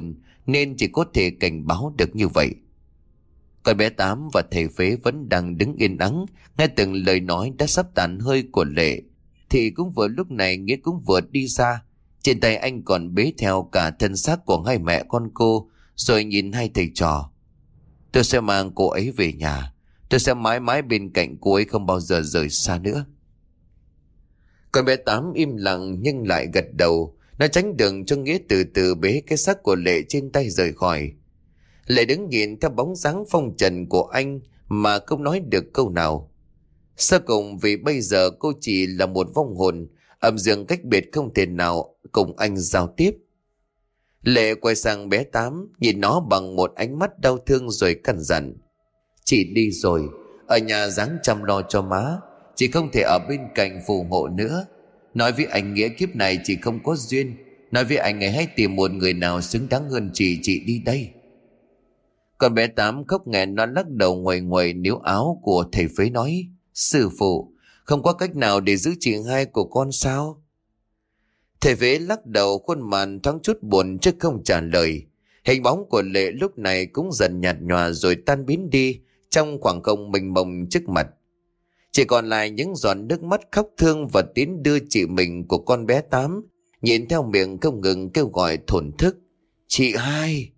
nên chỉ có thể cảnh báo được như vậy. Còn bé Tám và thầy Phế vẫn đang đứng yên ắng, nghe từng lời nói đã sắp tàn hơi của Lệ. Thì cũng vừa lúc này Nghĩa cũng vừa đi ra. Trên tay anh còn bế theo cả thân xác của hai mẹ con cô, rồi nhìn hai thầy trò. Tôi sẽ mang cô ấy về nhà. Tôi sẽ mãi mãi bên cạnh cô ấy, không bao giờ rời xa nữa. Còn bé Tám im lặng nhưng lại gật đầu. Nó tránh đường cho Nghĩa từ từ bế cái xác của Lệ trên tay rời khỏi. Lệ đứng nhìn theo bóng dáng phong trần của anh mà không nói được câu nào. Sau cùng vì bây giờ cô chỉ là một vong hồn, âm dương cách biệt, không thể nào cùng anh giao tiếp. Lệ quay sang bé Tám, nhìn nó bằng một ánh mắt đau thương rồi căn dặn. Chị đi rồi, ở nhà ráng chăm lo cho má. Chị không thể ở bên cạnh phù hộ nữa. Nói với anh Nghĩa kiếp này chị không có duyên. Nói với anh ấy hãy tìm một người nào xứng đáng hơn chị, chị đi đây. Còn bé Tám khóc nghẹn, nó lắc đầu ngoầy ngoầy níu áo của thầy Phế nói. Sư phụ, không có cách nào để giữ chị hai của con sao? Thầy Phế lắc đầu, khuôn mặt thoáng chút buồn chứ không trả lời. Hình bóng của Lệ lúc này cũng dần nhạt nhòa rồi tan biến đi trong khoảng không mênh mông trước mặt. Chỉ còn lại những giọt nước mắt khóc thương và tiến đưa chị mình của con bé Tám, nhìn theo miệng không ngừng kêu gọi thổn thức. Chị hai!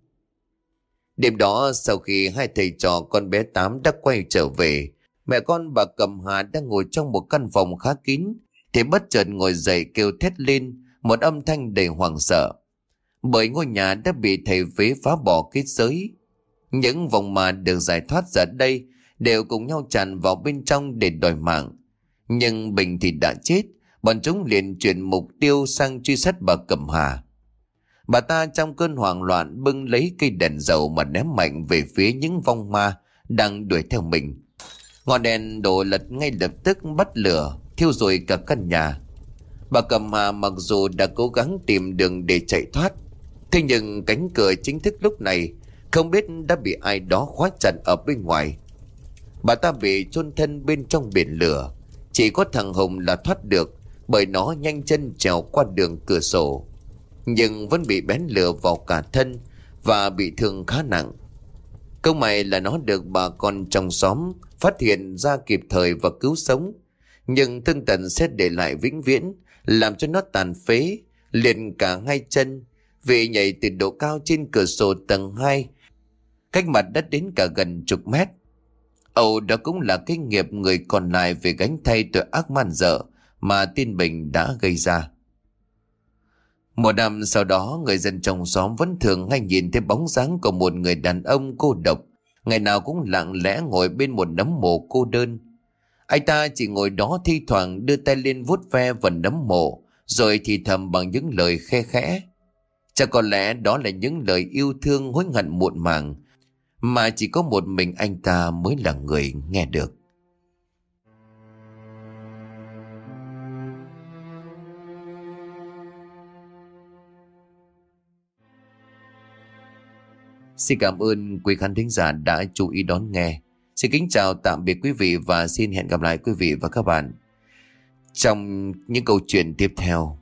Đêm đó sau khi hai thầy trò con bé Tám đã quay trở về, mẹ con bà Cẩm Hà đang ngồi trong một căn phòng khá kín, thì bất chợt ngồi dậy kêu thét lên một âm thanh đầy hoảng sợ. Bởi ngôi nhà đã bị thầy Phế phá bỏ kết giới. Những vong ma được giải thoát ra đây đều cùng nhau tràn vào bên trong để đòi mạng. Nhưng Bình thì đã chết, bọn chúng liền chuyển mục tiêu sang truy sát bà Cẩm Hà. Bà ta trong cơn hoảng loạn bưng lấy cây đèn dầu mà ném mạnh về phía những vong ma đang đuổi theo mình. Ngọn đèn đổ lật ngay lập tức bắt lửa, thiêu rụi cả căn nhà. Bà Cẩm Hà mặc dù đã cố gắng tìm đường để chạy thoát, thế nhưng cánh cửa chính thức lúc này không biết đã bị ai đó khóa chặt ở bên ngoài. Bà ta bị chôn thân bên trong biển lửa. Chỉ có thằng Hùng là thoát được, bởi nó nhanh chân trèo qua đường cửa sổ, nhưng vẫn bị bén lửa vào cả thân và bị thương khá nặng. Câu may là nó được bà con trong xóm phát hiện ra kịp thời và cứu sống, nhưng thương tật sẽ để lại vĩnh viễn, làm cho nó tàn phế liệt cả hai chân vì nhảy từ độ cao trên cửa sổ tầng hai, cách mặt đất đến cả gần chục mét. Âu đó cũng là cái nghiệp người còn lại về gánh thay tội ác man dợ mà Tiên Bình đã gây ra. Một năm sau đó, người dân trong xóm vẫn thường hay nhìn thấy bóng dáng của một người đàn ông cô độc, ngày nào cũng lặng lẽ ngồi bên một nấm mộ cô đơn. Anh ta chỉ ngồi đó thi thoảng đưa tay lên vuốt ve phần nấm mộ, rồi thì thầm bằng những lời khe khẽ. Chắc có lẽ đó là những lời yêu thương hối hận muộn màng mà chỉ có một mình anh ta mới là người nghe được. Xin cảm ơn quý khán thính giả đã chú ý đón nghe. Xin kính chào tạm biệt quý vị và xin hẹn gặp lại quý vị và các bạn trong những câu chuyện tiếp theo.